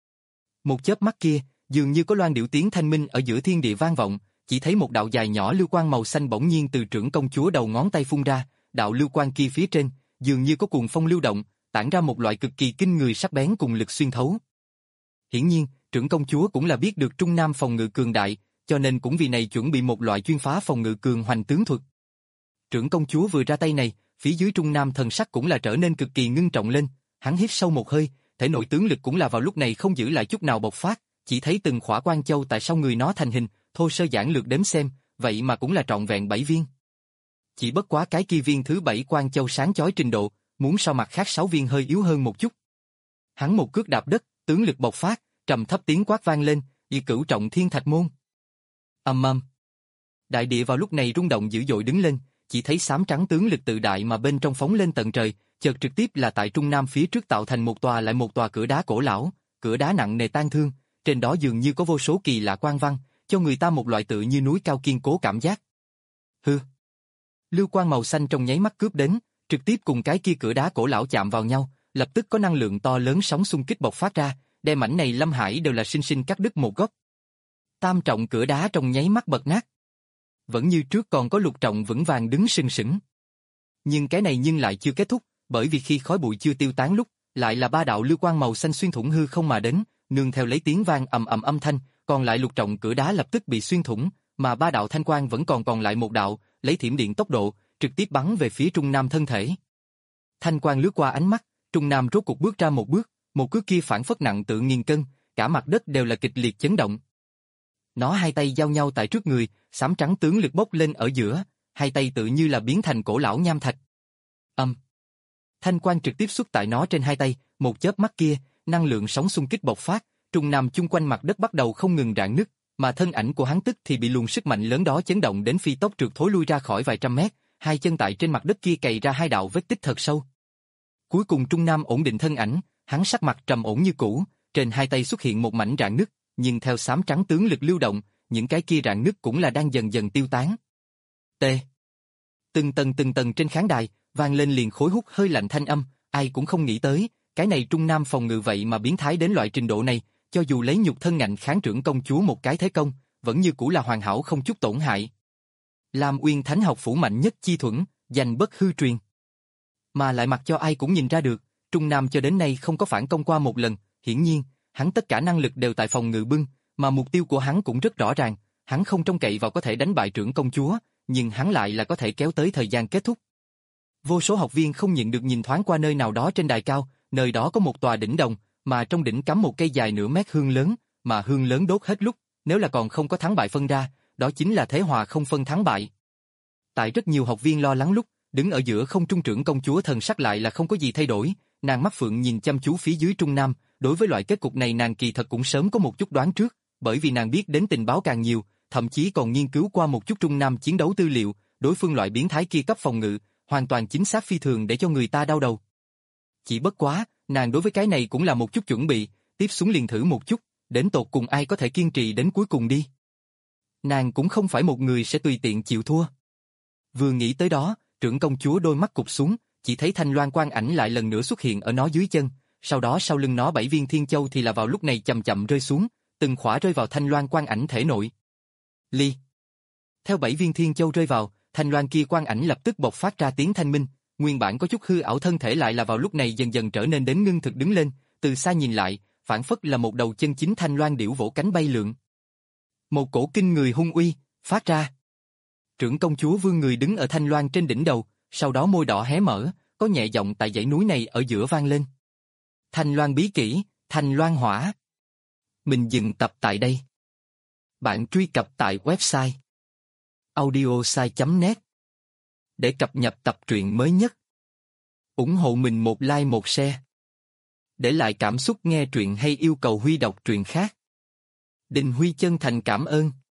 Một chớp mắt kia, dường như có loan điệu tiếng thanh minh ở giữa thiên địa vang vọng, chỉ thấy một đạo dài nhỏ lưu quang màu xanh bỗng nhiên từ trưởng công chúa đầu ngón tay phun ra, đạo lưu quang kia phía trên, dường như có cuồng phong lưu động, tản ra một loại cực kỳ kinh người sắc bén cùng lực xuyên thấu. Hiển nhiên, trưởng công chúa cũng là biết được Trung Nam phòng ngự cường đại, cho nên cũng vì này chuẩn bị một loại chuyên phá phòng ngự cường hoành tướng thuật. Trưởng công chúa vừa ra tay này, phía dưới Trung Nam thần sắc cũng là trở nên cực kỳ ngưng trọng lên, hắn hít sâu một hơi, thể nội tướng lực cũng là vào lúc này không giữ lại chút nào bộc phát, chỉ thấy từng khỏa quan châu tại sau người nó thành hình, thô sơ giản lược đếm xem, vậy mà cũng là trọn vẹn bảy viên. Chỉ bất quá cái kia viên thứ bảy quan châu sáng chói trình độ, muốn so mặt khác sáu viên hơi yếu hơn một chút. Hắn một cước đạp đất, tướng lực bộc phát, trầm thấp tiếng quát vang lên, y cửu trọng thiên thạch môn. Ầm ầm. Đại địa vào lúc này rung động dữ dội đứng lên, chỉ thấy xám trắng tướng lực tự đại mà bên trong phóng lên tận trời, chợt trực tiếp là tại Trung Nam phía trước tạo thành một tòa lại một tòa cửa đá cổ lão, cửa đá nặng nề tan thương, trên đó dường như có vô số kỳ lạ quang văn, cho người ta một loại tự như núi cao kiên cố cảm giác. Hư. Lưu quang màu xanh trong nháy mắt cướp đến, trực tiếp cùng cái kia cửa đá cổ lão chạm vào nhau, lập tức có năng lượng to lớn sóng xung kích bộc phát ra, đem mảnh này Lâm Hải đều là sinh sinh cắt đứt một góc. Tam trọng cửa đá trong nháy mắt bật nát. Vẫn như trước còn có lục trọng vững vàng đứng sừng sững. Nhưng cái này nhưng lại chưa kết thúc, bởi vì khi khói bụi chưa tiêu tán lúc, lại là ba đạo lưu quang màu xanh xuyên thủng hư không mà đến, nương theo lấy tiếng vang ầm ầm âm thanh, còn lại lục trọng cửa đá lập tức bị xuyên thủng, mà ba đạo thanh quang vẫn còn còn lại một đạo, lấy thiểm điện tốc độ, trực tiếp bắn về phía Trung Nam thân thể. Thanh quang lướt qua ánh mắt, Trung Nam rốt cuộc bước ra một bước, một cước kia phản phất nặng tự nghìn cân, cả mặt đất đều là kịch liệt chấn động. Nó hai tay giao nhau tại trước người, xám trắng tướng lực bốc lên ở giữa, hai tay tự như là biến thành cổ lão nham thạch. Âm. Thanh quang trực tiếp xuất tại nó trên hai tay, một chớp mắt kia, năng lượng sóng xung kích bộc phát, Trung Nam chung quanh mặt đất bắt đầu không ngừng rạn nứt, mà thân ảnh của hắn tức thì bị luồng sức mạnh lớn đó chấn động đến phi tốc trượt thối lui ra khỏi vài trăm mét, hai chân tại trên mặt đất kia cày ra hai đạo vết tích thật sâu. Cuối cùng Trung Nam ổn định thân ảnh, hắn sắc mặt trầm ổn như cũ, trên hai tay xuất hiện một mảnh rạn nứt, nhưng theo xám trắng tướng lực lưu động, những cái kia rạn nứt cũng là đang dần dần tiêu tán. T. Từng tầng từng tầng trên khán đài, vang lên liền khối hút hơi lạnh thanh âm, ai cũng không nghĩ tới, cái này Trung Nam phòng ngự vậy mà biến thái đến loại trình độ này, cho dù lấy nhục thân ngạnh kháng trưởng công chúa một cái thế công, vẫn như cũ là hoàn hảo không chút tổn hại. Lam Uyên Thánh học phủ mạnh nhất chi thuẫn, danh bất hư truyền. Mà lại mặc cho ai cũng nhìn ra được, Trung Nam cho đến nay không có phản công qua một lần, hiển nhiên, hắn tất cả năng lực đều tại phòng ngự bưng, mà mục tiêu của hắn cũng rất rõ ràng, hắn không trông cậy vào có thể đánh bại trưởng công chúa, nhưng hắn lại là có thể kéo tới thời gian kết thúc. Vô số học viên không nhịn được nhìn thoáng qua nơi nào đó trên đài cao, nơi đó có một tòa đỉnh đồng, mà trong đỉnh cắm một cây dài nửa mét hương lớn, mà hương lớn đốt hết lúc, nếu là còn không có thắng bại phân ra, đó chính là thế hòa không phân thắng bại. Tại rất nhiều học viên lo lắng lúc, đứng ở giữa không trung trưởng công chúa thần sắc lại là không có gì thay đổi, nàng mắt phượng nhìn chăm chú phía dưới Trung Nam, đối với loại kết cục này nàng kỳ thật cũng sớm có một chút đoán trước, bởi vì nàng biết đến tình báo càng nhiều, thậm chí còn nghiên cứu qua một chút Trung Nam chiến đấu tư liệu, đối phương loại biến thái kia cấp phòng ngự, hoàn toàn chính xác phi thường để cho người ta đau đầu. Chỉ bất quá, nàng đối với cái này cũng là một chút chuẩn bị, tiếp xuống liền thử một chút, đến tột cùng ai có thể kiên trì đến cuối cùng đi. Nàng cũng không phải một người sẽ tùy tiện chịu thua. Vừa nghĩ tới đó, trưởng công chúa đôi mắt cụp xuống, chỉ thấy thanh loan quang ảnh lại lần nữa xuất hiện ở nó dưới chân, sau đó sau lưng nó bảy viên thiên châu thì là vào lúc này chậm chậm rơi xuống, từng khỏa rơi vào thanh loan quang ảnh thể nội. Ly. Theo bảy viên thiên châu rơi vào, thanh loan kia quang ảnh lập tức bộc phát ra tiếng thanh minh, nguyên bản có chút hư ảo thân thể lại là vào lúc này dần dần trở nên đến ngưng thực đứng lên, từ xa nhìn lại, phản phất là một đầu chân chính thanh loan điểu vỗ cánh bay lượn. Một cổ kinh người hung uy phát ra. Trưởng công chúa vương người đứng ở thanh loan trên đỉnh đầu, sau đó môi đỏ hé mở, có nhẹ giọng tại dãy núi này ở giữa vang lên. Thanh loan bí kỹ, thanh loan hỏa. Mình dừng tập tại đây. Bạn truy cập tại website audiosai chấm net để cập nhật tập truyện mới nhất. Ủng hộ mình một like một share. Để lại cảm xúc nghe truyện hay yêu cầu Huy đọc truyện khác. Đình Huy chân thành cảm ơn.